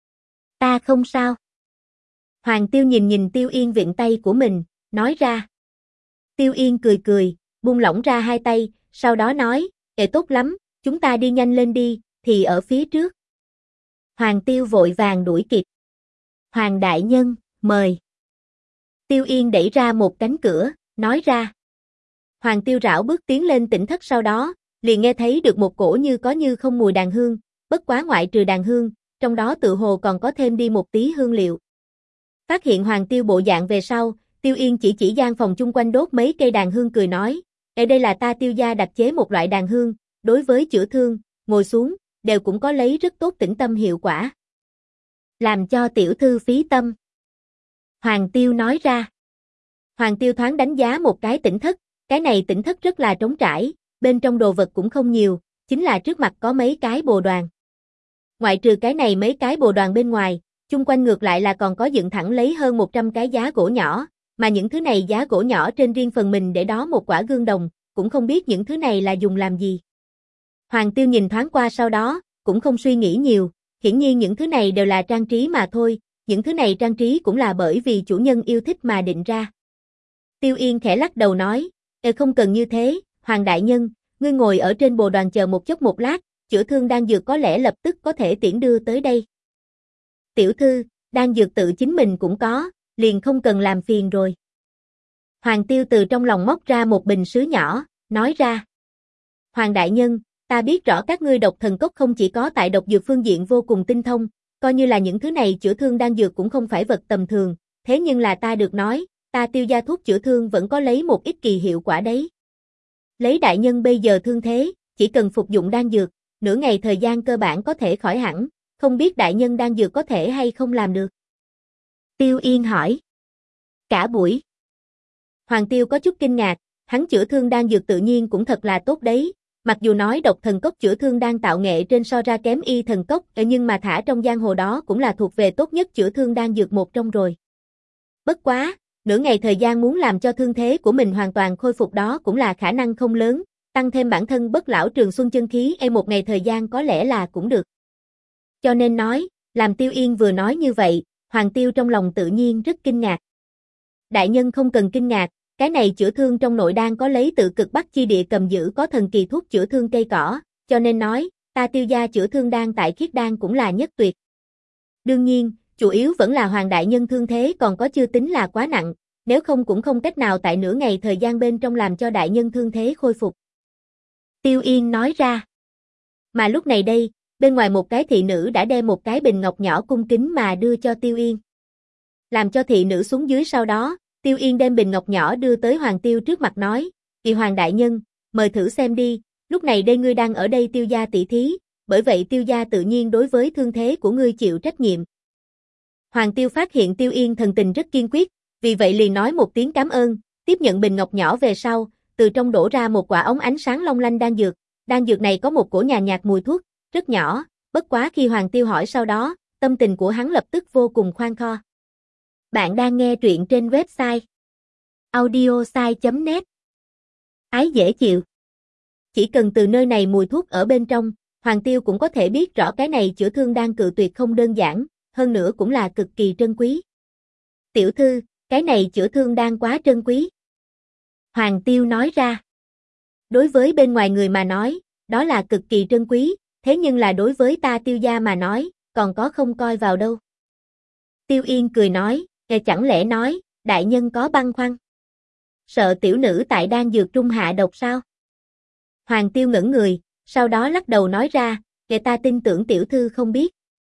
ta không sao. Hoàng Tiêu nhìn nhìn Tiêu Yên vịn tay của mình, nói ra. Tiêu Yên cười cười, buông lỏng ra hai tay, sau đó nói, tốt lắm, chúng ta đi nhanh lên đi, thì ở phía trước. Hoàng Tiêu vội vàng đuổi kịp. Hoàng đại nhân, mời. Tiêu Yên đẩy ra một cánh cửa, nói ra. Hoàng Tiêu rảo bước tiến lên tỉnh thất sau đó, liền nghe thấy được một cổ như có như không mùi đàn hương, bất quá ngoại trừ đàn hương, trong đó tự hồ còn có thêm đi một tí hương liệu. Phát hiện Hoàng Tiêu bộ dạng về sau, Tiêu Yên chỉ gian phòng chung quanh đốt mấy cây đàn hương cười nói, đây là ta Tiêu gia đặc chế một loại đàn hương, đối với chữa thương, ngồi xuống, đều cũng có lấy rất tốt tĩnh tâm hiệu quả. Làm cho tiểu thư phí tâm. Hoàng Tiêu nói ra. Hoàng Tiêu thoáng đánh giá một cái tỉnh thất, cái này tỉnh thất rất là trống trải, bên trong đồ vật cũng không nhiều, chính là trước mặt có mấy cái bồ đoàn. Ngoại trừ cái này mấy cái bồ đoàn bên ngoài, chung quanh ngược lại là còn có dựng thẳng lấy hơn 100 cái giá gỗ nhỏ, mà những thứ này giá gỗ nhỏ trên riêng phần mình để đó một quả gương đồng, cũng không biết những thứ này là dùng làm gì. Hoàng Tiêu nhìn thoáng qua sau đó, cũng không suy nghĩ nhiều, hiển nhiên những thứ này đều là trang trí mà thôi, những thứ này trang trí cũng là bởi vì chủ nhân yêu thích mà định ra. Tiêu Yên khẽ lắc đầu nói, không cần như thế, Hoàng đại nhân, ngươi ngồi ở trên bồ đoàn chờ một chốc một lát, chữa thương đan dược có lẽ lập tức có thể tiễn đưa tới đây. Tiểu thư, đan dược tự chính mình cũng có, liền không cần làm phiền rồi. Hoàng Tiêu từ trong lòng móc ra một bình sứ nhỏ, nói ra. Hoàng đại nhân, ta biết rõ các ngươi độc thần cốc không chỉ có tại độc dược phương diện vô cùng tinh thông, coi như là những thứ này chữa thương đan dược cũng không phải vật tầm thường, thế nhưng là ta được nói, ta Tiêu gia thuốc chữa thương vẫn có lấy một ít kỳ hiệu quả đấy. Lấy đại nhân bây giờ thương thế, chỉ cần phục dụng đan dược, nửa ngày thời gian cơ bản có thể khỏi hẳn, không biết đại nhân đan dược có thể hay không làm được. Tiêu Yên hỏi. Cả buổi. Hoàng Tiêu có chút kinh ngạc, hắn chữa thương đan dược tự nhiên cũng thật là tốt đấy, mặc dù nói độc thần cốc chữa thương đan tạo nghệ trên so ra kém y thần cốc, nhưng mà thả trong giang hồ đó cũng là thuộc về tốt nhất chữa thương đan dược một trong rồi. Bất quá, nửa ngày thời gian muốn làm cho thương thế của mình hoàn toàn khôi phục đó cũng là khả năng không lớn, tăng thêm bản thân bất lão trường xuân chân khí một ngày thời gian có lẽ là cũng được. Cho nên nói, làm Tiêu Yên vừa nói như vậy, Hoàng Tiêu trong lòng tự nhiên rất kinh ngạc. Đại nhân không cần kinh ngạc, cái này chữa thương trong nội đan có lấy từ cực bắc chi địa cầm giữ có thần kỳ thuốc chữa thương cây cỏ, cho nên nói, ta Tiêu gia chữa thương đan tại khiết đan cũng là nhất tuyệt. Đương nhiên, chủ yếu vẫn là Hoàng đại nhân thương thế còn có chưa tính là quá nặng, nếu không cũng không cách nào tại nửa ngày thời gian bên trong làm cho đại nhân thương thế khôi phục. Tiêu Yên nói ra. Mà lúc này đây, bên ngoài một cái thị nữ đã đem một cái bình ngọc nhỏ cung kính mà đưa cho Tiêu Yên. Làm cho thị nữ xuống dưới sau đó, Tiêu Yên đem bình ngọc nhỏ đưa tới Hoàng Tiêu trước mặt nói, Hoàng đại nhân, mời thử xem đi, lúc này đây ngươi đang ở đây Tiêu gia tỷ thí, bởi vậy Tiêu gia tự nhiên đối với thương thế của ngươi chịu trách nhiệm. Hoàng Tiêu phát hiện Tiêu Yên thần tình rất kiên quyết, vì vậy liền nói một tiếng cảm ơn, tiếp nhận bình ngọc nhỏ về sau, từ trong đổ ra một quả ống ánh sáng long lanh đan dược này có một cổ nhàn nhạt mùi thuốc, rất nhỏ, bất quá khi Hoàng Tiêu hỏi sau đó, tâm tình của hắn lập tức vô cùng khoan kho. Bạn đang nghe truyện trên website audiosai.net. Ái dễ chịu. Chỉ cần từ nơi này mùi thuốc ở bên trong, Hoàng Tiêu cũng có thể biết rõ cái này chữa thương đan cự tuyệt không đơn giản, hơn nữa cũng là cực kỳ trân quý. Tiểu thư, Cái này chữa thương đan quá trân quý. Hoàng Tiêu nói ra. Đối với bên ngoài người mà nói, đó là cực kỳ trân quý, thế nhưng là đối với ta Tiêu gia mà nói, còn có không coi vào đâu. Tiêu Yên cười nói, chẳng lẽ nói, đại nhân có băn khoăn? Sợ tiểu nữ tại đan dược trung hạ độc sao? Hoàng Tiêu ngẩn người, sau đó lắc đầu nói ra, ta tin tưởng tiểu thư không biết.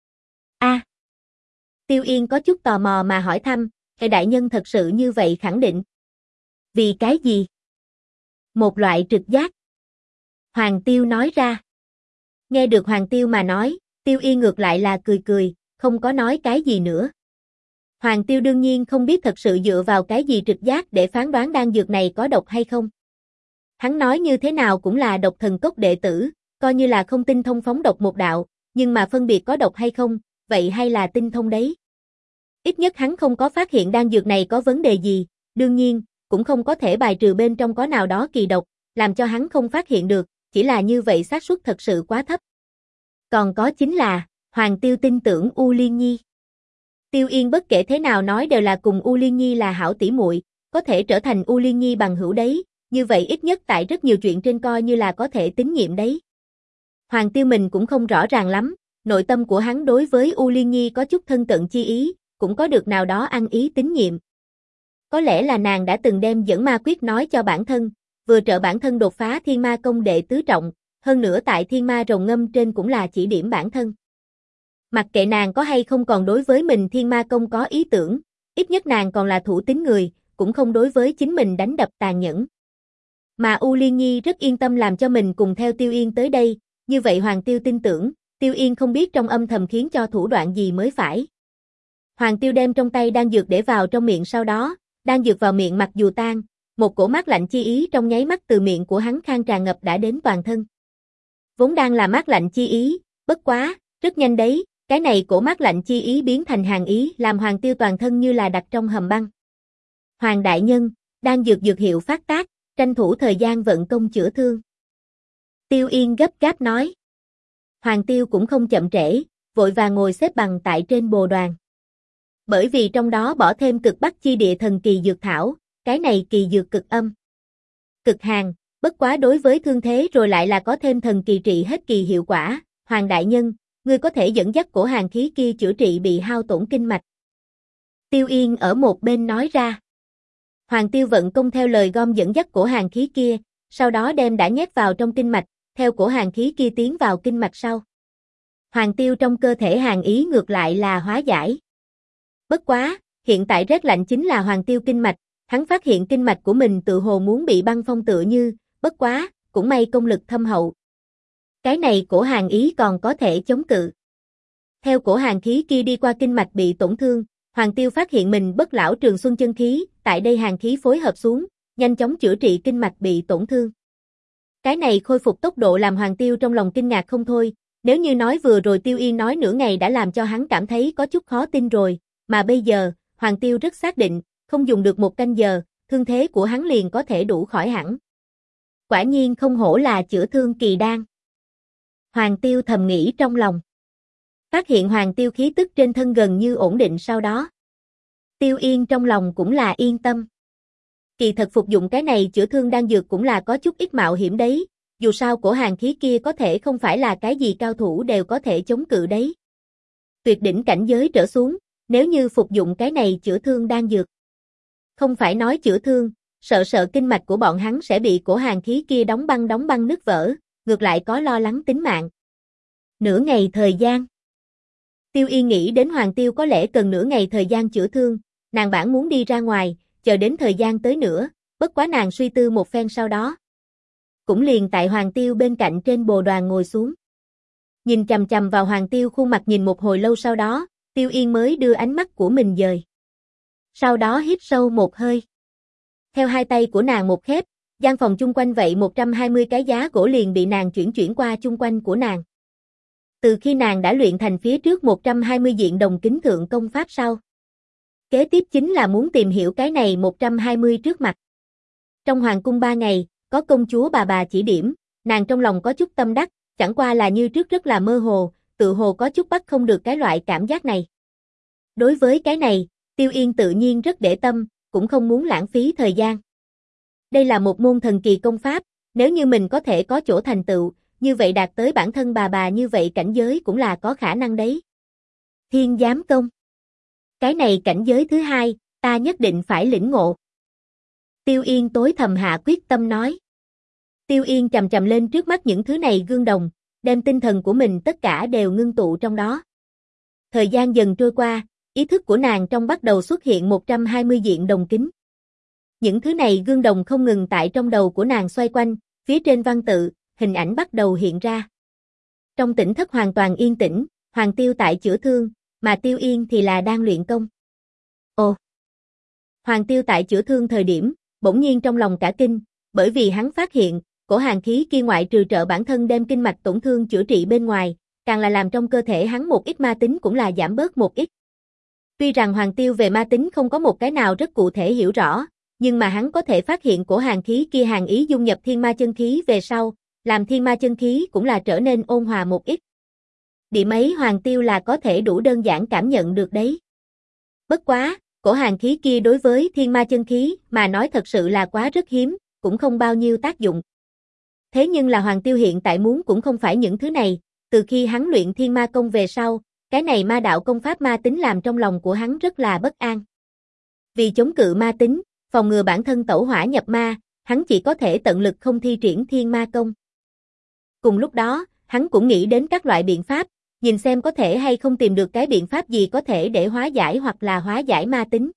Tiêu Yên có chút tò mò mà hỏi thăm, đại nhân thật sự như vậy khẳng định. Vì cái gì? Một loại trực giác. Hoàng Tiêu nói ra. Nghe được Hoàng Tiêu mà nói, Tiêu Yên ngược lại là cười cười, không có nói cái gì nữa. Hoàng Tiêu đương nhiên không biết thật sự dựa vào cái gì trực giác để phán đoán đan dược này có độc hay không. Hắn nói như thế nào cũng là độc thần cốc đệ tử, coi như là không tinh thông phóng độc một đạo, nhưng mà phân biệt có độc hay không, vậy hay là tinh thông đấy. Ít nhất hắn không có phát hiện đan dược này có vấn đề gì, đương nhiên, cũng không có thể bài trừ bên trong có nào đó kỳ độc, làm cho hắn không phát hiện được, chỉ là như vậy xác suất thật sự quá thấp. Còn có chính là, Hoàng Tiêu tin tưởng U Liên Nhi. Tiêu Yên bất kể thế nào nói đều là cùng U Liên Nhi là hảo tỉ muội, có thể trở thành U Liên Nhi bằng hữu đấy, như vậy ít nhất tại rất nhiều chuyện trên coi như là có thể tín nhiệm đấy. Hoàng Tiêu mình cũng không rõ ràng lắm, nội tâm của hắn đối với U Liên Nhi có chút thân cận chi ý, cũng có được nào đó ăn ý tín nhiệm. Có lẽ là nàng đã từng đem dẫn ma quyết nói cho bản thân, vừa trợ bản thân đột phá thiên ma công đệ tứ trọng, hơn nữa tại thiên ma rồng ngâm trên cũng là chỉ điểm bản thân. Mặc kệ nàng có hay không còn đối với mình thiên ma công có ý tưởng, ít nhất nàng còn là thủ tín người, cũng không đối với chính mình đánh đập tàn nhẫn. Mà U Liên Nhi rất yên tâm làm cho mình cùng theo Tiêu Yên tới đây, như vậy Hoàng Tiêu tin tưởng, Tiêu Yên không biết trong âm thầm khiến cho thủ đoạn gì mới phải. Hoàng Tiêu đem trong tay đan dược để vào trong miệng sau đó, đan dược vào miệng mặc dù tan, một cổ mát lạnh chi ý trong nháy mắt từ miệng của hắn khang tràn ngập đã đến toàn thân. Vốn đang là mát lạnh chi ý, bất quá, rất nhanh đấy, cái này cổ mát lạnh chi ý biến thành hàn ý làm Hoàng Tiêu toàn thân như là đặt trong hầm băng. Hoàng đại nhân, đan dược dược hiệu phát tác, tranh thủ thời gian vận công chữa thương. Tiêu Yên gấp gáp nói. Hoàng Tiêu cũng không chậm trễ, vội vàng ngồi xếp bằng tại trên bồ đoàn. Bởi vì trong đó bỏ thêm cực bắc chi địa thần kỳ dược thảo, cái này kỳ dược cực âm. Cực hàn, bất quá đối với thương thế rồi lại là có thêm thần kỳ trị hết kỳ hiệu quả. Hoàng đại nhân, ngươi có thể dẫn dắt cổ hàn khí kia chữa trị bị hao tổn kinh mạch. Tiêu Yên ở một bên nói ra. Hoàng Tiêu vận công theo lời gom dẫn dắt cổ hàn khí kia, sau đó đem đã nhét vào trong kinh mạch, theo cổ hàn khí kia tiến vào kinh mạch sau. Hoàng Tiêu trong cơ thể hàn ý ngược lại là hóa giải. Bất quá, hiện tại rét lạnh chính là Hoàng Tiêu kinh mạch, hắn phát hiện kinh mạch của mình tự hồ muốn bị băng phong tựa như, bất quá, cũng may công lực thâm hậu. Cái này cổ hàn ý còn có thể chống cự. Theo cổ hàn khí kia đi qua kinh mạch bị tổn thương, Hoàng Tiêu phát hiện mình bất lão trường xuân chân khí, tại đây hàn khí phối hợp xuống, nhanh chóng chữa trị kinh mạch bị tổn thương. Cái này khôi phục tốc độ làm Hoàng Tiêu trong lòng kinh ngạc không thôi, nếu như nói vừa rồi Tiêu Yên nói nửa ngày đã làm cho hắn cảm thấy có chút khó tin rồi, mà bây giờ, Hoàng Tiêu rất xác định, không dùng được một canh giờ, thương thế của hắn liền có thể đủ khỏi hẳn. Quả nhiên không hổ là chữa thương kỳ đan. Hoàng Tiêu thầm nghĩ trong lòng. Phát hiện Hoàng Tiêu khí tức trên thân gần như ổn định sau đó. Tiêu Yên trong lòng cũng là yên tâm. Kỳ thật phục dụng cái này chữa thương đan dược cũng là có chút ít mạo hiểm đấy, dù sao cổ hàn khí kia có thể không phải là cái gì cao thủ đều có thể chống cự đấy. Tuyệt đỉnh cảnh giới trở xuống, nếu như phục dụng cái này chữa thương đan dược. Không phải nói chữa thương, sợ kinh mạch của bọn hắn sẽ bị cổ hàn khí kia đóng băng nứt vỡ, ngược lại có lo lắng tính mạng. Nửa ngày thời gian. Tiêu Yên nghĩ đến Hoàng Tiêu có lẽ cần nửa ngày thời gian chữa thương, nàng bản muốn đi ra ngoài, chờ đến thời gian tới nữa, bất quá nàng suy tư một phen sau đó. Cũng liền tại Hoàng Tiêu bên cạnh trên bồ đoàn ngồi xuống. Nhìn chằm chằm vào Hoàng Tiêu khuôn mặt nhìn một hồi lâu sau đó, Tiêu Yên mới đưa ánh mắt của mình dời. Sau đó hít sâu một hơi. Theo hai tay của nàng một khép, gian phòng chung quanh vậy 120 cái giá gỗ liền bị nàng chuyển qua chung quanh của nàng. Từ khi nàng đã luyện thành phía trước 120 diện đồng kính thượng công pháp sau. Kế tiếp chính là muốn tìm hiểu cái này 120 trước mặt. Trong hoàng cung 3 ngày, có công chúa bà chỉ điểm, nàng trong lòng có chút tâm đắc, chẳng qua là như trước rất là mơ hồ, tự hồ có chút bắt không được cái loại cảm giác này. Đối với cái này, Tiêu Yên tự nhiên rất để tâm, cũng không muốn lãng phí thời gian. Đây là một môn thần kỳ công pháp, nếu như mình có thể có chỗ thành tựu, như vậy đạt tới bản thân bà như vậy cảnh giới cũng là có khả năng đấy. Thiên giám công. Cái này cảnh giới thứ hai, ta nhất định phải lĩnh ngộ. Tiêu Yên tối thầm hạ quyết tâm nói. Tiêu Yên chầm chầm lên trước mắt những thứ này gương đồng, đem tinh thần của mình tất cả đều ngưng tụ trong đó. Thời gian dần trôi qua, ý thức của nàng trong bắt đầu xuất hiện 120 diện đồng kính. Những thứ này gương đồng không ngừng tại trong đầu của nàng xoay quanh, phía trên văn tự, hình ảnh bắt đầu hiện ra. Trong tỉnh thất hoàn toàn yên tĩnh, Hoàng Tiêu tại chữa thương, mà Tiêu Yên thì là đang luyện công. Ồ! Hoàng Tiêu tại chữa thương thời điểm, bỗng nhiên trong lòng cả kinh, bởi vì hắn phát hiện, cổ hàn khí kia ngoại trừ trợ bản thân đem kinh mạch tổn thương chữa trị bên ngoài, càng là làm trong cơ thể hắn một ít ma tính cũng là giảm bớt một ít. Tuy rằng Hoàng Tiêu về ma tính không có một cái nào rất cụ thể hiểu rõ, nhưng mà hắn có thể phát hiện cổ hàn khí kia hàn ý dung nhập thiên ma chân khí về sau, làm thiên ma chân khí cũng là trở nên ôn hòa một ít. Điểm ấy Hoàng Tiêu là có thể đủ đơn giản cảm nhận được đấy. Bất quá, cổ hàn khí kia đối với thiên ma chân khí mà nói thật sự là quá rất hiếm, cũng không bao nhiêu tác dụng. Thế nhưng là Hoàng Tiêu hiện tại muốn cũng không phải những thứ này, từ khi hắn luyện thiên ma công về sau, cái này ma đạo công pháp ma tính làm trong lòng của hắn rất là bất an. Vì chống cự ma tính, phòng ngừa bản thân tẩu hỏa nhập ma, hắn chỉ có thể tận lực không thi triển thiên ma công. Cùng lúc đó, hắn cũng nghĩ đến các loại biện pháp, nhìn xem có thể hay không tìm được cái biện pháp gì có thể để hóa giải hoặc là hóa giải ma tính.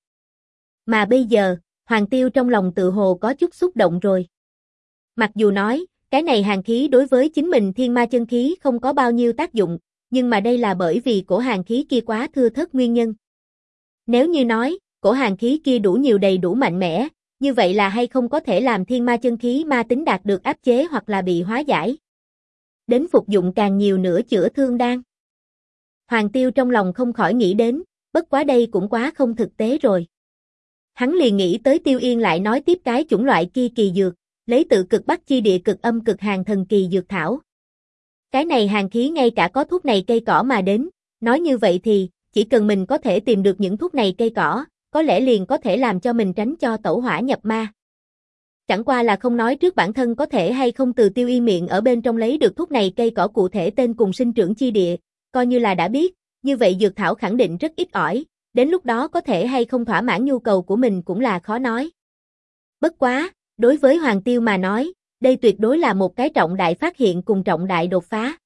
Mà bây giờ, Hoàng Tiêu trong lòng tự hồ có chút xúc động rồi. Mặc dù nói, cái này hàn khí đối với chính mình thiên ma chân khí không có bao nhiêu tác dụng, nhưng mà đây là bởi vì cổ hàn khí kia quá thưa thớt nguyên nhân. Nếu như nói, cổ hàn khí kia đủ nhiều đầy đủ mạnh mẽ, như vậy là hay không có thể làm thiên ma chân khí ma tính đạt được áp chế hoặc là bị hóa giải. Đến phục dụng càng nhiều nữa chữa thương đan. Hoàng Tiêu trong lòng không khỏi nghĩ đến, bất quá đây cũng quá không thực tế rồi. Hắn liền nghĩ tới Tiêu Yên lại nói tiếp cái chủng loại kia kỳ dược, lấy tự cực bắc chi địa cực âm cực hàn thần kỳ dược thảo. Cái này hàn khí ngay cả có thuốc này cây cỏ mà đến, nói như vậy thì, chỉ cần mình có thể tìm được những thuốc này cây cỏ, có lẽ liền có thể làm cho mình tránh cho tẩu hỏa nhập ma. Chẳng qua là không nói trước bản thân có thể hay không từ Tiêu Yên miệng ở bên trong lấy được thuốc này cây cỏ cụ thể tên cùng sinh trưởng chi địa, coi như là đã biết, như vậy dược thảo khẳng định rất ít ỏi, đến lúc đó có thể hay không thỏa mãn nhu cầu của mình cũng là khó nói. Bất quá, đối với Hoàng Tiêu mà nói, đây tuyệt đối là một cái trọng đại phát hiện cùng trọng đại đột phá.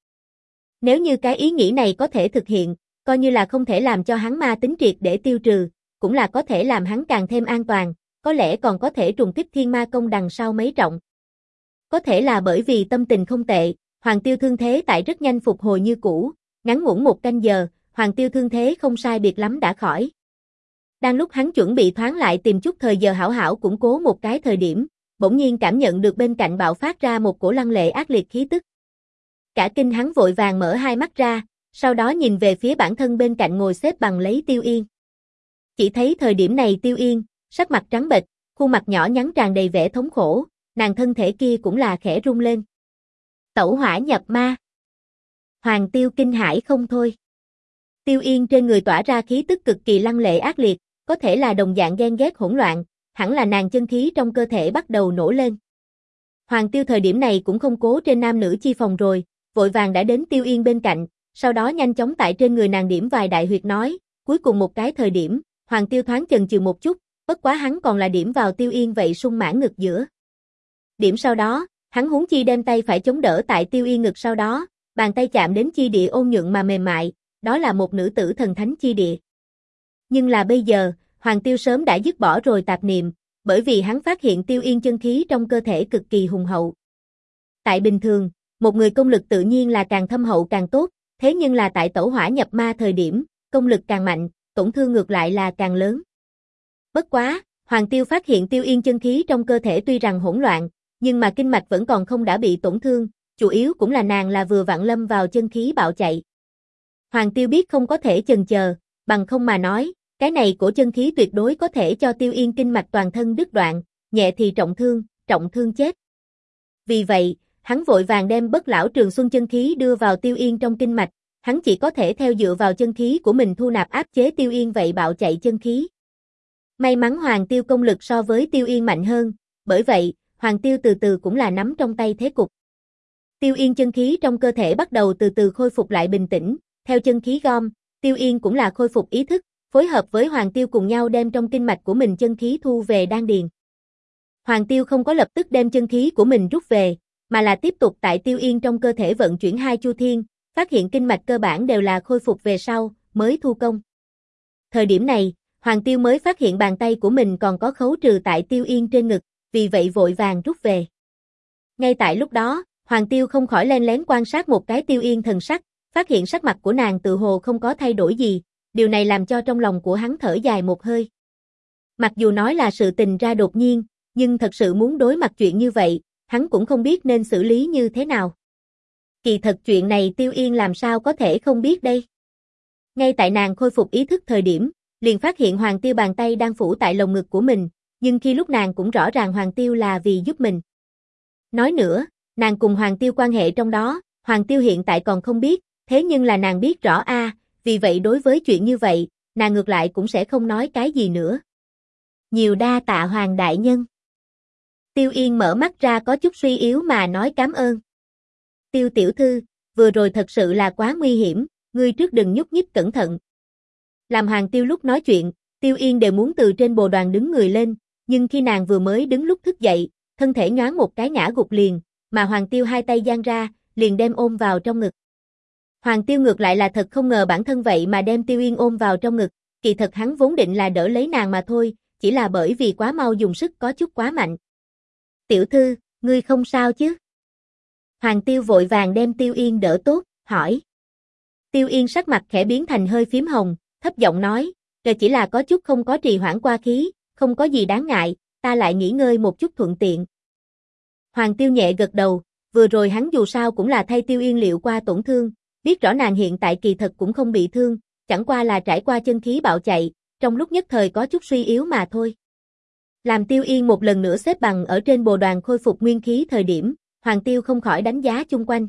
Nếu như cái ý nghĩ này có thể thực hiện, coi như là không thể làm cho hắn ma tính triệt để tiêu trừ, cũng là có thể làm hắn càng thêm an toàn, có lẽ còn có thể trùng kích thiên ma công đằng sau mấy trọng. Có thể là bởi vì tâm tình không tệ, Hoàng Tiêu thương thế tại rất nhanh phục hồi như cũ, ngắn ngủn 1 canh giờ, Hoàng Tiêu thương thế không sai biệt lắm đã khỏi. Đang lúc hắn chuẩn bị thoáng lại tìm chút thời giờ hảo hảo củng cố một cái thời điểm, bỗng nhiên cảm nhận được bên cạnh bạo phát ra một cổ lăng lệ ác liệt khí tức. Cả kinh hắn vội vàng mở hai mắt ra, sau đó nhìn về phía bản thân bên cạnh ngồi xếp bằng lấy Tiêu Yên. Chỉ thấy thời điểm này Tiêu Yên, sắc mặt trắng bệch, khuôn mặt nhỏ nhắn tràn đầy vẻ thống khổ, nàng thân thể kia cũng là khẽ rung lên. Tẩu hỏa nhập ma. Hoàng Tiêu kinh hãi không thôi. Tiêu Yên trên người tỏa ra khí tức cực kỳ lăng lệ ác liệt, có thể là đồng dạng ghen ghét hỗn loạn, hẳn là nàng chân khí trong cơ thể bắt đầu nổ lên. Hoàng Tiêu thời điểm này cũng không cố trên nam nữ chi phòng rồi, vội vàng đã đến Tiêu Yên bên cạnh, sau đó nhanh chóng tại trên người nàng điểm vài đại huyệt nói, cuối cùng một cái thời điểm, Hoàng Tiêu thoáng chần chừ một chút, bất quá hắn còn là điểm vào Tiêu Yên vậy sung mãn ngực giữa. Điểm sau đó, hắn huống chi đem tay phải chống đỡ tại Tiêu Yên ngực sau đó, bàn tay chạm đến chi địa ôn nhuận mà mềm mại, đó là một nữ tử thần thánh chi địa. Nhưng là bây giờ, Hoàng Tiêu sớm đã dứt bỏ rồi tạp niệm, bởi vì hắn phát hiện Tiêu Yên chân khí trong cơ thể cực kỳ hùng hậu. Tại bình thường, một người công lực tự nhiên là càng thâm hậu càng tốt, thế nhưng là tại tẩu hỏa nhập ma thời điểm, công lực càng mạnh, tổn thương ngược lại là càng lớn. Bất quá, Hoàng Tiêu phát hiện Tiêu Yên chân khí trong cơ thể tuy rằng hỗn loạn, nhưng mà kinh mạch vẫn còn không đã bị tổn thương, chủ yếu cũng là nàng là vừa vặn lâm vào chân khí bạo chạy. Hoàng Tiêu biết không có thể chần chờ, bằng không mà nói, cái này của chân khí tuyệt đối có thể cho Tiêu Yên kinh mạch toàn thân đứt đoạn, nhẹ thì trọng thương chết. Vì vậy, hắn vội vàng đem bất lão trường xuân chân khí đưa vào Tiêu Yên trong kinh mạch, hắn chỉ có thể theo dựa vào chân khí của mình thu nạp áp chế Tiêu Yên vậy bạo chạy chân khí. May mắn Hoàng Tiêu công lực so với Tiêu Yên mạnh hơn, bởi vậy, Hoàng Tiêu từ từ cũng là nắm trong tay thế cục. Tiêu Yên chân khí trong cơ thể bắt đầu từ từ khôi phục lại bình tĩnh, theo chân khí gom, Tiêu Yên cũng là khôi phục ý thức, phối hợp với Hoàng Tiêu cùng nhau đem trong kinh mạch của mình chân khí thu về đan điền. Hoàng Tiêu không có lập tức đem chân khí của mình rút về, mà là tiếp tục tại Tiêu Yên trong cơ thể vận chuyển hai chu thiên, phát hiện kinh mạch cơ bản đều là khôi phục về sau, mới thu công. Thời điểm này, Hoàng Tiêu mới phát hiện bàn tay của mình còn có khấu trừ tại Tiêu Yên trên ngực, vì vậy vội vàng rút về. Ngay tại lúc đó, Hoàng Tiêu không khỏi len lén quan sát một cái Tiêu Yên thần sắc, phát hiện sắc mặt của nàng tự hồ không có thay đổi gì, điều này làm cho trong lòng của hắn thở dài một hơi. Mặc dù nói là sự tình ra đột nhiên, nhưng thật sự muốn đối mặt chuyện như vậy, hắn cũng không biết nên xử lý như thế nào. Kỳ thật chuyện này Tiêu Yên làm sao có thể không biết đây. Ngay tại nàng khôi phục ý thức thời điểm, liền phát hiện Hoàng Tiêu bàn tay đang phủ tại lồng ngực của mình, nhưng khi lúc nàng cũng rõ ràng Hoàng Tiêu là vì giúp mình. Nói nữa, nàng cùng Hoàng Tiêu quan hệ trong đó, Hoàng Tiêu hiện tại còn không biết, thế nhưng là nàng biết rõ vì vậy đối với chuyện như vậy, nàng ngược lại cũng sẽ không nói cái gì nữa. Nhiều đa tạ Hoàng đại nhân. Tiêu Yên mở mắt ra có chút suy yếu mà nói cảm ơn. Tiêu tiểu thư, vừa rồi thật sự là quá nguy hiểm, ngươi trước đừng nhúc nhích cẩn thận. Làm Hoàng Tiêu lúc nói chuyện, Tiêu Yên đều muốn từ trên bồ đoàn đứng người lên, nhưng khi nàng vừa mới đứng lúc thức dậy, thân thể nhoáng một cái ngã gục liền, mà Hoàng Tiêu hai tay giang ra, liền đem ôm vào trong ngực. Hoàng Tiêu ngược lại là thật không ngờ bản thân vậy mà đem Tiêu Yên ôm vào trong ngực, kỳ thật hắn vốn định là đỡ lấy nàng mà thôi, chỉ là bởi vì quá mau dùng sức có chút quá mạnh. Tiểu thư, ngươi không sao chứ? Hoàng Tiêu vội vàng đem Tiêu Yên đỡ tốt, hỏi. Tiêu Yên sắc mặt khẽ biến thành hơi phím hồng, thấp giọng nói, chỉ là có chút không có trì hoãn qua khí, không có gì đáng ngại, ta lại nghỉ ngơi một chút thuận tiện. Hoàng Tiêu nhẹ gật đầu, vừa rồi hắn dù sao cũng là thay Tiêu Yên liệu qua tổn thương, biết rõ nàng hiện tại kỳ thật cũng không bị thương, chẳng qua là trải qua chân khí bạo chạy, trong lúc nhất thời có chút suy yếu mà thôi. Làm Tiêu Yên một lần nữa xếp bằng ở trên bồ đoàn khôi phục nguyên khí thời điểm, Hoàng Tiêu không khỏi đánh giá chung quanh.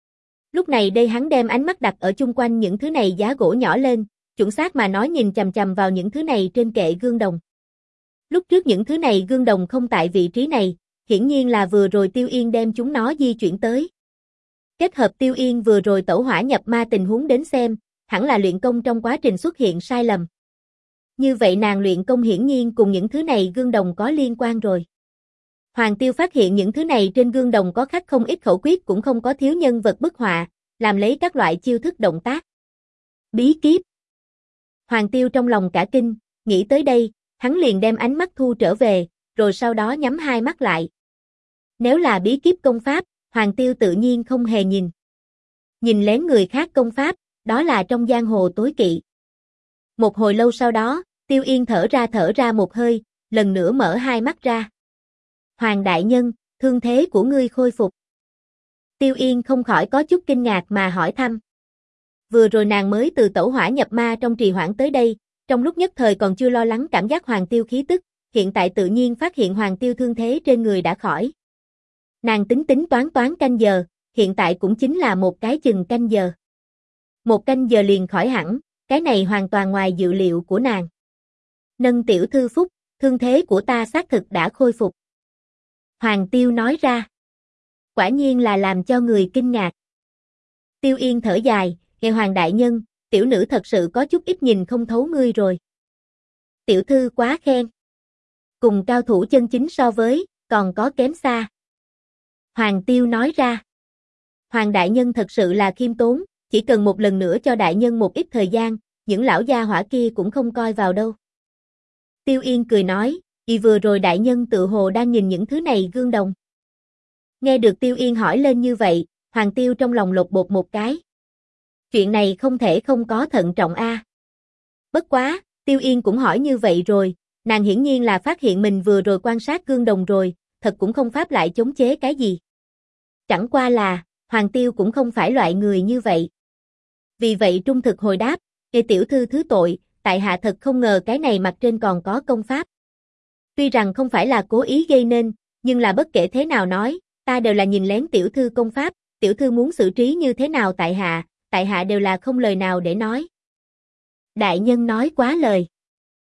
Lúc này đây hắn đem ánh mắt đặt ở chung quanh những thứ này giá gỗ nhỏ lên, chuẩn xác mà nói nhìn chằm chằm vào những thứ này trên kệ gương đồng. Lúc trước những thứ này gương đồng không tại vị trí này, hiển nhiên là vừa rồi Tiêu Yên đem chúng nó di chuyển tới. Kết hợp Tiêu Yên vừa rồi tẩu hỏa nhập ma tình huống đến xem, hẳn là luyện công trong quá trình xuất hiện sai lầm. Như vậy nàng luyện công hiển nhiên cùng những thứ này gương đồng có liên quan rồi. Hoàng Tiêu phát hiện những thứ này trên gương đồng có khắc không ít khẩu quyết cũng không có thiếu nhân vật bức họa, làm lấy các loại chiêu thức động tác. Bí kíp. Hoàng Tiêu trong lòng cả kinh, nghĩ tới đây, hắn liền đem ánh mắt thu trở về, rồi sau đó nhắm hai mắt lại. Nếu là bí kíp công pháp, Hoàng Tiêu tự nhiên không hề nhìn. Nhìn lén người khác công pháp, đó là trong giang hồ tối kỵ. Một hồi lâu sau đó, Tiêu Yên thở ra một hơi, lần nữa mở hai mắt ra. Hoàng đại nhân, thương thế của ngươi khôi phục. Tiêu Yên không khỏi có chút kinh ngạc mà hỏi thăm. Vừa rồi nàng mới từ tẩu hỏa nhập ma trong trì hoãn tới đây, trong lúc nhất thời còn chưa lo lắng cảm giác Hoàng Tiêu khí tức, hiện tại tự nhiên phát hiện Hoàng Tiêu thương thế trên người đã khỏi. Nàng tính toán canh giờ, hiện tại cũng chính là một cái chừng canh giờ. Một canh giờ liền khỏi hẳn, cái này hoàn toàn ngoài dự liệu của nàng. Nâng tiểu thư phúc, thương thế của ta xác thực đã khôi phục. Hoàng Tiêu nói ra. Quả nhiên là làm cho người kinh ngạc. Tiêu Yên thở dài, nghe Hoàng đại nhân, tiểu nữ thật sự có chút ít nhìn không thấu ngươi rồi. Tiểu thư quá khen. Cùng cao thủ chân chính so với, còn có kém xa. Hoàng Tiêu nói ra. Hoàng đại nhân thật sự là khiêm tốn, chỉ cần một lần nữa cho đại nhân một ít thời gian, những lão gia hỏa kia cũng không coi vào đâu. Tiêu Yên cười nói, vừa rồi đại nhân tự hồ đang nhìn những thứ này gương đồng. Nghe được Tiêu Yên hỏi lên như vậy, Hoàng Tiêu trong lòng lột bột một cái. Chuyện này không thể không có thận trọng a. Bất quá, Tiêu Yên cũng hỏi như vậy rồi, nàng hiển nhiên là phát hiện mình vừa rồi quan sát gương đồng rồi, thật cũng không pháp lại chống chế cái gì. Chẳng qua là, Hoàng Tiêu cũng không phải loại người như vậy. Vì vậy trung thực hồi đáp, tiểu thư thứ tội, tại hạ thật không ngờ cái này mặt trên còn có công pháp. Tuy rằng không phải là cố ý gây nên, nhưng là bất kể thế nào nói, ta đều là nhìn lén tiểu thư công pháp, tiểu thư muốn xử trí như thế nào tại hạ đều là không lời nào để nói. Đại nhân nói quá lời.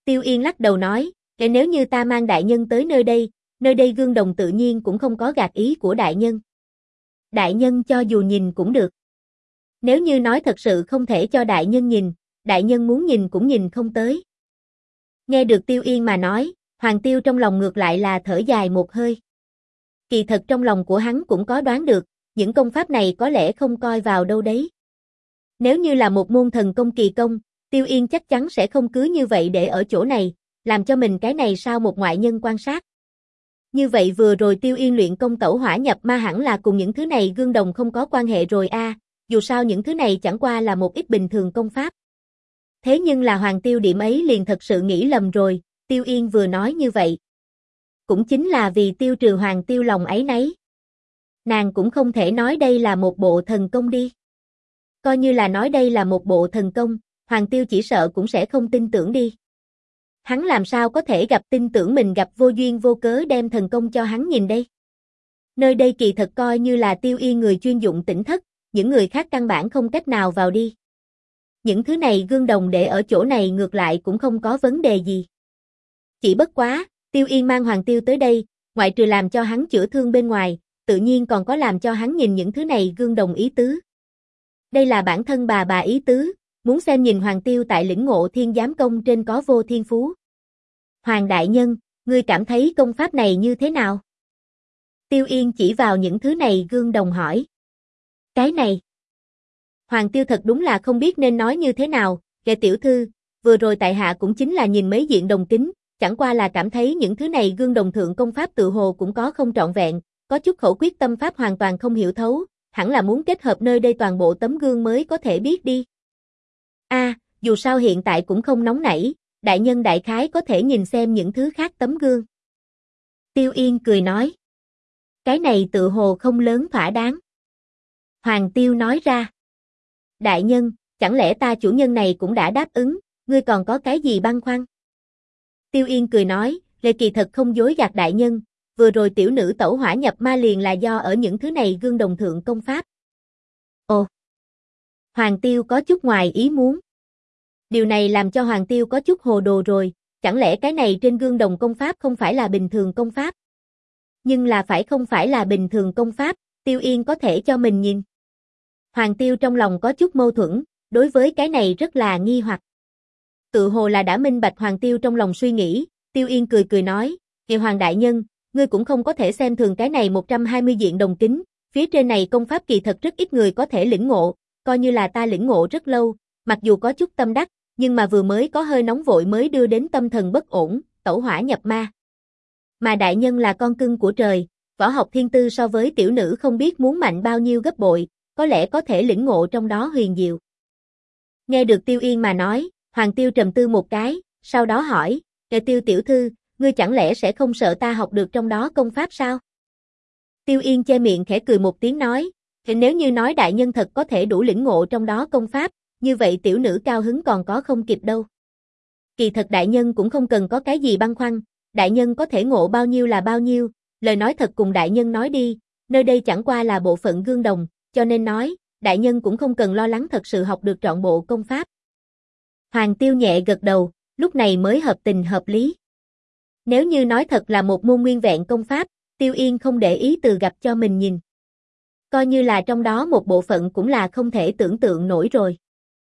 Tiêu Yên lắc đầu nói, nếu như ta mang đại nhân tới nơi đây gương đồng tự nhiên cũng không có gạt ý của đại nhân. Đại nhân cho dù nhìn cũng được. Nếu như nói thật sự không thể cho đại nhân nhìn, đại nhân muốn nhìn cũng nhìn không tới. Nghe được Tiêu Yên mà nói, Hoàng Tiêu trong lòng ngược lại là thở dài một hơi. Kỳ thật trong lòng của hắn cũng có đoán được, những công pháp này có lẽ không coi vào đâu đấy. Nếu như là một môn thần công kỳ công, Tiêu Yên chắc chắn sẽ không cứ như vậy để ở chỗ này, làm cho mình cái này sao một ngoại nhân quan sát. Như vậy vừa rồi Tiêu Yên luyện công tẩu hỏa nhập ma hẳn là cùng những thứ này gương đồng không có quan hệ rồi a, dù sao những thứ này chẳng qua là một ít bình thường công pháp. Thế nhưng là Hoàng Tiêu điểm ấy liền thật sự nghĩ lầm rồi, Tiêu Yên vừa nói như vậy. Cũng chính là vì tiêu trừ Hoàng Tiêu lòng ấy nấy. Nàng cũng không thể nói đây là một bộ thần công đi. Coi như là nói đây là một bộ thần công, Hoàng Tiêu chỉ sợ cũng sẽ không tin tưởng đi. Hắn làm sao có thể gặp tin tưởng mình gặp vô duyên vô cớ đem thần công cho hắn nhìn đây. Nơi đây kỳ thật coi như là Tiêu Yên người chuyên dụng tỉnh thất, những người khác căn bản không cách nào vào đi. Những thứ này gương đồng để ở chỗ này ngược lại cũng không có vấn đề gì. Chỉ bất quá, Tiêu Yên mang Hoàng Tiêu tới đây, ngoại trừ làm cho hắn chữa thương bên ngoài, tự nhiên còn có làm cho hắn nhìn những thứ này gương đồng ý tứ. Đây là bản thân bà ý tứ, muốn xem nhìn Hoàng Tiêu tại lĩnh ngộ thiên giám công trên có vô thiên phú. Hoàng đại nhân, ngươi cảm thấy công pháp này như thế nào? Tiêu Yên chỉ vào những thứ này gương đồng hỏi. Cái này. Hoàng Tiêu thật đúng là không biết nên nói như thế nào, kệ tiểu thư, vừa rồi tại hạ cũng chính là nhìn mấy diện đồng kính, chẳng qua là cảm thấy những thứ này gương đồng thượng công pháp tự hồ cũng có không trọn vẹn, có chút khẩu quyết tâm pháp hoàn toàn không hiểu thấu, hẳn là muốn kết hợp nơi đây toàn bộ tấm gương mới có thể biết đi. Dù sao hiện tại cũng không nóng nảy, đại nhân đại khái có thể nhìn xem những thứ khác tấm gương. Tiêu Yên cười nói. Cái này tự hồ không lớn thỏa đáng. Hoàng Tiêu nói ra. Đại nhân, chẳng lẽ ta chủ nhân này cũng đã đáp ứng, ngươi còn có cái gì băn khoăn? Tiêu Yên cười nói, Lệ kỳ thật không dối gạt đại nhân, vừa rồi tiểu nữ tẩu hỏa nhập ma liền là do ở những thứ này gương đồng thượng công pháp. Ồ! Hoàng Tiêu có chút ngoài ý muốn. Điều này làm cho Hoàng Tiêu có chút hồ đồ rồi, chẳng lẽ cái này trên gương đồng công pháp không phải là bình thường công pháp? Nhưng là phải không phải là bình thường công pháp, Tiêu Yên có thể cho mình nhìn. Hoàng Tiêu trong lòng có chút mâu thuẫn, đối với cái này rất là nghi hoặc. Tự hồ là đã minh bạch Hoàng Tiêu trong lòng suy nghĩ, Tiêu Yên cười nói, kìa Hoàng đại nhân, ngươi cũng không có thể xem thường cái này 120 diện đồng kính, phía trên này công pháp kỳ thật rất ít người có thể lĩnh ngộ, coi như là ta lĩnh ngộ rất lâu, mặc dù có chút tâm đắc, nhưng mà vừa mới có hơi nóng vội mới đưa đến tâm thần bất ổn, tẩu hỏa nhập ma. Mà đại nhân là con cưng của trời, võ học thiên tư so với tiểu nữ không biết muốn mạnh bao nhiêu gấp bội, có lẽ có thể lĩnh ngộ trong đó huyền diệu. Nghe được Tiêu Yên mà nói, Hoàng Tiêu trầm tư một cái, sau đó hỏi, Tiêu tiểu thư, ngươi chẳng lẽ sẽ không sợ ta học được trong đó công pháp sao? Tiêu Yên che miệng khẽ cười một tiếng nói, nếu như nói đại nhân thật có thể đủ lĩnh ngộ trong đó công pháp, như vậy tiểu nữ cao hứng còn có không kịp đâu. Kỳ thật đại nhân cũng không cần có cái gì băn khoăn, đại nhân có thể ngộ bao nhiêu là bao nhiêu, lời nói thật cùng đại nhân nói đi, nơi đây chẳng qua là bộ phận gương đồng, cho nên nói, đại nhân cũng không cần lo lắng thật sự học được trọn bộ công pháp. Hoàng Tiêu nhẹ gật đầu, lúc này mới hợp tình hợp lý. Nếu như nói thật là một môn nguyên vẹn công pháp, Tiêu Yên không để ý từ gặp cho mình nhìn. Coi như là trong đó một bộ phận cũng là không thể tưởng tượng nổi rồi.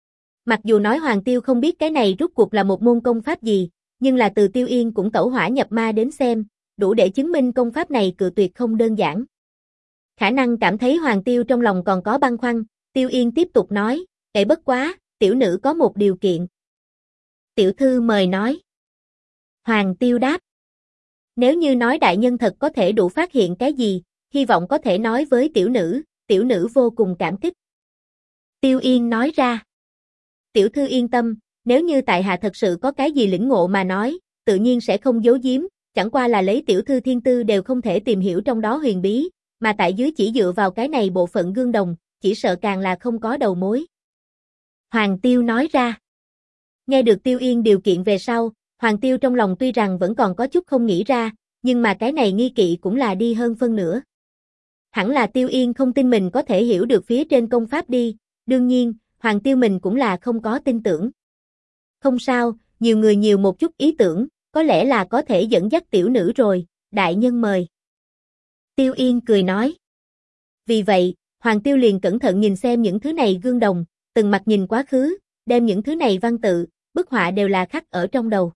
Mặc dù nói Hoàng Tiêu không biết cái này rút cuộc là một môn công pháp gì, nhưng là từ Tiêu Yên cũng tẩu hỏa nhập ma đến xem, đủ để chứng minh công pháp này cự tuyệt không đơn giản. Khả năng cảm thấy Hoàng Tiêu trong lòng còn có băn khoăn, Tiêu Yên tiếp tục nói, bất quá, tiểu nữ có một điều kiện. Tiểu thư mời nói. Hoàng Tiêu đáp. Nếu như nói đại nhân thật có thể đủ phát hiện cái gì, hy vọng có thể nói với tiểu nữ vô cùng cảm kích. Tiêu Yên nói ra. Tiểu thư yên tâm, nếu như tại hạ thật sự có cái gì lĩnh ngộ mà nói, tự nhiên sẽ không giấu giếm, chẳng qua là lấy tiểu thư thiên tư đều không thể tìm hiểu trong đó huyền bí, mà tại dưới chỉ dựa vào cái này bộ phận gương đồng, chỉ sợ càng là không có đầu mối. Hoàng Tiêu nói ra. Nghe được Tiêu Yên điều kiện về sau, Hoàng Tiêu trong lòng tuy rằng vẫn còn có chút không nghĩ ra, nhưng mà cái này nghi kỵ cũng là đi hơn phân nửa. Hẳn là Tiêu Yên không tin mình có thể hiểu được phía trên công pháp đi, đương nhiên, Hoàng Tiêu mình cũng là không có tin tưởng. Không sao, nhiều người nhiều một chút ý tưởng, có lẽ là có thể dẫn dắt tiểu nữ rồi, đại nhân mời. Tiêu Yên cười nói. Vì vậy, Hoàng Tiêu liền cẩn thận nhìn xem những thứ này gương đồng, từng mặt nhìn quá khứ, đem những thứ này văn tự, bức họa đều là khắc ở trong đầu.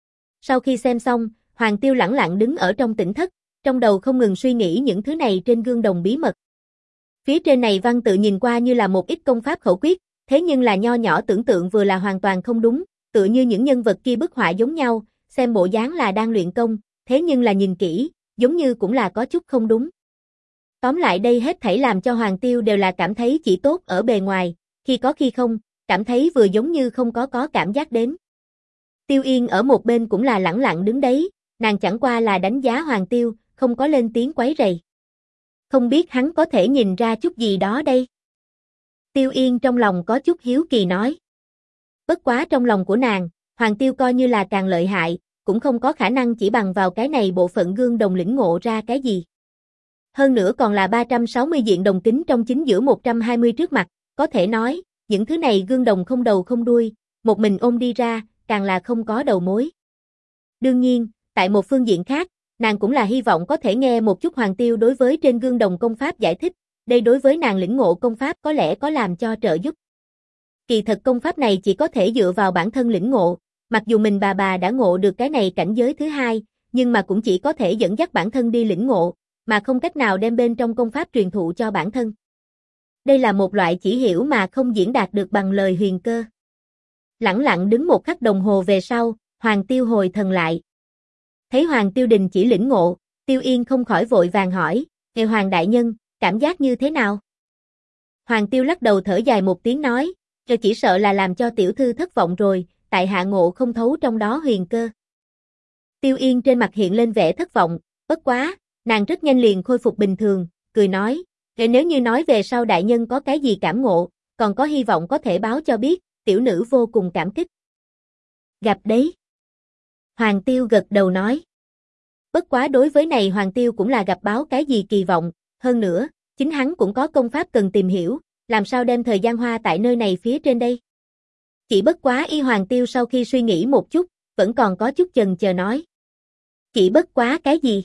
Sau khi xem xong, Hoàng Tiêu lẳng lặng đứng ở trong tỉnh thất, trong đầu không ngừng suy nghĩ những thứ này trên gương đồng bí mật. Phía trên này văn tự nhìn qua như là một ít công pháp khẩu quyết, thế nhưng là nho nhỏ tưởng tượng vừa là hoàn toàn không đúng, tựa như những nhân vật kia bức họa giống nhau, xem bộ dáng là đang luyện công, thế nhưng là nhìn kỹ, giống như cũng là có chút không đúng. Tóm lại đây hết thảy làm cho Hoàng Tiêu đều là cảm thấy chỉ tốt ở bề ngoài, khi có khi không, cảm thấy vừa giống như không có cảm giác đến. Tiêu Yên ở một bên cũng là lẳng lặng đứng đấy, nàng chẳng qua là đánh giá Hoàng Tiêu, không có lên tiếng quấy rầy. Không biết hắn có thể nhìn ra chút gì đó đây. Tiêu Yên trong lòng có chút hiếu kỳ nói. Bất quá trong lòng của nàng, Hoàng Tiêu coi như là càng lợi hại, cũng không có khả năng chỉ bằng vào cái này bộ phận gương đồng lĩnh ngộ ra cái gì. Hơn nữa còn là 360 diện đồng kính trong chính giữa 120 trước mặt, có thể nói, những thứ này gương đồng không đầu không đuôi, một mình ôm đi ra, càng là không có đầu mối. Đương nhiên, tại một phương diện khác, nàng cũng là hy vọng có thể nghe một chút Hoàng Tiêu đối với trên gương đồng công pháp giải thích, đây đối với nàng lĩnh ngộ công pháp có lẽ có làm cho trợ giúp. Kỳ thật công pháp này chỉ có thể dựa vào bản thân lĩnh ngộ, mặc dù mình bà đã ngộ được cái này cảnh giới thứ hai, nhưng mà cũng chỉ có thể dẫn dắt bản thân đi lĩnh ngộ, mà không cách nào đem bên trong công pháp truyền thụ cho bản thân. Đây là một loại chỉ hiểu mà không diễn đạt được bằng lời huyền cơ. Lẳng lặng đứng một khắc đồng hồ về sau, Hoàng Tiêu hồi thần lại. Thấy Hoàng Tiêu đình chỉ lĩnh ngộ, Tiêu Yên không khỏi vội vàng hỏi, "Ngài Hoàng đại nhân, cảm giác như thế nào?" Hoàng Tiêu lắc đầu thở dài một tiếng nói, chỉ sợ là làm cho tiểu thư thất vọng rồi, tại hạ ngộ không thấu trong đó huyền cơ." Tiêu Yên trên mặt hiện lên vẻ thất vọng, bất quá, nàng rất nhanh liền khôi phục bình thường, cười nói, "Nếu như nói về sau đại nhân có cái gì cảm ngộ, còn có hy vọng có thể báo cho biết, tiểu nữ vô cùng cảm kích." "Gặp đấy." Hoàng Tiêu gật đầu nói. Bất quá đối với này Hoàng Tiêu cũng là gặp báo cái gì kỳ vọng, hơn nữa, chính hắn cũng có công pháp cần tìm hiểu, làm sao đem thời gian hoa tại nơi này phía trên đây. Chỉ bất quá Hoàng Tiêu sau khi suy nghĩ một chút, vẫn còn có chút chần chờ nói. Chỉ bất quá cái gì?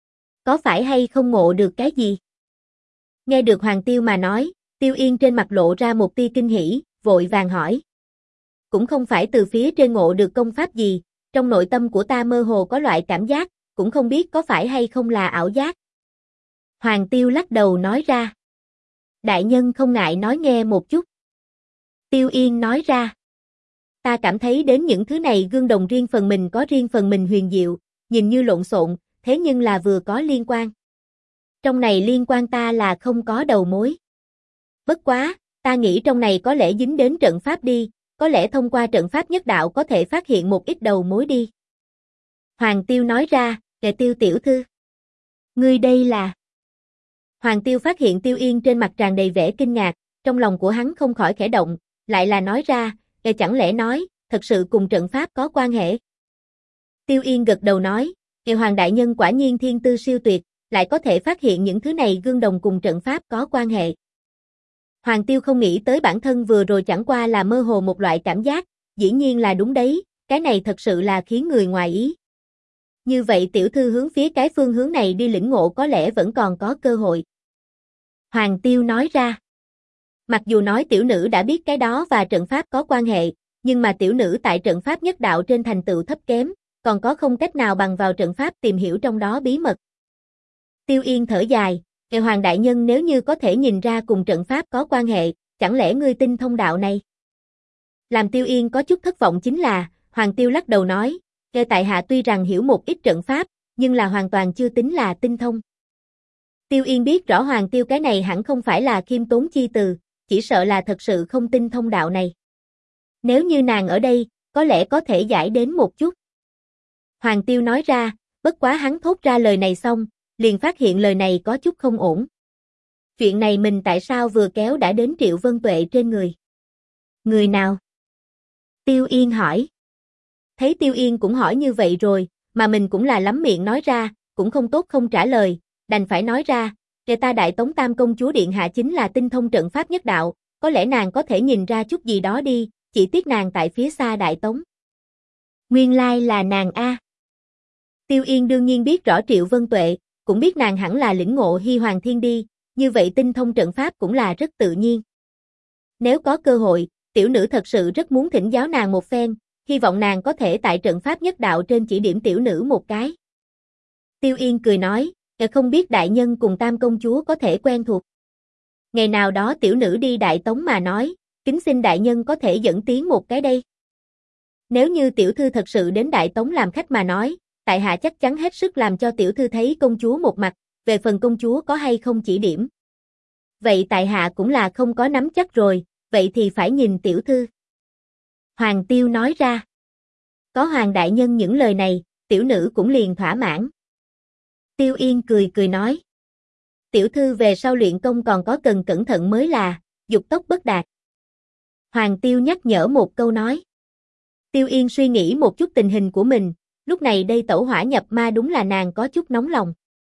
Có phải hay không ngộ được cái gì? Nghe được Hoàng Tiêu mà nói, Tiêu Yên trên mặt lộ ra một tia kinh hỉ, vội vàng hỏi. Cũng không phải từ phía trên ngộ được công pháp gì, trong nội tâm của ta mơ hồ có loại cảm giác, cũng không biết có phải hay không là ảo giác. Hoàng Tiêu lắc đầu nói ra. Đại nhân không ngại nói nghe một chút. Tiêu Yên nói ra. Ta cảm thấy đến những thứ này gương đồng riêng phần mình có riêng phần mình huyền diệu, nhìn như lộn xộn, thế nhưng là vừa có liên quan. Trong này liên quan ta là không có đầu mối. Bất quá, ta nghĩ trong này có lẽ dính đến trận pháp đi, có lẽ thông qua trận pháp nhất đạo có thể phát hiện một ít đầu mối đi. Hoàng Tiêu nói ra, kệ Tiêu tiểu thư. Ngươi đây là... Hoàng Tiêu phát hiện Tiêu Yên trên mặt tràn đầy vẻ kinh ngạc, trong lòng của hắn không khỏi khẽ động, lại là nói ra, kệ chẳng lẽ nói, thật sự cùng trận pháp có quan hệ. Tiêu Yên gật đầu nói, kệ Hoàng đại nhân quả nhiên thiên tư siêu tuyệt, lại có thể phát hiện những thứ này gương đồng cùng trận pháp có quan hệ. Hoàng Tiêu không nghĩ tới bản thân vừa rồi chẳng qua là mơ hồ một loại cảm giác, dĩ nhiên là đúng đấy, cái này thật sự là khiến người ngoài ý. Như vậy tiểu thư hướng phía cái phương hướng này đi lĩnh ngộ có lẽ vẫn còn có cơ hội. Hoàng Tiêu nói ra. Mặc dù nói tiểu nữ đã biết cái đó và trận pháp có quan hệ, nhưng mà tiểu nữ tại trận pháp nhất đạo trên thành tựu thấp kém, còn có không cách nào bằng vào trận pháp tìm hiểu trong đó bí mật. Tiêu Yên thở dài, kệ Hoàng đại nhân nếu như có thể nhìn ra cùng trận pháp có quan hệ, chẳng lẽ ngươi tin thông đạo này? Làm Tiêu Yên có chút thất vọng chính là, Hoàng Tiêu lắc đầu nói, kệ tại hạ tuy rằng hiểu một ít trận pháp, nhưng là hoàn toàn chưa tính là tinh thông. Tiêu Yên biết rõ Hoàng Tiêu cái này hẳn không phải là khiêm tốn chi từ, chỉ sợ là thật sự không tin thông đạo này. Nếu như nàng ở đây, có lẽ có thể giải đến một chút. Hoàng Tiêu nói ra, bất quá hắn thốt ra lời này xong, liền phát hiện lời này có chút không ổn. Chuyện này mình tại sao vừa kéo đã đến Triệu Vân Tuệ trên người? Người nào? Tiêu Yên hỏi. Thấy Tiêu Yên cũng hỏi như vậy rồi, mà mình cũng là lắm miệng nói ra, cũng không tốt không trả lời, đành phải nói ra, kệ ta Đại Tống Tam công chúa điện hạ chính là tinh thông trận pháp nhất đạo, có lẽ nàng có thể nhìn ra chút gì đó đi, chỉ tiếc nàng tại phía xa Đại Tống. Nguyên lai là nàng a. Tiêu Yên đương nhiên biết rõ Triệu Vân Tuệ, cũng biết nàng hẳn là lĩnh ngộ Hy Hoàng Thiên đi, như vậy tinh thông trận pháp cũng là rất tự nhiên. Nếu có cơ hội, tiểu nữ thật sự rất muốn thỉnh giáo nàng một phen, hy vọng nàng có thể tại trận pháp nhất đạo trên chỉ điểm tiểu nữ một cái. Tiêu Yên cười nói, không biết đại nhân cùng Tam công chúa có thể quen thuộc. Ngày nào đó tiểu nữ đi Đại Tống mà nói, kính xin đại nhân có thể dẫn tiến một cái đây. Nếu như tiểu thư thật sự đến Đại Tống làm khách mà nói, tại hạ chắc chắn hết sức làm cho tiểu thư thấy công chúa một mặt, về phần công chúa có hay không chỉ điểm. Vậy tại hạ cũng là không có nắm chắc rồi, vậy thì phải nhìn tiểu thư. Hoàng Tiêu nói ra. Có Hoàng đại nhân những lời này, tiểu nữ cũng liền thỏa mãn. Tiêu Yên cười nói. Tiểu thư về sau luyện công còn có cần cẩn thận mới là, dục tốc bất đạt. Hoàng Tiêu nhắc nhở một câu nói. Tiêu Yên suy nghĩ một chút tình hình của mình, lúc này đây tẩu hỏa nhập ma đúng là nàng có chút nóng lòng.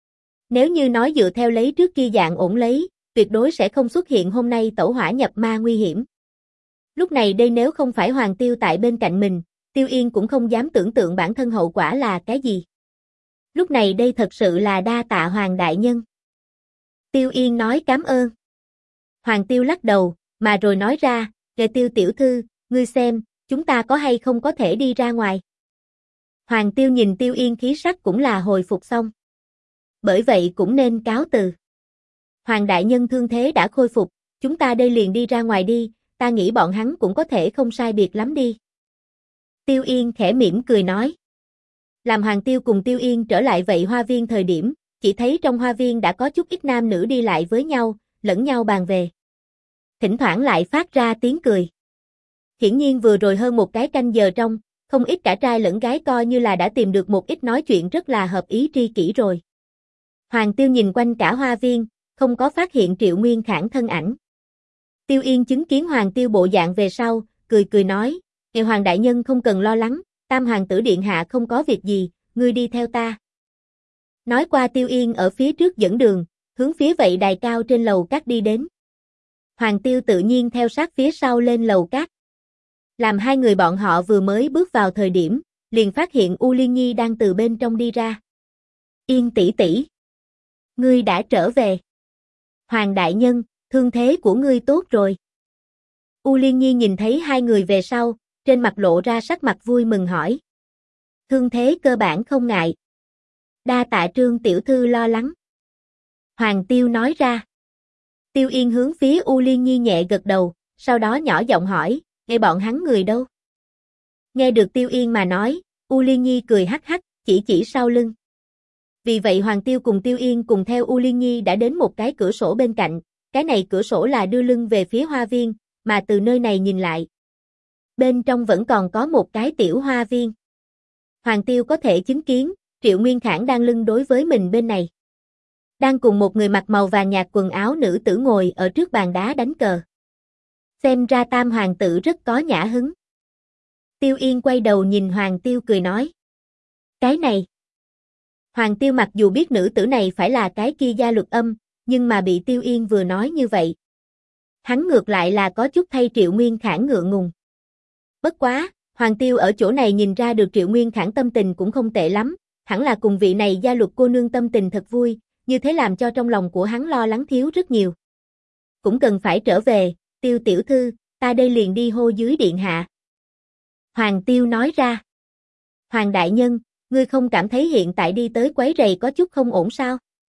Nếu như nói dựa theo lấy trước kia dạng ổn lấy, tuyệt đối sẽ không xuất hiện hôm nay tẩu hỏa nhập ma nguy hiểm. Lúc này đây nếu không phải Hoàng Tiêu tại bên cạnh mình, Tiêu Yên cũng không dám tưởng tượng bản thân hậu quả là cái gì. Lúc này đây thật sự là đa tạ Hoàng đại nhân. Tiêu Yên nói cảm ơn. Hoàng Tiêu lắc đầu, mà rồi nói ra, Tiêu tiểu thư, ngươi xem, chúng ta có hay không có thể đi ra ngoài. Hoàng Tiêu nhìn Tiêu Yên khí sắc cũng là hồi phục xong. Bởi vậy cũng nên cáo từ. Hoàng đại nhân thương thế đã khôi phục, chúng ta đây liền đi ra ngoài đi, ta nghĩ bọn hắn cũng có thể không sai biệt lắm đi. Tiêu Yên khẽ mỉm cười nói. Làm Hoàng Tiêu cùng Tiêu Yên trở lại vậy hoa viên thời điểm, chỉ thấy trong hoa viên đã có chút ít nam nữ đi lại với nhau, lẫn nhau bàn về. Thỉnh thoảng lại phát ra tiếng cười. Hiển nhiên vừa rồi hơn một cái canh giờ trong, không ít cả trai lẫn gái coi như là đã tìm được một ít nói chuyện rất là hợp ý tri kỷ rồi. Hoàng Tiêu nhìn quanh cả hoa viên, không có phát hiện Triệu Nguyên Khải thân ảnh. Tiêu Yên chứng kiến Hoàng Tiêu bộ dạng về sau, cười nói, Hoàng đại nhân không cần lo lắng, Tam hoàng tử điện hạ không có việc gì, ngươi đi theo ta. Nói qua Tiêu Yên ở phía trước dẫn đường, hướng phía vậy đài cao trên lầu cát đi đến. Hoàng Tiêu tự nhiên theo sát phía sau lên lầu cát. Làm hai người bọn họ vừa mới bước vào thời điểm, liền phát hiện U Liên Nhi đang từ bên trong đi ra. Yên tỷ tỷ, ngươi đã trở về. Hoàng đại nhân, thương thế của ngươi tốt rồi. U Liên Nhi nhìn thấy hai người về sau, trên mặt lộ ra sắc mặt vui mừng hỏi. Thương thế cơ bản không ngại. Đa tạ Trương tiểu thư lo lắng. Hoàng Tiêu nói ra. Tiêu Yên hướng phía U Liên Nhi nhẹ gật đầu, sau đó nhỏ giọng hỏi, nghe bọn hắn người đâu? Nghe được Tiêu Yên mà nói, U Liên Nhi cười hắc hắc, chỉ sau lưng. Vì vậy Hoàng Tiêu cùng Tiêu Yên cùng theo U Liên Nhi đã đến một cái cửa sổ bên cạnh, cái này cửa sổ là đưa lưng về phía hoa viên, mà từ nơi này nhìn lại. Bên trong vẫn còn có một cái tiểu hoa viên. Hoàng Tiêu có thể chứng kiến, Triệu Nguyên Khải đang lưng đối với mình bên này. Đang cùng một người mặc màu vàng nhạt quần áo nữ tử ngồi ở trước bàn đá đánh cờ. Xem ra Tam hoàng tử rất có nhã hứng. Tiêu Yên quay đầu nhìn Hoàng Tiêu cười nói. Cái này. Hoàng Tiêu mặc dù biết nữ tử này phải là cái kia Gia Luật Âm, nhưng mà bị Tiêu Yên vừa nói như vậy. Hắn ngược lại là có chút thay Triệu Nguyên Khải ngượng ngùng. Bất quá, Hoàng Tiêu ở chỗ này nhìn ra được Triệu Nguyên Khải tâm tình cũng không tệ lắm, hẳn là cùng vị này Gia Luật cô nương tâm tình thật vui, như thế làm cho trong lòng của hắn lo lắng thiếu rất nhiều. Cũng cần phải trở về, Tiêu tiểu thư, ta đây liền đi hô dưới điện hạ. Hoàng Tiêu nói ra. Hoàng đại nhân, ngươi không cảm thấy hiện tại đi tới quấy rầy có chút không ổn sao?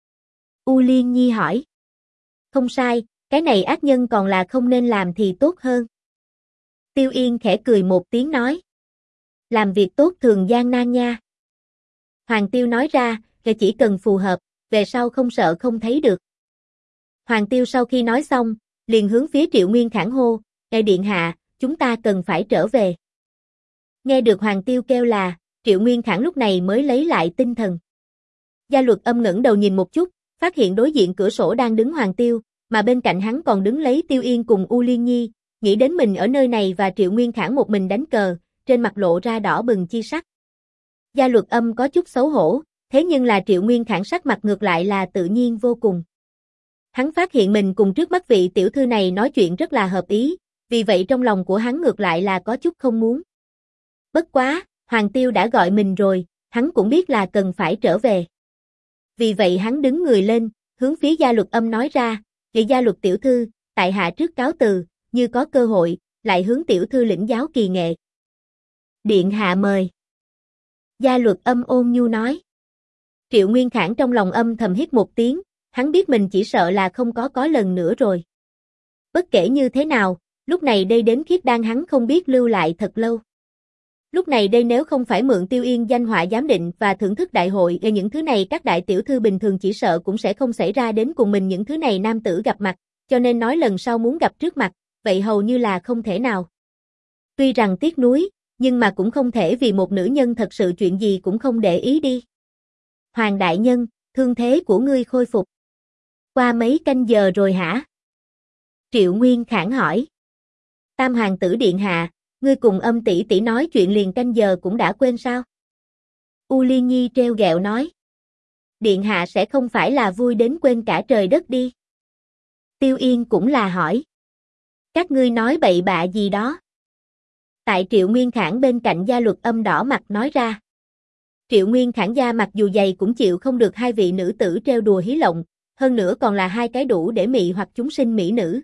U Liên Nhi hỏi. Không sai, cái này ác nhân còn là không nên làm thì tốt hơn. Tiêu Yên khẽ cười một tiếng nói. Làm việc tốt thường gian nan nha. Hoàng Tiêu nói ra, chỉ cần phù hợp, về sau không sợ không thấy được. Hoàng Tiêu sau khi nói xong, liền hướng phía Triệu Nguyên Khải hô, điện hạ, chúng ta cần phải trở về. Nghe được Hoàng Tiêu kêu là, Triệu Nguyên Khải lúc này mới lấy lại tinh thần. Gia Luật Âm ngẩng đầu nhìn một chút, phát hiện đối diện cửa sổ đang đứng Hoàng Tiêu, mà bên cạnh hắn còn đứng lấy Tiêu Yên cùng U Liên Nhi, nghĩ đến mình ở nơi này và Triệu Nguyên Khải một mình đánh cờ, trên mặt lộ ra đỏ bừng chi sắc. Gia Luật Âm có chút xấu hổ, thế nhưng là Triệu Nguyên Khải sắc mặt ngược lại là tự nhiên vô cùng. Hắn phát hiện mình cùng trước mắt vị tiểu thư này nói chuyện rất là hợp ý, vì vậy trong lòng của hắn ngược lại là có chút không muốn. Bất quá, Hoàng Tiêu đã gọi mình rồi, hắn cũng biết là cần phải trở về. Vì vậy hắn đứng người lên, hướng phía Gia Luật Âm nói ra, Gia Luật tiểu thư, tại hạ trước cáo từ, như có cơ hội, lại hướng tiểu thư lĩnh giáo kỳ nghệ. Điện hạ mời. Gia Luật Âm ôn nhu nói. Triệu Nguyên Khải trong lòng âm thầm hít một tiếng, hắn biết mình chỉ sợ là không có lần nữa rồi. Bất kể như thế nào, lúc này đây đến Khiết Đan hắn không biết lưu lại thật lâu. Lúc này đây nếu không phải mượn Tiêu Yên danh họa giám định và thưởng thức đại hội, những thứ này các đại tiểu thư bình thường chỉ sợ cũng sẽ không xảy ra đến cùng mình những thứ này nam tử gặp mặt, cho nên nói lần sau muốn gặp trước mặt, vậy hầu như là không thể nào. Tuy rằng tiếc nuối, nhưng mà cũng không thể vì một nữ nhân thật sự chuyện gì cũng không để ý đi. Hoàng đại nhân, thương thế của ngươi khôi phục. Qua mấy canh giờ rồi hả? Triệu Nguyên Khải hỏi. Tam hoàng tử điện hạ, ngươi cùng Âm tỷ tỷ nói chuyện liền canh giờ cũng đã quên sao? U Liên Nhi trêu ghẹo nói. Điện hạ sẽ không phải là vui đến quên cả trời đất đi. Tiêu Yên cũng là hỏi. Các ngươi nói bậy bạ gì đó? Tại Triệu Nguyên Khải bên cạnh Gia Luật Âm đỏ mặt nói ra. Triệu Nguyên Khải gia mặc dù dày cũng chịu không được hai vị nữ tử trêu đùa hí lộng, hơn nữa còn là hai cái đủ để mị hoặc chúng sinh mỹ nữ.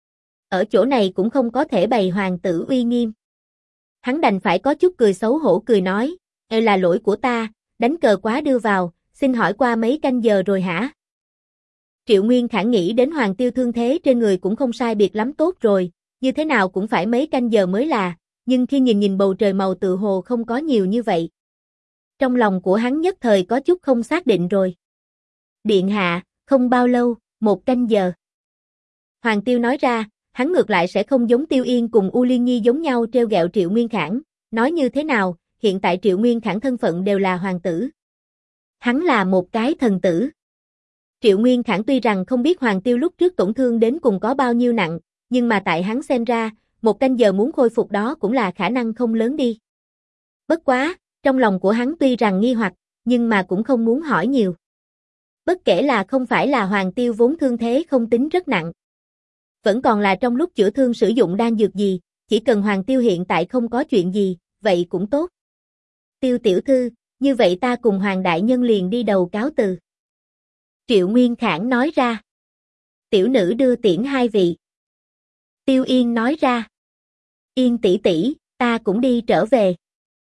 Ở chỗ này cũng không có thể bày hoàng tử uy nghiêm. Hắn đành phải có chút cười xấu hổ cười nói, là lỗi của ta, đánh cờ quá đưa vào, xin hỏi qua mấy canh giờ rồi hả? Triệu Nguyên Khải nghĩ đến Hoàng Tiêu thương thế trên người cũng không sai biệt lắm tốt rồi, như thế nào cũng phải mấy canh giờ mới là, nhưng khi nhìn bầu trời màu tự hồ không có nhiều như vậy. Trong lòng của hắn nhất thời có chút không xác định rồi. Điện hạ, không bao lâu, 1 canh giờ. Hoàng Tiêu nói ra, hắn ngược lại sẽ không giống Tiêu Yên cùng U Liên Nhi giống nhau trêu ghẹo Triệu Nguyên Khải, nói như thế nào, hiện tại Triệu Nguyên Khải thân phận đều là hoàng tử. Hắn là một cái thần tử. Triệu Nguyên Khải tuy rằng không biết Hoàng Tiêu lúc trước tổn thương đến cùng có bao nhiêu nặng, nhưng mà tại hắn xem ra, 1 canh giờ muốn khôi phục đó cũng là khả năng không lớn đi. Bất quá, trong lòng của hắn tuy rằng nghi hoặc, nhưng mà cũng không muốn hỏi nhiều. Bất kể là không phải là Hoàng Tiêu vốn thương thế không tính rất nặng. Vẫn còn là trong lúc chữa thương sử dụng đan dược gì, chỉ cần Hoàng Tiêu hiện tại không có chuyện gì, vậy cũng tốt. Tiêu tiểu thư, như vậy ta cùng Hoàng đại nhân liền đi đầu cáo từ. Triệu Nguyên Khải nói ra. Tiểu nữ đưa tiễn hai vị. Tiêu Yên nói ra. Yên tỷ tỷ, ta cũng đi trở về.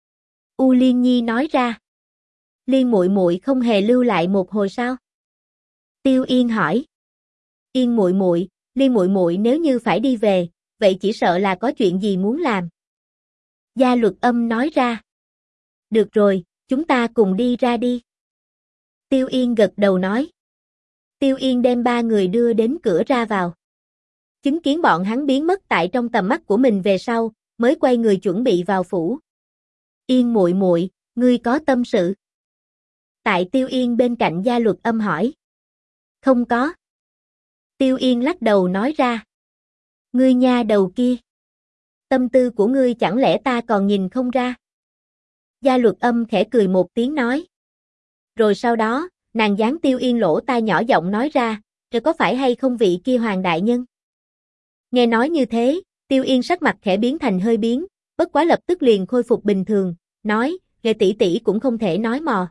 U Liên Nhi nói ra. Liên muội muội không hề lưu lại một hồi sao? Tiêu Yên hỏi. Yên muội muội, Liên muội muội nếu như phải đi về, vậy chỉ sợ là có chuyện gì muốn làm. Gia Luật Âm nói ra. Được rồi, chúng ta cùng đi ra đi. Tiêu Yên gật đầu nói. Tiêu Yên đem 3 người đưa đến cửa ra vào. Chứng kiến bọn hắn biến mất tại trong tầm mắt của mình về sau, mới quay người chuẩn bị vào phủ. Yên muội muội, ngươi có tâm sự? Tại Tiêu Yên bên cạnh Gia Luật Âm hỏi. Không có. Tiêu Yên lắc đầu nói ra. Ngươi nha đầu kia. Tâm tư của ngươi chẳng lẽ ta còn nhìn không ra? Gia Luật Âm khẽ cười một tiếng nói. Rồi sau đó, nàng dán Tiêu Yên lỗ tai nhỏ giọng nói ra, rồi có phải hay không vị kia Hoàng đại nhân? Nghe nói như thế, Tiêu Yên sắc mặt khẽ biến thành hơi biến, bất quá lập tức liền khôi phục bình thường, nói, Lệ tỷ tỷ cũng không thể nói mò.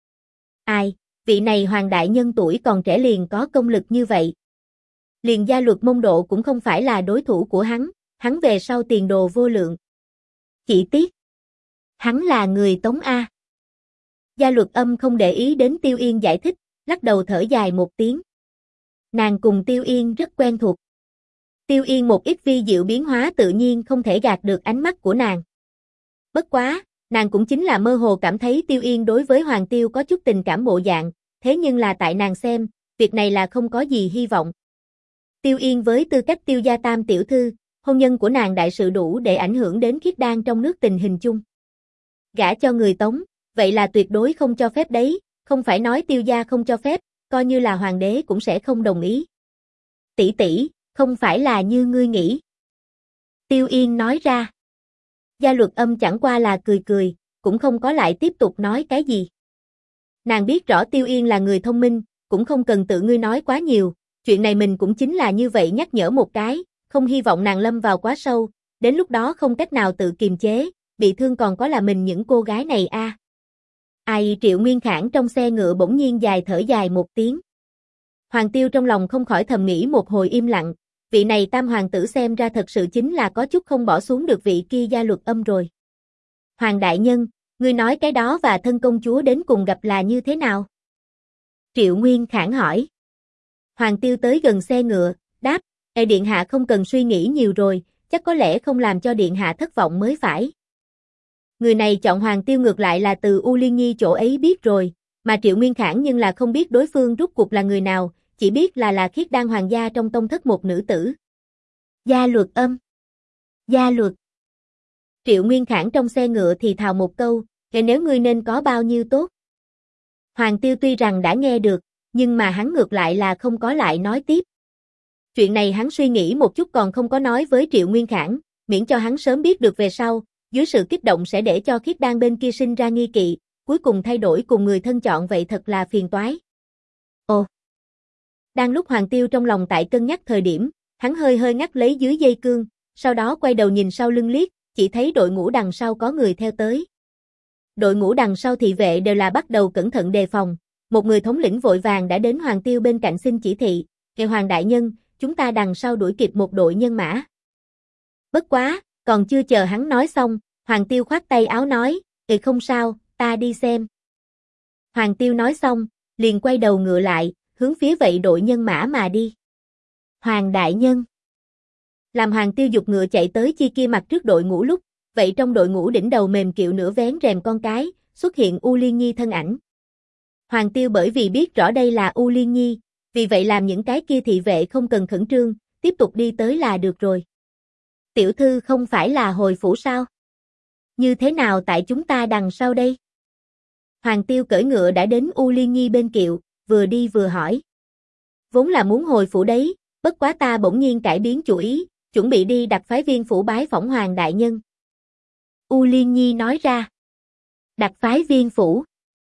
Ai, vị này Hoàng đại nhân tuổi còn trẻ liền có công lực như vậy. Liền Gia Luật Mông Độ cũng không phải là đối thủ của hắn về sau tiền đồ vô lượng. Chỉ tiếc, hắn là người Tống A. Gia Luật Âm không để ý đến Tiêu Yên giải thích, lắc đầu thở dài một tiếng. Nàng cùng Tiêu Yên rất quen thuộc. Tiêu Yên một ít vi diệu biến hóa tự nhiên không thể gạt được ánh mắt của nàng. Bất quá, nàng cũng chính là mơ hồ cảm thấy Tiêu Yên đối với Hoàng Tiêu có chút tình cảm bộ dạng, thế nhưng là tại nàng xem, việc này là không có gì hy vọng. Tiêu Yên với tư cách Tiêu gia tam tiểu thư, hôn nhân của nàng đại sự đủ để ảnh hưởng đến Khiết Đan trong nước tình hình chung. Gả cho người Tống, vậy là tuyệt đối không cho phép đấy, không phải nói Tiêu gia không cho phép, coi như là hoàng đế cũng sẽ không đồng ý. Tỷ tỷ, không phải là như ngươi nghĩ. Tiêu Yên nói ra. Gia Luật Âm chẳng qua là cười cười, cũng không có lại tiếp tục nói cái gì. Nàng biết rõ Tiêu Yên là người thông minh, cũng không cần tự ngươi nói quá nhiều, chuyện này mình cũng chính là như vậy nhắc nhở một cái, không hy vọng nàng lâm vào quá sâu, đến lúc đó không cách nào tự kiềm chế, bị thương còn có là mình những cô gái này a. Ai Triệu Nguyên Khải trong xe ngựa bỗng nhiên thở dài một tiếng. Hoàng Tiêu trong lòng không khỏi thầm nghĩ một hồi im lặng, vị này tam hoàng tử xem ra thật sự chính là có chút không bỏ xuống được vị kia Gia Luật Âm rồi. Hoàng đại nhân, ngươi nói cái đó và thân công chúa đến cùng gặp là như thế nào? Triệu Nguyên Khải hỏi. Hoàng Tiêu tới gần xe ngựa, đáp, điện hạ không cần suy nghĩ nhiều rồi, chắc có lẽ không làm cho điện hạ thất vọng mới phải. Người này chọn Hoàng Tiêu ngược lại là từ U Liên Nhi chỗ ấy biết rồi, mà Triệu Nguyên Khải nhưng là không biết đối phương rốt cuộc là người nào, chỉ biết là Khiết Đan hoàng gia trong tông thất một nữ tử. Gia Luật Âm. Gia Luật. Triệu Nguyên Khải trong xe ngựa thì thào một câu, nếu ngươi nên có bao nhiêu tốt. Hoàng Tiêu tuy rằng đã nghe được, nhưng mà hắn ngược lại là không có lại nói tiếp. Chuyện này hắn suy nghĩ một chút còn không có nói với Triệu Nguyên Khải, miễn cho hắn sớm biết được về sau, dưới sự kích động sẽ để cho Khiết Đan bên kia sinh ra nghi kỵ, cuối cùng thay đổi cùng người thân chọn vậy thật là phiền toái. Ồ. Đang lúc Hoàng Tiêu trong lòng tại cân nhắc thời điểm, hắn hơi hơi ngắt lấy dưới dây cương, sau đó quay đầu nhìn sau lưng liếc, chỉ thấy đội ngũ đằng sau có người theo tới. Đội ngũ đằng sau thị vệ đều là bắt đầu cẩn thận đề phòng, một người thống lĩnh vội vàng đã đến Hoàng Tiêu bên cạnh xin chỉ thị, Hoàng đại nhân, chúng ta đằng sau đuổi kịp một đội nhân mã. Bất quá, còn chưa chờ hắn nói xong, Hoàng Tiêu khoát tay áo nói, không sao, ta đi xem. Hoàng Tiêu nói xong, liền quay đầu ngựa lại, hướng phía vậy đội nhân mã mà đi. Hoàng đại nhân. Làm Hoàng Tiêu dục ngựa chạy tới chi kia mặt trước đội ngũ lúc, vậy trong đội ngũ đỉnh đầu mềm kiệu nửa vén rèm con cái, xuất hiện U Liên Nhi thân ảnh. Hoàng Tiêu bởi vì biết rõ đây là U Liên Nhi, vì vậy làm những cái kia thị vệ không cần khẩn trương, tiếp tục đi tới là được rồi. Tiểu thư không phải là hồi phủ sao? Như thế nào tại chúng ta đằng sau đây? Hoàng Tiêu cưỡi ngựa đã đến U Liên Nhi bên kiệu, vừa đi vừa hỏi. Vốn là muốn hồi phủ đấy, bất quá ta bỗng nhiên cải biến chủ ý, chuẩn bị đi đặc phái viên phủ bái phỏng Hoàng đại nhân. U Liên Nhi nói ra. Đặc phái viên phủ.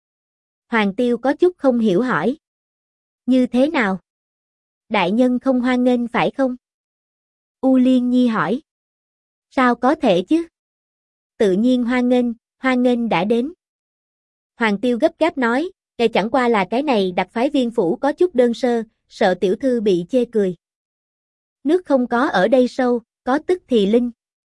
Hoàng Tiêu có chút không hiểu hỏi. Như thế nào? Đại nhân không hoan nghênh phải không? U Liên Nhi hỏi. Sao có thể chứ? Tự nhiên hoan nghênh đã đến. Hoàng Tiêu gấp gáp nói, chẳng qua là cái này đặc phái viên phủ có chút đơn sơ, sợ tiểu thư bị chê cười. Nước không có ở đây sâu, có tức thì linh.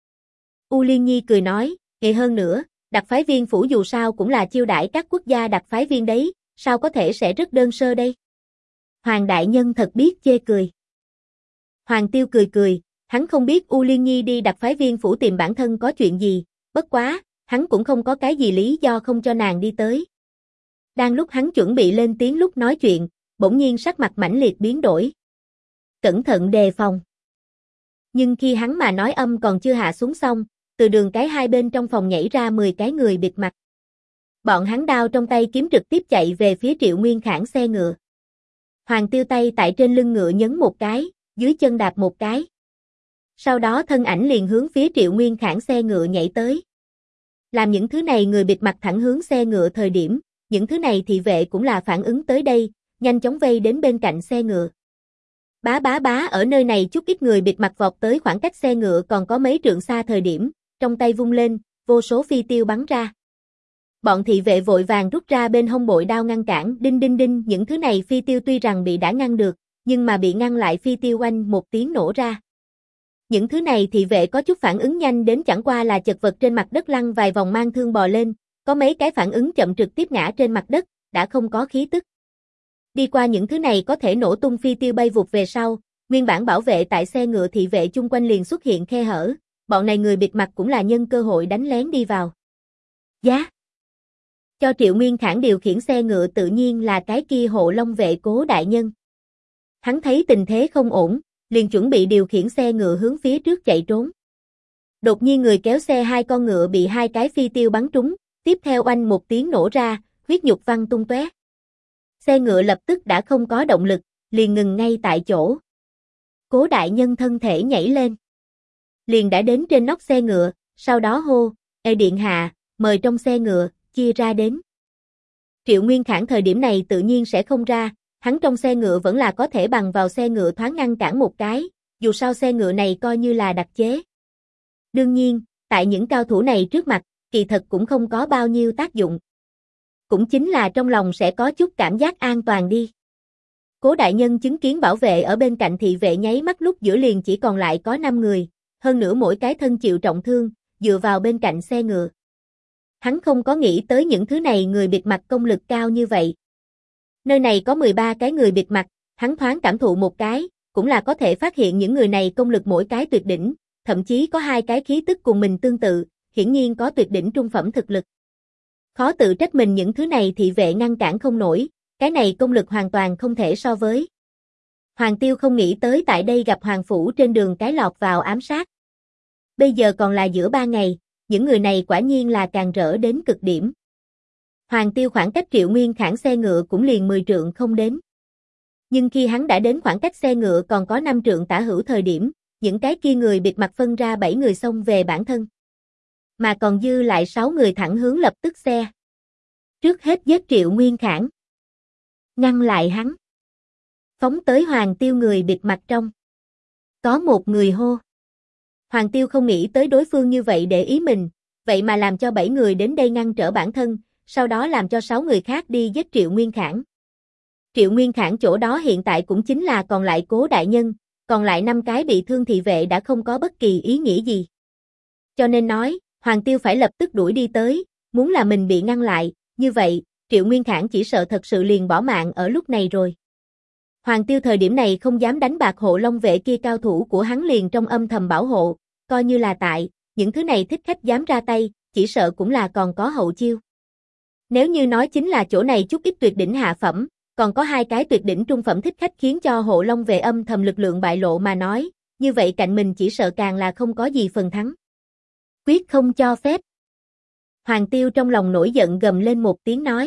U Liên Nhi cười nói, hơn nữa, đặc phái viên phủ dù sao cũng là chiêu đãi các quốc gia đặc phái viên đấy, sao có thể sẽ rất đơn sơ đây? Hoàng đại nhân thật biết chê cười. Hoàng Tiêu cười, hắn không biết U Liên Nhi đi đặc phái viên phủ tìm bản thân có chuyện gì, bất quá, hắn cũng không có cái gì lý do không cho nàng đi tới. Đang lúc hắn chuẩn bị lên tiếng lúc nói chuyện, bỗng nhiên sắc mặt mãnh liệt biến đổi. Cẩn thận đề phòng. Nhưng khi hắn mà nói âm còn chưa hạ xuống xong, từ đường cái hai bên trong phòng nhảy ra 10 cái người bịt mặt. Bọn hắn đao trong tay kiếm trực tiếp chạy về phía Triệu Nguyên Khải xe ngựa. Hoàng Tiêu tay tại trên lưng ngựa nhấn một cái, dưới chân đạp một cái. Sau đó thân ảnh liền hướng phía Triệu Nguyên Khải xe ngựa nhảy tới. Làm những thứ này người bịt mặt thẳng hướng xe ngựa thời điểm, những thứ này thị vệ cũng là phản ứng tới đây, nhanh chóng vây đến bên cạnh xe ngựa. Bá ở nơi này chút ít người bịt mặt vọt tới khoảng cách xe ngựa còn có mấy trượng xa thời điểm, trong tay vung lên, vô số phi tiêu bắn ra. Bọn thị vệ vội vàng rút ra bên hông bội đao ngăn cản, đinh, những thứ này phi tiêu tuy rằng bị đã ngăn được, nhưng mà bị ngăn lại phi tiêu oanh một tiếng nổ ra. Những thứ này thị vệ có chút phản ứng nhanh đến chẳng qua là chật vật trên mặt đất lăn vài vòng mang thương bò lên, có mấy cái phản ứng chậm trực tiếp ngã trên mặt đất, đã không có khí tức. Đi qua những thứ này có thể nổ tung phi tiêu bay vụt về sau, nguyên bản bảo vệ tại xe ngựa thị vệ chung quanh liền xuất hiện khe hở, bọn này người bịt mặt cũng là nhân cơ hội đánh lén đi vào. Giá! Cho Triệu Nguyên Khải điều khiển xe ngựa tự nhiên là cái kia Hộ Long vệ Cố đại nhân. Hắn thấy tình thế không ổn, liền chuẩn bị điều khiển xe ngựa hướng phía trước chạy trốn. Đột nhiên người kéo xe hai con ngựa bị hai cái phi tiêu bắn trúng, tiếp theo oanh một tiếng nổ ra, huyết nhục văng tung tóe. Xe ngựa lập tức đã không có động lực, liền ngừng ngay tại chỗ. Cố đại nhân thân thể nhảy lên. Liền đã đến trên nóc xe ngựa, sau đó hô, điện hạ, mời trong xe ngựa, chia ra đến. Triệu Nguyên Khải thời điểm này tự nhiên sẽ không ra, hắn trong xe ngựa vẫn là có thể bằng vào xe ngựa thoáng ngăn cản một cái, dù sao xe ngựa này coi như là đặc chế. Đương nhiên, tại những cao thủ này trước mặt, kỳ thật cũng không có bao nhiêu tác dụng. Cũng chính là trong lòng sẽ có chút cảm giác an toàn đi. Cố đại nhân chứng kiến bảo vệ ở bên cạnh thị vệ nháy mắt lúc giữa liền chỉ còn lại có 5 người, hơn nữa mỗi cái thân chịu trọng thương, dựa vào bên cạnh xe ngựa. Hắn không có nghĩ tới những thứ này người bịt mặt công lực cao như vậy. Nơi này có 13 cái người bịt mặt, hắn thoáng cảm thụ một cái, cũng là có thể phát hiện những người này công lực mỗi cái tuyệt đỉnh, thậm chí có 2 cái khí tức cùng mình tương tự, hiển nhiên có tuyệt đỉnh trung phẩm thực lực. Khó tự trách mình những thứ này thị vệ ngăn cản không nổi, cái này công lực hoàn toàn không thể so với. Hoàng Tiêu không nghĩ tới tại đây gặp Hoàng Phủ trên đường cái lọt vào ám sát. Bây giờ còn là giữa 3 ngày, những người này quả nhiên là càng rỡ đến cực điểm. Hoàng Tiêu khoảng cách Triệu Nguyên Khải xe ngựa cũng liền 10 trượng không đến. Nhưng khi hắn đã đến khoảng cách xe ngựa còn có 5 trượng tả hữu thời điểm, những cái kia người bịt mặt phân ra 7 người xông về bản thân. Mà còn dư lại 6 người thẳng hướng lập tức xe. Trước hết giết Triệu Nguyên Khải. Ngăn lại hắn. Phóng tới Hoàng Tiêu người bịt mặt trong. Có một người hô. Hoàng Tiêu không nghĩ tới đối phương như vậy để ý mình, vậy mà làm cho 7 người đến đây ngăn trở bản thân, sau đó làm cho 6 người khác đi giết Triệu Nguyên Khải. Triệu Nguyên Khải chỗ đó hiện tại cũng chính là còn lại Cố đại nhân, còn lại 5 cái bị thương thị vệ đã không có bất kỳ ý nghĩa gì. Cho nên nói, Hoàng Tiêu phải lập tức đuổi đi tới, muốn là mình bị ngăn lại, như vậy, Triệu Nguyên Khải chỉ sợ thật sự liền bỏ mạng ở lúc này rồi. Hoàng Tiêu thời điểm này không dám đánh bạc hộ long vệ kia cao thủ của hắn liền trong âm thầm bảo hộ, coi như là tại, những thứ này thích khách dám ra tay, chỉ sợ cũng là còn có hậu chiêu. Nếu như nói chính là chỗ này chút ít tuyệt đỉnh hạ phẩm, còn có 2 cái tuyệt đỉnh trung phẩm thích khách khiến cho hộ long vệ âm thầm lực lượng bại lộ mà nói, như vậy cạnh mình chỉ sợ càng là không có gì phần thắng. Quyết không cho phép. Hoàng Tiêu trong lòng nổi giận gầm lên một tiếng nói.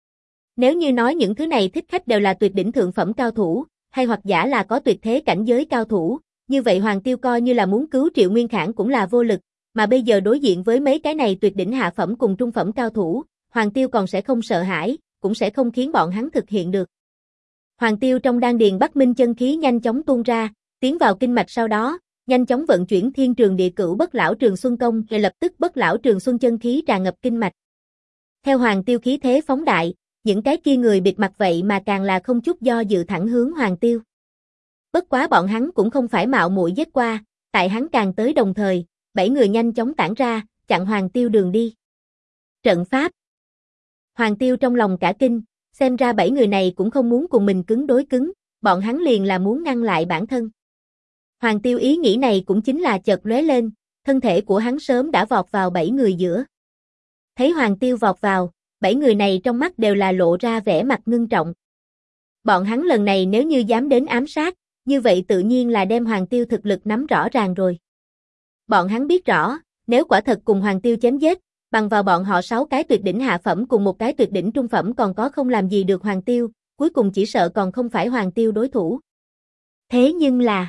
Nếu như nói những thứ này thích khách đều là tuyệt đỉnh thượng phẩm cao thủ, hay hoặc giả là có tuyệt thế cảnh giới cao thủ, như vậy Hoàng Tiêu coi như là muốn cứu Triệu Nguyên Khải cũng là vô lực, mà bây giờ đối diện với mấy cái này tuyệt đỉnh hạ phẩm cùng trung phẩm cao thủ, Hoàng Tiêu còn sẽ không sợ hãi, cũng sẽ không khiến bọn hắn thực hiện được. Hoàng Tiêu trong đan điền Bắc Minh chân khí nhanh chóng tuôn ra, tiến vào kinh mạch sau đó, nhanh chóng vận chuyển Thiên Trường Địa Cửu Bất Lão Trường Xuân Công, ngay lập tức Bất Lão Trường Xuân chân khí tràn ngập kinh mạch. Theo Hoàng Tiêu khí thế phóng đại, những cái kia người bịt mặt vậy mà càng là không chút do dự thẳng hướng Hoàng Tiêu. Bất quá bọn hắn cũng không phải mạo muội giết qua, tại hắn càng tới đồng thời, 7 người nhanh chóng tản ra, chặn Hoàng Tiêu đường đi. Trận pháp. Hoàng Tiêu trong lòng cả kinh, xem ra 7 người này cũng không muốn cùng mình cứng đối cứng, bọn hắn liền là muốn ngăn lại bản thân. Hoàng Tiêu ý nghĩ này cũng chính là chợt lóe lên, thân thể của hắn sớm đã vọt vào 7 người giữa. Thấy Hoàng Tiêu vọt vào, 7 người này trong mắt đều là lộ ra vẻ mặt ngưng trọng. Bọn hắn lần này nếu như dám đến ám sát, như vậy tự nhiên là đem Hoàng Tiêu thực lực nắm rõ ràng rồi. Bọn hắn biết rõ, nếu quả thật cùng Hoàng Tiêu chém giết, bằng vào bọn họ 6 cái tuyệt đỉnh hạ phẩm cùng một cái tuyệt đỉnh trung phẩm còn có không làm gì được Hoàng Tiêu, cuối cùng chỉ sợ còn không phải Hoàng Tiêu đối thủ. Thế nhưng là,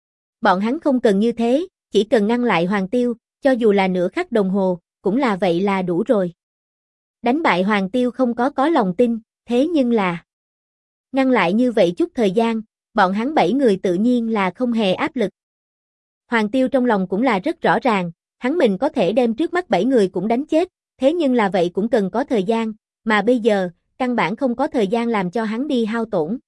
bọn hắn không cần như thế, chỉ cần ngăn lại Hoàng Tiêu, cho dù là nửa khắc đồng hồ, cũng là vậy là đủ rồi. Đánh bại Hoàng Tiêu không có lòng tin, thế nhưng là ngăn lại như vậy chút thời gian, bọn hắn 7 người tự nhiên là không hề áp lực. Hoàng Tiêu trong lòng cũng là rất rõ ràng, hắn mình có thể đem trước mắt 7 người cũng đánh chết, thế nhưng là vậy cũng cần có thời gian, mà bây giờ, căn bản không có thời gian làm cho hắn đi hao tổn.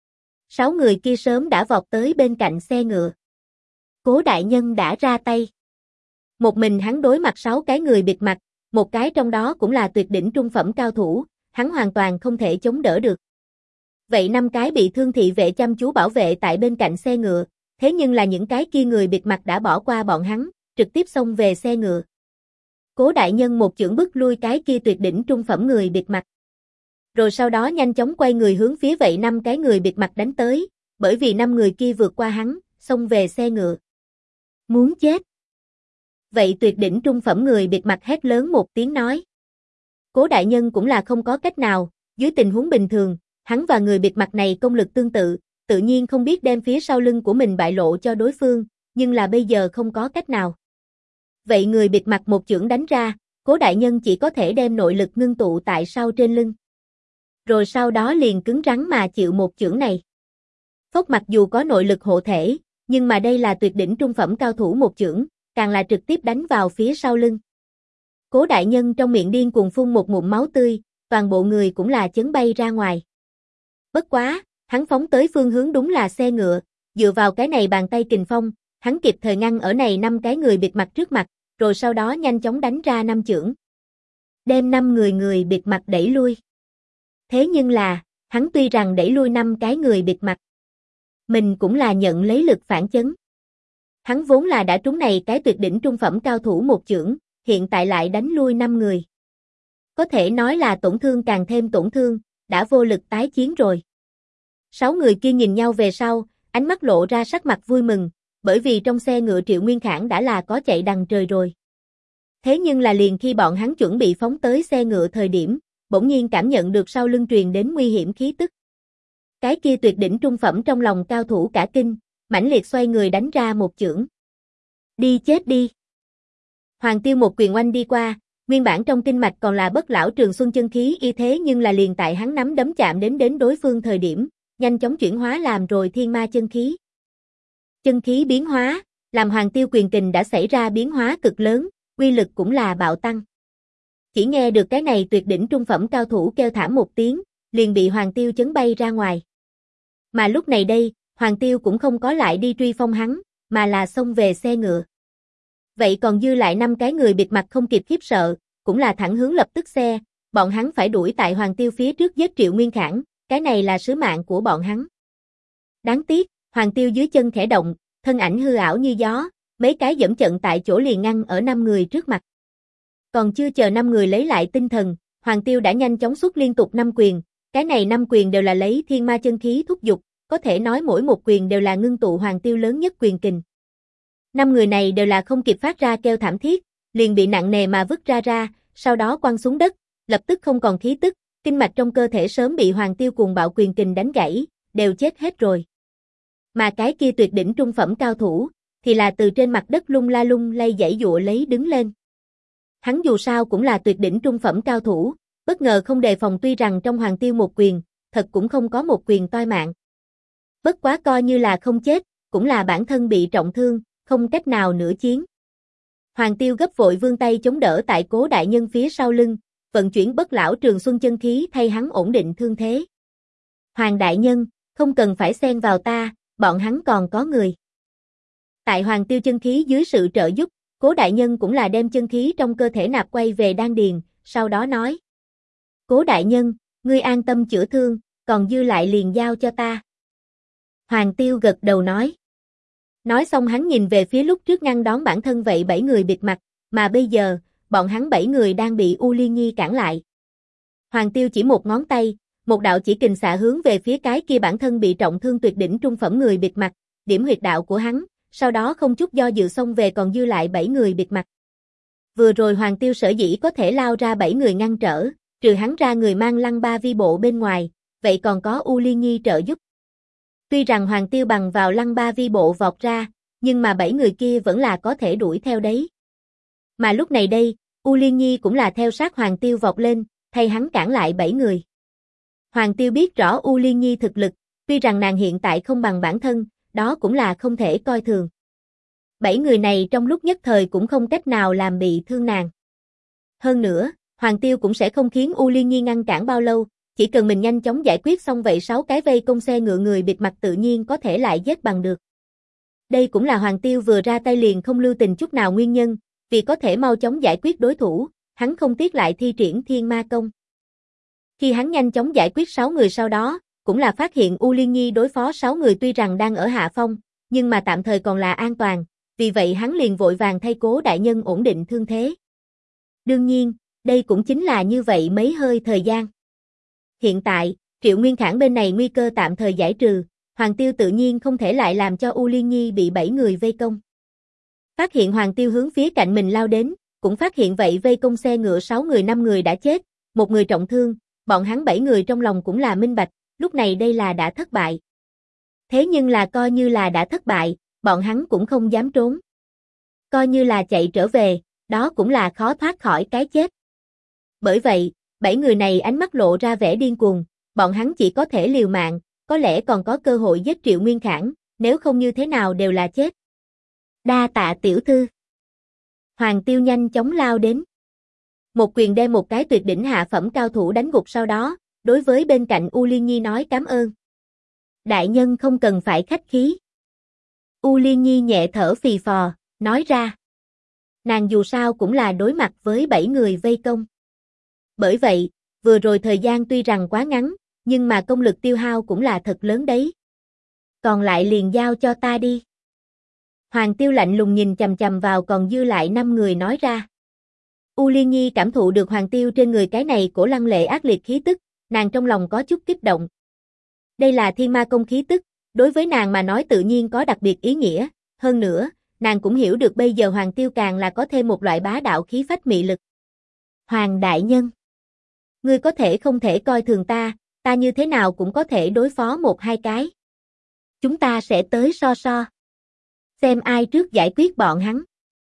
6 người kia sớm đã vọt tới bên cạnh xe ngựa. Cố đại nhân đã ra tay. Một mình hắn đối mặt 6 cái người bịt mặt, một cái trong đó cũng là tuyệt đỉnh trung phẩm cao thủ, hắn hoàn toàn không thể chống đỡ được. Vậy 5 cái bị thương thị vệ chăm chú bảo vệ tại bên cạnh xe ngựa, thế nhưng là những cái kia người bịt mặt đã bỏ qua bọn hắn, trực tiếp xông về xe ngựa. Cố đại nhân một chưởng bức lui cái kia tuyệt đỉnh trung phẩm người bịt mặt. Rồi sau đó nhanh chóng quay người hướng phía vậy 5 cái người bịt mặt đánh tới, bởi vì 5 người kia vượt qua hắn, xông về xe ngựa. Muốn chết. Vậy tuyệt đỉnh trung phẩm người bịt mặt hét lớn một tiếng nói. Cố đại nhân cũng là không có cách nào, dưới tình huống bình thường, hắn và người bịt mặt này công lực tương tự, tự nhiên không biết đem phía sau lưng của mình bại lộ cho đối phương, nhưng là bây giờ không có cách nào. Vậy người bịt mặt một chưởng đánh ra, Cố đại nhân chỉ có thể đem nội lực ngưng tụ tại sau trên lưng. Rồi sau đó liền cứng rắn mà chịu một chưởng này. Phốc mặc dù có nội lực hộ thể, nhưng mà đây là tuyệt đỉnh trung phẩm cao thủ một chưởng, càng là trực tiếp đánh vào phía sau lưng. Cố đại nhân trong miệng điên cuồng phun một ngụm máu tươi, toàn bộ người cũng là chấn bay ra ngoài. Bất quá, hắn phóng tới phương hướng đúng là xe ngựa, dựa vào cái này bàn tay kình phong, hắn kịp thời ngăn ở này 5 cái người bịt mặt trước mặt, rồi sau đó nhanh chóng đánh ra 5 chưởng. Đem 5 người bịt mặt đẩy lui. Thế nhưng là, hắn tuy rằng đẩy lui 5 cái người bịt mặt, mình cũng là nhận lấy lực phản chấn. Hắn vốn là đã trúng này cái tuyệt đỉnh trung phẩm cao thủ một chưởng, hiện tại lại đánh lui 5 người. Có thể nói là tổn thương càng thêm tổn thương, đã vô lực tái chiến rồi. 6 người kia nhìn nhau về sau, ánh mắt lộ ra sắc mặt vui mừng, bởi vì trong xe ngựa Triệu Nguyên Khải đã là có chạy đằng trời rồi. Thế nhưng là liền khi bọn hắn chuẩn bị phóng tới xe ngựa thời điểm, bỗng nhiên cảm nhận được sau lưng truyền đến nguy hiểm khí tức. Cái kia tuyệt đỉnh trung phẩm trong lòng cao thủ cả kinh, mãnh liệt xoay người đánh ra một chưởng. Đi chết đi. Hoàng Tiêu một quyền oanh đi qua, nguyên bản trong kinh mạch còn là bất lão trường xuân chân khí y thế nhưng là liền tại hắn nắm đấm chạm đến đối phương thời điểm, nhanh chóng chuyển hóa làm rồi thiên ma chân khí. Chân khí biến hóa, làm Hoàng Tiêu quyền kình đã xảy ra biến hóa cực lớn, uy lực cũng là bạo tăng. Chỉ nghe được cái này tuyệt đỉnh trung phẩm cao thủ kêu thảm một tiếng, liền bị Hoàng Tiêu chấn bay ra ngoài. Mà lúc này đây, Hoàng Tiêu cũng không có lại đi truy phong hắn, mà là xông về xe ngựa. Vậy còn dư lại 5 cái người bịt mặt không kịp khiếp sợ, cũng là thẳng hướng lập tức xe, bọn hắn phải đuổi tại Hoàng Tiêu phía trước giết Triệu Nguyên Khải, cái này là sứ mạng của bọn hắn. Đáng tiếc, Hoàng Tiêu dưới chân khẽ động, thân ảnh hư ảo như gió, mấy cái dẫm trận tại chỗ liền ngăn ở 5 người trước mặt. Còn chưa chờ 5 người lấy lại tinh thần, Hoàng Tiêu đã nhanh chóng xuất liên tục 5 quyền, cái này 5 quyền đều là lấy thiên ma chân khí thúc giục, có thể nói mỗi một quyền đều là ngưng tụ Hoàng Tiêu lớn nhất quyền kình. 5 người này đều là không kịp phát ra kêu thảm thiết, liền bị nặng nề mà vứt ra, sau đó quăng xuống đất, lập tức không còn khí tức, kinh mạch trong cơ thể sớm bị Hoàng Tiêu cuồng bạo quyền kình đánh gãy, đều chết hết rồi. Mà cái kia tuyệt đỉnh trung phẩm cao thủ, thì là từ trên mặt đất lung lay giãy giụa lấy đứng lên. Hắn dù sao cũng là tuyệt đỉnh trung phẩm cao thủ, bất ngờ không đề phòng tuy rằng trong Hoàng Tiêu một quyền, thật cũng không có một quyền toi mạng. Bất quá coi như là không chết, cũng là bản thân bị trọng thương, không cách nào nữa chiến. Hoàng Tiêu gấp vội vươn tay chống đỡ tại Cố đại nhân phía sau lưng, vận chuyển bất lão trường xuân chân khí thay hắn ổn định thương thế. Hoàng đại nhân, không cần phải xen vào ta, bọn hắn còn có người. Tại Hoàng Tiêu chân khí dưới sự trợ giúp, Cố đại nhân cũng là đem chân khí trong cơ thể nạp quay về đan điền, sau đó nói. Cố đại nhân, ngươi an tâm chữa thương, còn dư lại liền giao cho ta. Hoàng Tiêu gật đầu nói. Nói xong hắn nhìn về phía lúc trước ngăn đón bản thân vậy 7 người bịt mặt, mà bây giờ, bọn hắn 7 người đang bị U Liên Nhi cản lại. Hoàng Tiêu chỉ một ngón tay, một đạo chỉ kình xạ hướng về phía cái kia bản thân bị trọng thương tuyệt đỉnh trung phẩm người bịt mặt, điểm huyệt đạo của hắn, sau đó không chút do dự xông về còn dư lại 7 người bịt mặt. Vừa rồi Hoàng Tiêu sở dĩ có thể lao ra 7 người ngăn trở, trừ hắn ra người mang lăng ba vi bộ bên ngoài, vậy còn có U Liên Nhi trợ giúp. Tuy rằng Hoàng Tiêu bằng vào lăng ba vi bộ vọt ra, nhưng mà 7 người kia vẫn là có thể đuổi theo đấy. Mà lúc này đây, U Liên Nhi cũng là theo sát Hoàng Tiêu vọt lên, thay hắn cản lại 7 người. Hoàng Tiêu biết rõ U Liên Nhi thực lực, tuy rằng nàng hiện tại không bằng bản thân, đó cũng là không thể coi thường. 7 người này trong lúc nhất thời cũng không cách nào làm bị thương nàng. Hơn nữa, Hoàng Tiêu cũng sẽ không khiến U Liên Nhi ngăn cản bao lâu, chỉ cần mình nhanh chóng giải quyết xong vậy 6 cái vây công xe ngựa người bịt mặt tự nhiên có thể lại giết bằng được. Đây cũng là Hoàng Tiêu vừa ra tay liền không lưu tình chút nào nguyên nhân, vì có thể mau chóng giải quyết đối thủ, hắn không tiếc lại thi triển thiên ma công. Khi hắn nhanh chóng giải quyết 6 người sau đó, cũng là phát hiện U Liên Nhi đối phó 6 người tuy rằng đang ở hạ phong, nhưng mà tạm thời còn là an toàn, vì vậy hắn liền vội vàng thay Cố đại nhân ổn định thương thế. Đương nhiên, đây cũng chính là như vậy mấy hơi thời gian. Hiện tại, Triệu Nguyên Khải bên này nguy cơ tạm thời giải trừ, Hoàng Tiêu tự nhiên không thể lại làm cho U Liên Nhi bị 7 người vây công. Phát hiện Hoàng Tiêu hướng phía cạnh mình lao đến, cũng phát hiện vậy vây công xe ngựa 6 người 5 người đã chết, một người trọng thương, bọn hắn 7 người trong lòng cũng là minh bạch, lúc này đây là đã thất bại. Thế nhưng là coi như là đã thất bại, bọn hắn cũng không dám trốn. Coi như là chạy trở về, đó cũng là khó thoát khỏi cái chết. Bởi vậy, 7 người này ánh mắt lộ ra vẻ điên cuồng, bọn hắn chỉ có thể liều mạng, có lẽ còn có cơ hội giết Triệu Nguyên Khải, nếu không như thế nào đều là chết. Đa tạ tiểu thư. Hoàng Tiêu nhanh chóng lao đến. một quyền đem một cái tuyệt đỉnh hạ phẩm cao thủ đánh gục, sau đó, đối với bên cạnh U Liên Nhi nói cảm ơn. Đại nhân không cần phải khách khí. U Liên Nhi nhẹ thở phì phò, nói ra. Nàng dù sao cũng là đối mặt với 7 người vây công. Bởi vậy, vừa rồi thời gian tuy rằng quá ngắn, nhưng mà công lực tiêu hao cũng là thật lớn đấy. Còn lại liền giao cho ta đi. Hoàng Tiêu lạnh lùng nhìn chằm chằm vào còn dư lại 5 người nói ra. U Liên Nhi cảm thụ được Hoàng Tiêu trên người cái này cổ lăng lệ ác liệt khí tức, nàng trong lòng có chút kích động. Đây là thiên ma công khí tức, đối với nàng mà nói tự nhiên có đặc biệt ý nghĩa, hơn nữa, nàng cũng hiểu được bây giờ Hoàng Tiêu càng là có thêm một loại bá đạo khí phách mị lực. Hoàng đại nhân, ngươi có thể không thể coi thường ta, ta như thế nào cũng có thể đối phó 1-2 cái. Chúng ta sẽ tới so so. Xem ai trước giải quyết bọn hắn.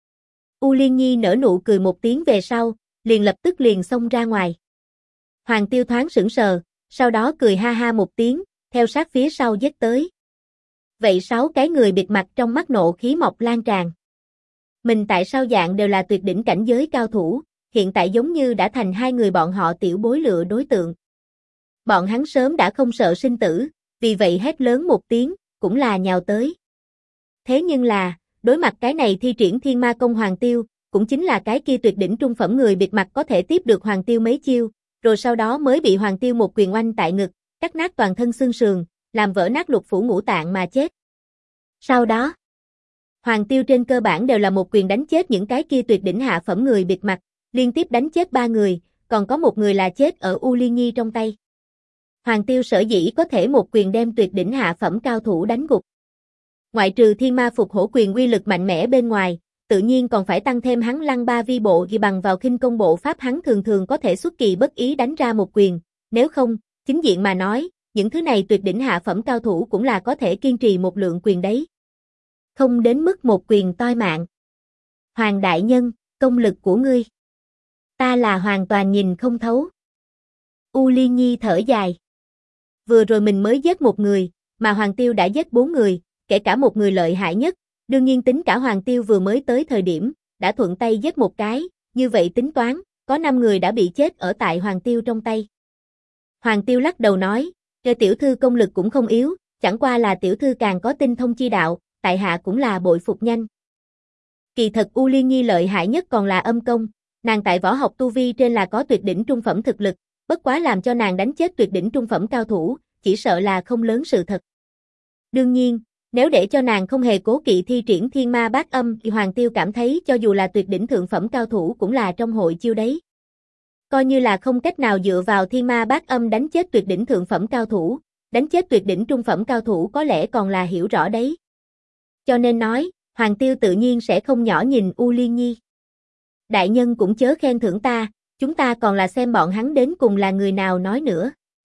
U Liên Nhi nở nụ cười một tiếng về sau, liền lập tức liền xông ra ngoài. Hoàng Tiêu thoáng sững sờ, sau đó cười ha ha một tiếng, theo sát phía sau giết tới. Vậy 6 cái người bịt mặt trong mắt nộ khí mọc lan tràn. Mình tại sao dạng đều là tuyệt đỉnh cảnh giới cao thủ, hiện tại giống như đã thành 2 người bọn họ tiểu bối lựa đối tượng. Bọn hắn sớm đã không sợ sinh tử, vì vậy hét lớn một tiếng, cũng là nhào tới. Thế nhưng là, đối mặt cái này thi triển thiên ma công Hoàng Tiêu, cũng chính là cái kia tuyệt đỉnh trung phẩm người bịt mặt có thể tiếp được Hoàng Tiêu mấy chiêu, rồi sau đó mới bị Hoàng Tiêu một quyền oanh tại ngực, cắt nát toàn thân xương sườn, làm vỡ nát lục phủ ngũ tạng mà chết. Sau đó, Hoàng Tiêu trên cơ bản đều là một quyền đánh chết những cái kia tuyệt đỉnh hạ phẩm người bịt mặt, liên tiếp đánh chết 3 người, còn có một người là chết ở U Liên Nhi trong tay. Hoàng Tiêu sở dĩ có thể một quyền đem tuyệt đỉnh hạ phẩm cao thủ đánh gục. Ngoại trừ thiên ma phục hổ quyền uy lực mạnh mẽ bên ngoài, tự nhiên còn phải tăng thêm hắn lăng ba vi bộ ghi bằng vào khinh công bộ pháp, hắn thường thường có thể xuất kỳ bất ý đánh ra một quyền, nếu không, chính diện mà nói, những thứ này tuyệt đỉnh hạ phẩm cao thủ cũng là có thể kiên trì một lượng quyền đấy. Không đến mức một quyền toi mạng. Hoàng đại nhân, công lực của ngươi, ta là hoàn toàn nhìn không thấu. U Liên Nhi thở dài. Vừa rồi mình mới giết một người, mà Hoàng Tiêu đã giết 4 người, kể cả một người lợi hại nhất, đương nhiên tính cả Hoàng Tiêu vừa mới tới thời điểm, đã thuận tay giết một cái, như vậy tính toán, có 5 người đã bị chết ở tại Hoàng Tiêu trong tay. Hoàng Tiêu lắc đầu nói, tiểu thư công lực cũng không yếu, chẳng qua là tiểu thư càng có tinh thông chi đạo, tại hạ cũng là bội phục nhanh. Kỳ thật U Liên Nhi lợi hại nhất còn là âm công, nàng tại võ học tu vi trên là có tuyệt đỉnh trung phẩm thực lực, bất quá làm cho nàng đánh chết tuyệt đỉnh trung phẩm cao thủ, chỉ sợ là không lớn sự thật. Đương nhiên, nếu để cho nàng không hề cố kỵ thi triển thiên ma bát âm thì Hoàng Tiêu cảm thấy cho dù là tuyệt đỉnh thượng phẩm cao thủ cũng là trong hội chiêu đấy. Coi như là không cách nào dựa vào thiên ma bát âm đánh chết tuyệt đỉnh thượng phẩm cao thủ, đánh chết tuyệt đỉnh trung phẩm cao thủ có lẽ còn là hiểu rõ đấy. Cho nên nói, Hoàng Tiêu tự nhiên sẽ không nhỏ nhìn U Liên Nhi. Đại nhân cũng chớ khen thưởng ta, chúng ta còn là xem bọn hắn đến cùng là người nào nói nữa.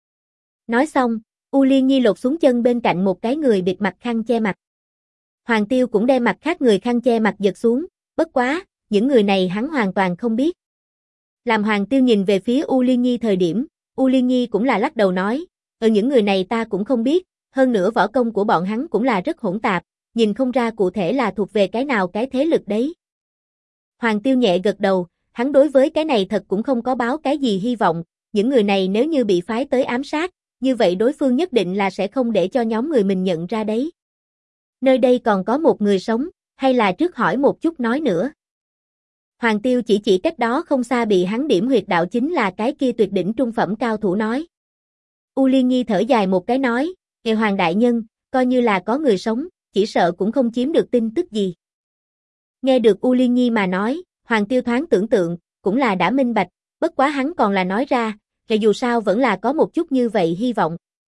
Nói xong, U Liên Nhi lột xuống chân bên cạnh một cái người bịt mặt khăn che mặt. Hoàng Tiêu cũng đem mặt khác người khăn che mặt giật xuống, bất quá, những người này hắn hoàn toàn không biết. Làm Hoàng Tiêu nhìn về phía U Liên Nhi thời điểm, U Liên Nhi cũng là lắc đầu nói, những người này ta cũng không biết, hơn nữa võ công của bọn hắn cũng là rất hỗn tạp, nhìn không ra cụ thể là thuộc về cái nào cái thế lực đấy. Hoàng Tiêu nhẹ gật đầu, hắn đối với cái này thật cũng không có báo cái gì hy vọng, những người này nếu như bị phái tới ám sát, như vậy đối phương nhất định là sẽ không để cho nhóm người mình nhận ra đấy. Nơi đây còn có một người sống, hay là trước hỏi một chút nói nữa. Hoàng Tiêu chỉ cách đó không xa bị hắn điểm huyệt đạo chính là cái kia tuyệt đỉnh trung phẩm cao thủ nói. U Liên Nhi thở dài một cái nói, Hoàng đại nhân, coi như là có người sống, chỉ sợ cũng không chiếm được tin tức gì. Nghe được U Liên Nhi mà nói, Hoàng Tiêu thoáng tưởng tượng, cũng là đã minh bạch, bất quá hắn còn là nói ra, dù sao vẫn là có một chút như vậy hy vọng.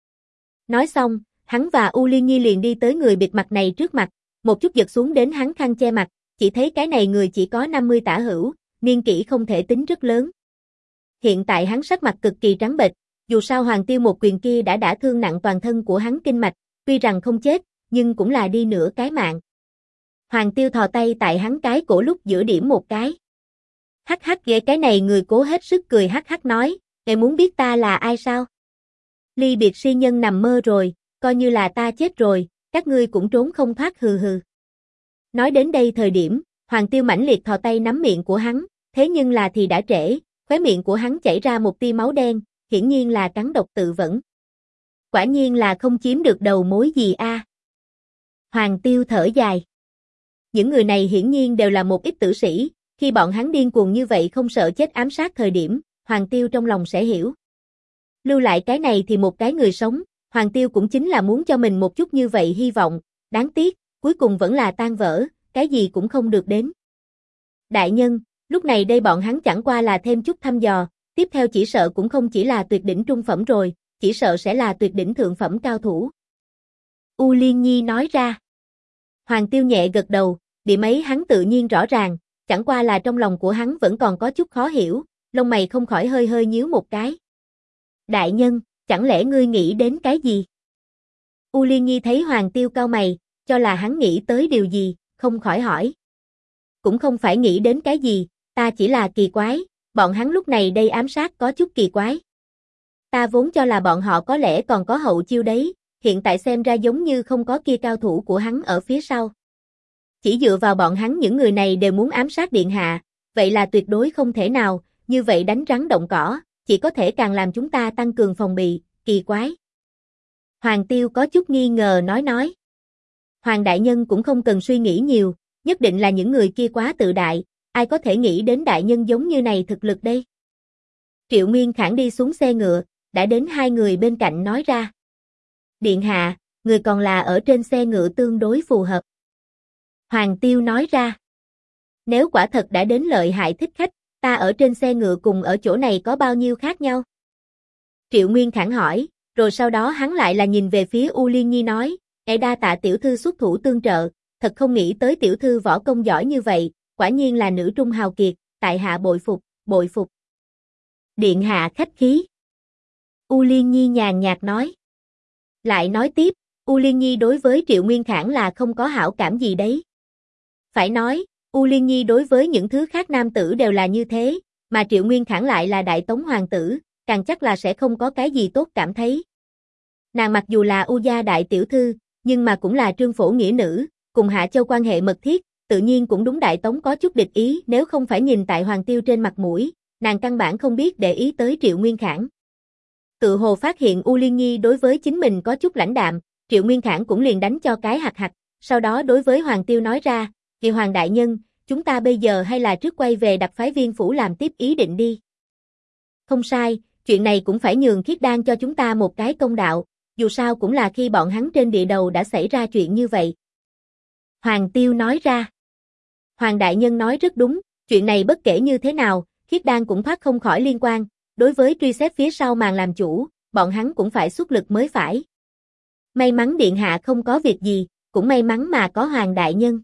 Nói xong, hắn và U Liên Nhi liền đi tới người bịt mặt này trước mặt, một chút giật xuống đến hắn khăn che mặt, chỉ thấy cái này người chỉ có 50 tả hữu, niên kỷ không thể tính rất lớn. Hiện tại hắn sắc mặt cực kỳ trắng bệch, dù sao Hoàng Tiêu một quyền kia đã thương nặng toàn thân của hắn kinh mạch, tuy rằng không chết, nhưng cũng là đi nửa cái mạng. Hoàng Tiêu thò tay tại hắn cái cổ lúc giữa điểm một cái. Hắc hắc ghê, cái này người cố hết sức cười hắc hắc nói, "Ngài muốn biết ta là ai sao? Ly biệt si nhân nằm mơ rồi, coi như là ta chết rồi, các ngươi cũng trốn không thoát hừ hừ." Nói đến đây thời điểm, Hoàng Tiêu mãnh liệt thò tay nắm miệng của hắn, thế nhưng là thì đã trễ, khóe miệng của hắn chảy ra một tia máu đen, hiển nhiên là cắn độc tự vẫn. Quả nhiên là không chiếm được đầu mối gì a. Hoàng Tiêu thở dài. Những người này hiển nhiên đều là một ít tử sĩ, khi bọn hắn điên cuồng như vậy không sợ chết ám sát thời điểm, Hoàng Tiêu trong lòng sẽ hiểu. Lưu lại cái này thì một cái người sống, Hoàng Tiêu cũng chính là muốn cho mình một chút như vậy hy vọng, đáng tiếc, cuối cùng vẫn là tan vỡ, cái gì cũng không được đến. Đại nhân, lúc này đây bọn hắn chẳng qua là thêm chút thăm dò, tiếp theo chỉ sợ cũng không chỉ là tuyệt đỉnh trung phẩm rồi, chỉ sợ sẽ là tuyệt đỉnh thượng phẩm cao thủ. U Liên Nhi nói ra. Hoàng Tiêu nhẹ gật đầu, điểm ấy hắn tự nhiên rõ ràng, chẳng qua là trong lòng của hắn vẫn còn có chút khó hiểu, lông mày không khỏi hơi hơi nhíu một cái. Đại nhân, chẳng lẽ ngươi nghĩ đến cái gì? U Liên Nhi thấy Hoàng Tiêu cau mày, cho là hắn nghĩ tới điều gì, không khỏi hỏi. Cũng không phải nghĩ đến cái gì, ta chỉ là kỳ quái, bọn hắn lúc này đây ám sát có chút kỳ quái. Ta vốn cho là bọn họ có lẽ còn có hậu chiêu đấy, hiện tại xem ra giống như không có kia cao thủ của hắn ở phía sau. Chỉ dựa vào bọn hắn những người này đều muốn ám sát điện hạ, vậy là tuyệt đối không thể nào, như vậy đánh rắn động cỏ, chỉ có thể càng làm chúng ta tăng cường phòng bị, kỳ quái. Hoàng Tiêu có chút nghi ngờ nói. Hoàng đại nhân cũng không cần suy nghĩ nhiều, nhất định là những người kia quá tự đại, ai có thể nghĩ đến đại nhân giống như này thực lực đây. Triệu Nguyên Khản đi xuống xe ngựa, đã đến hai người bên cạnh nói ra. Điện hạ, người còn là ở trên xe ngựa tương đối phù hợp. Hoàng Tiêu nói ra. Nếu quả thật đã đến lợi hại thích khách, ta ở trên xe ngựa cùng ở chỗ này có bao nhiêu khác nhau? Triệu Nguyên Khản hỏi, rồi sau đó hắn lại là nhìn về phía U Liên Nhi nói, đa tạ tiểu thư xuất thủ tương trợ, thật không nghĩ tới tiểu thư võ công giỏi như vậy, quả nhiên là nữ trung hào kiệt, tại hạ bội phục, bội phục. Điện hạ khách khí. U Liên Nhi nhàn nhạt nói. Lại nói tiếp, U Liên Nhi đối với Triệu Nguyên Khản là không có hảo cảm gì đấy. Phải nói, U Liên Nhi đối với những thứ khác nam tử đều là như thế, mà Triệu Nguyên Khản lại là đại tống hoàng tử, càng chắc là sẽ không có cái gì tốt cảm thấy. Nàng mặc dù là U gia đại tiểu thư, nhưng mà cũng là trương phổ nghĩa nữ, cùng Hạ Châu quan hệ mật thiết, tự nhiên cũng đúng đại tống có chút địch ý, nếu không phải nhìn tại Hoàng Tiêu trên mặt mũi, nàng căn bản không biết để ý tới Triệu Nguyên Khản. Tự hồ phát hiện U Liên Nhi đối với chính mình có chút lãnh đạm, Triệu Nguyên Khản cũng liền đánh cho cái hặc hặc, sau đó đối với Hoàng Tiêu nói ra, "Kỳ Hoàng đại nhân, chúng ta bây giờ hay là trước quay về đặc phái viên phủ làm tiếp ý định đi." Không sai, chuyện này cũng phải nhường Khiết Đan cho chúng ta một cái công đạo, dù sao cũng là khi bọn hắn trên địa đầu đã xảy ra chuyện như vậy. Hoàng Tiêu nói ra. Hoàng đại nhân nói rất đúng, chuyện này bất kể như thế nào, Khiết Đan cũng thoát không khỏi liên quan, đối với truy xét phía sau màn làm chủ, bọn hắn cũng phải xuất lực mới phải. May mắn điện hạ không có việc gì, cũng may mắn mà có Hoàng đại nhân.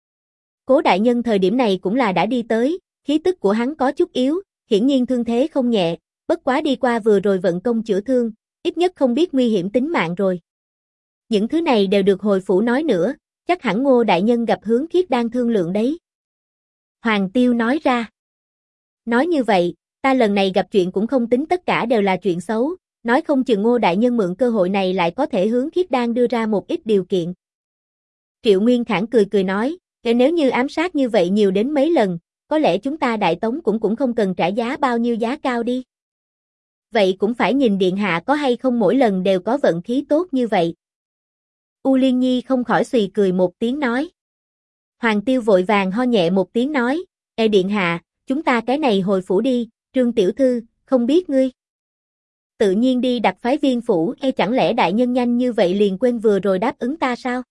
Cố đại nhân thời điểm này cũng là đã đi tới, khí tức của hắn có chút yếu, hiển nhiên thương thế không nhẹ, bất quá đi qua vừa rồi vận công chữa thương, ít nhất không biết nguy hiểm tính mạng rồi. Những thứ này đều được hồi phủ nói nữa, chắc hẳn Ngô đại nhân gặp hướng Khiết Đan thương lượng đấy. Hoàng Tiêu nói ra. Nói như vậy, ta lần này gặp chuyện cũng không tính tất cả đều là chuyện xấu, nói không chừng Ngô đại nhân mượn cơ hội này lại có thể hướng Khiết Đan đưa ra một ít điều kiện. Triệu Nguyên Khản cười cười nói, nếu như ám sát như vậy nhiều đến mấy lần, có lẽ chúng ta đại tống cũng không cần trả giá bao nhiêu giá cao đi. Vậy cũng phải nhìn điện hạ có hay không mỗi lần đều có vận khí tốt như vậy. U Liên Nhi không khỏi xùy cười một tiếng nói. Hoàng Tiêu vội vàng ho nhẹ một tiếng nói, điện hạ, chúng ta cái này hồi phủ đi, Trương tiểu thư, không biết ngươi. Tự nhiên đi đặc phái viên phủ, chẳng lẽ đại nhân nhanh như vậy liền quên vừa rồi đáp ứng ta sao?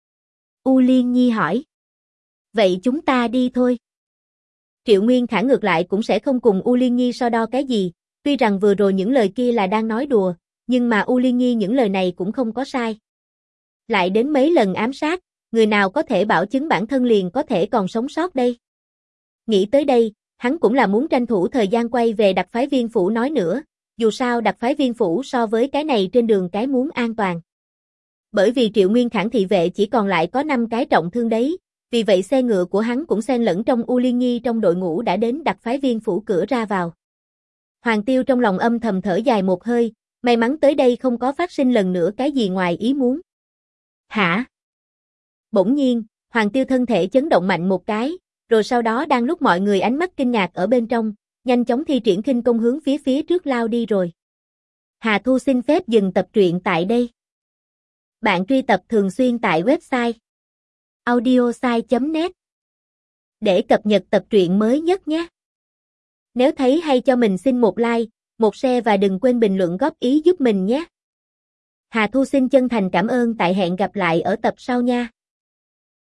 U Liên Nhi hỏi. Vậy chúng ta đi thôi. Triệu Nguyên Khản ngược lại cũng sẽ không cùng U Liên Nhi so đo cái gì, tuy rằng vừa rồi những lời kia là đang nói đùa, nhưng mà U Liên Nhi những lời này cũng không có sai. Lại đến mấy lần ám sát, người nào có thể bảo chứng bản thân liền có thể còn sống sót đây? Nghĩ tới đây, hắn cũng là muốn tranh thủ thời gian quay về đặc phái viên phủ nói nữa, dù sao đặc phái viên phủ so với cái này trên đường cái muốn an toàn. Bởi vì Triệu Nguyên Khản thị vệ chỉ còn lại có 5 cái trọng thương đấy, vì vậy xe ngựa của hắn cũng xen lẫn trong U Liên Nhi trong đội ngũ đã đến đặc phái viên phủ cửa ra vào. Hoàng Tiêu trong lòng âm thầm thở dài một hơi, may mắn tới đây không có phát sinh lần nữa cái gì ngoài ý muốn. Hả? Bỗng nhiên, Hoàng Tiêu thân thể chấn động mạnh một cái, rồi sau đó đang lúc mọi người ánh mắt kinh ngạc ở bên trong, nhanh chóng thi triển khinh công hướng phía trước lao đi rồi. Hà Thu xin phép dừng tập truyện tại đây. Bạn truy tập thường xuyên tại website audiosai.net để cập nhật tập truyện mới nhất nhé. Nếu thấy hay cho mình xin một like, một share và đừng quên bình luận góp ý giúp mình nhé. Hà Thu xin chân thành cảm ơn, tại hẹn gặp lại ở tập sau nha.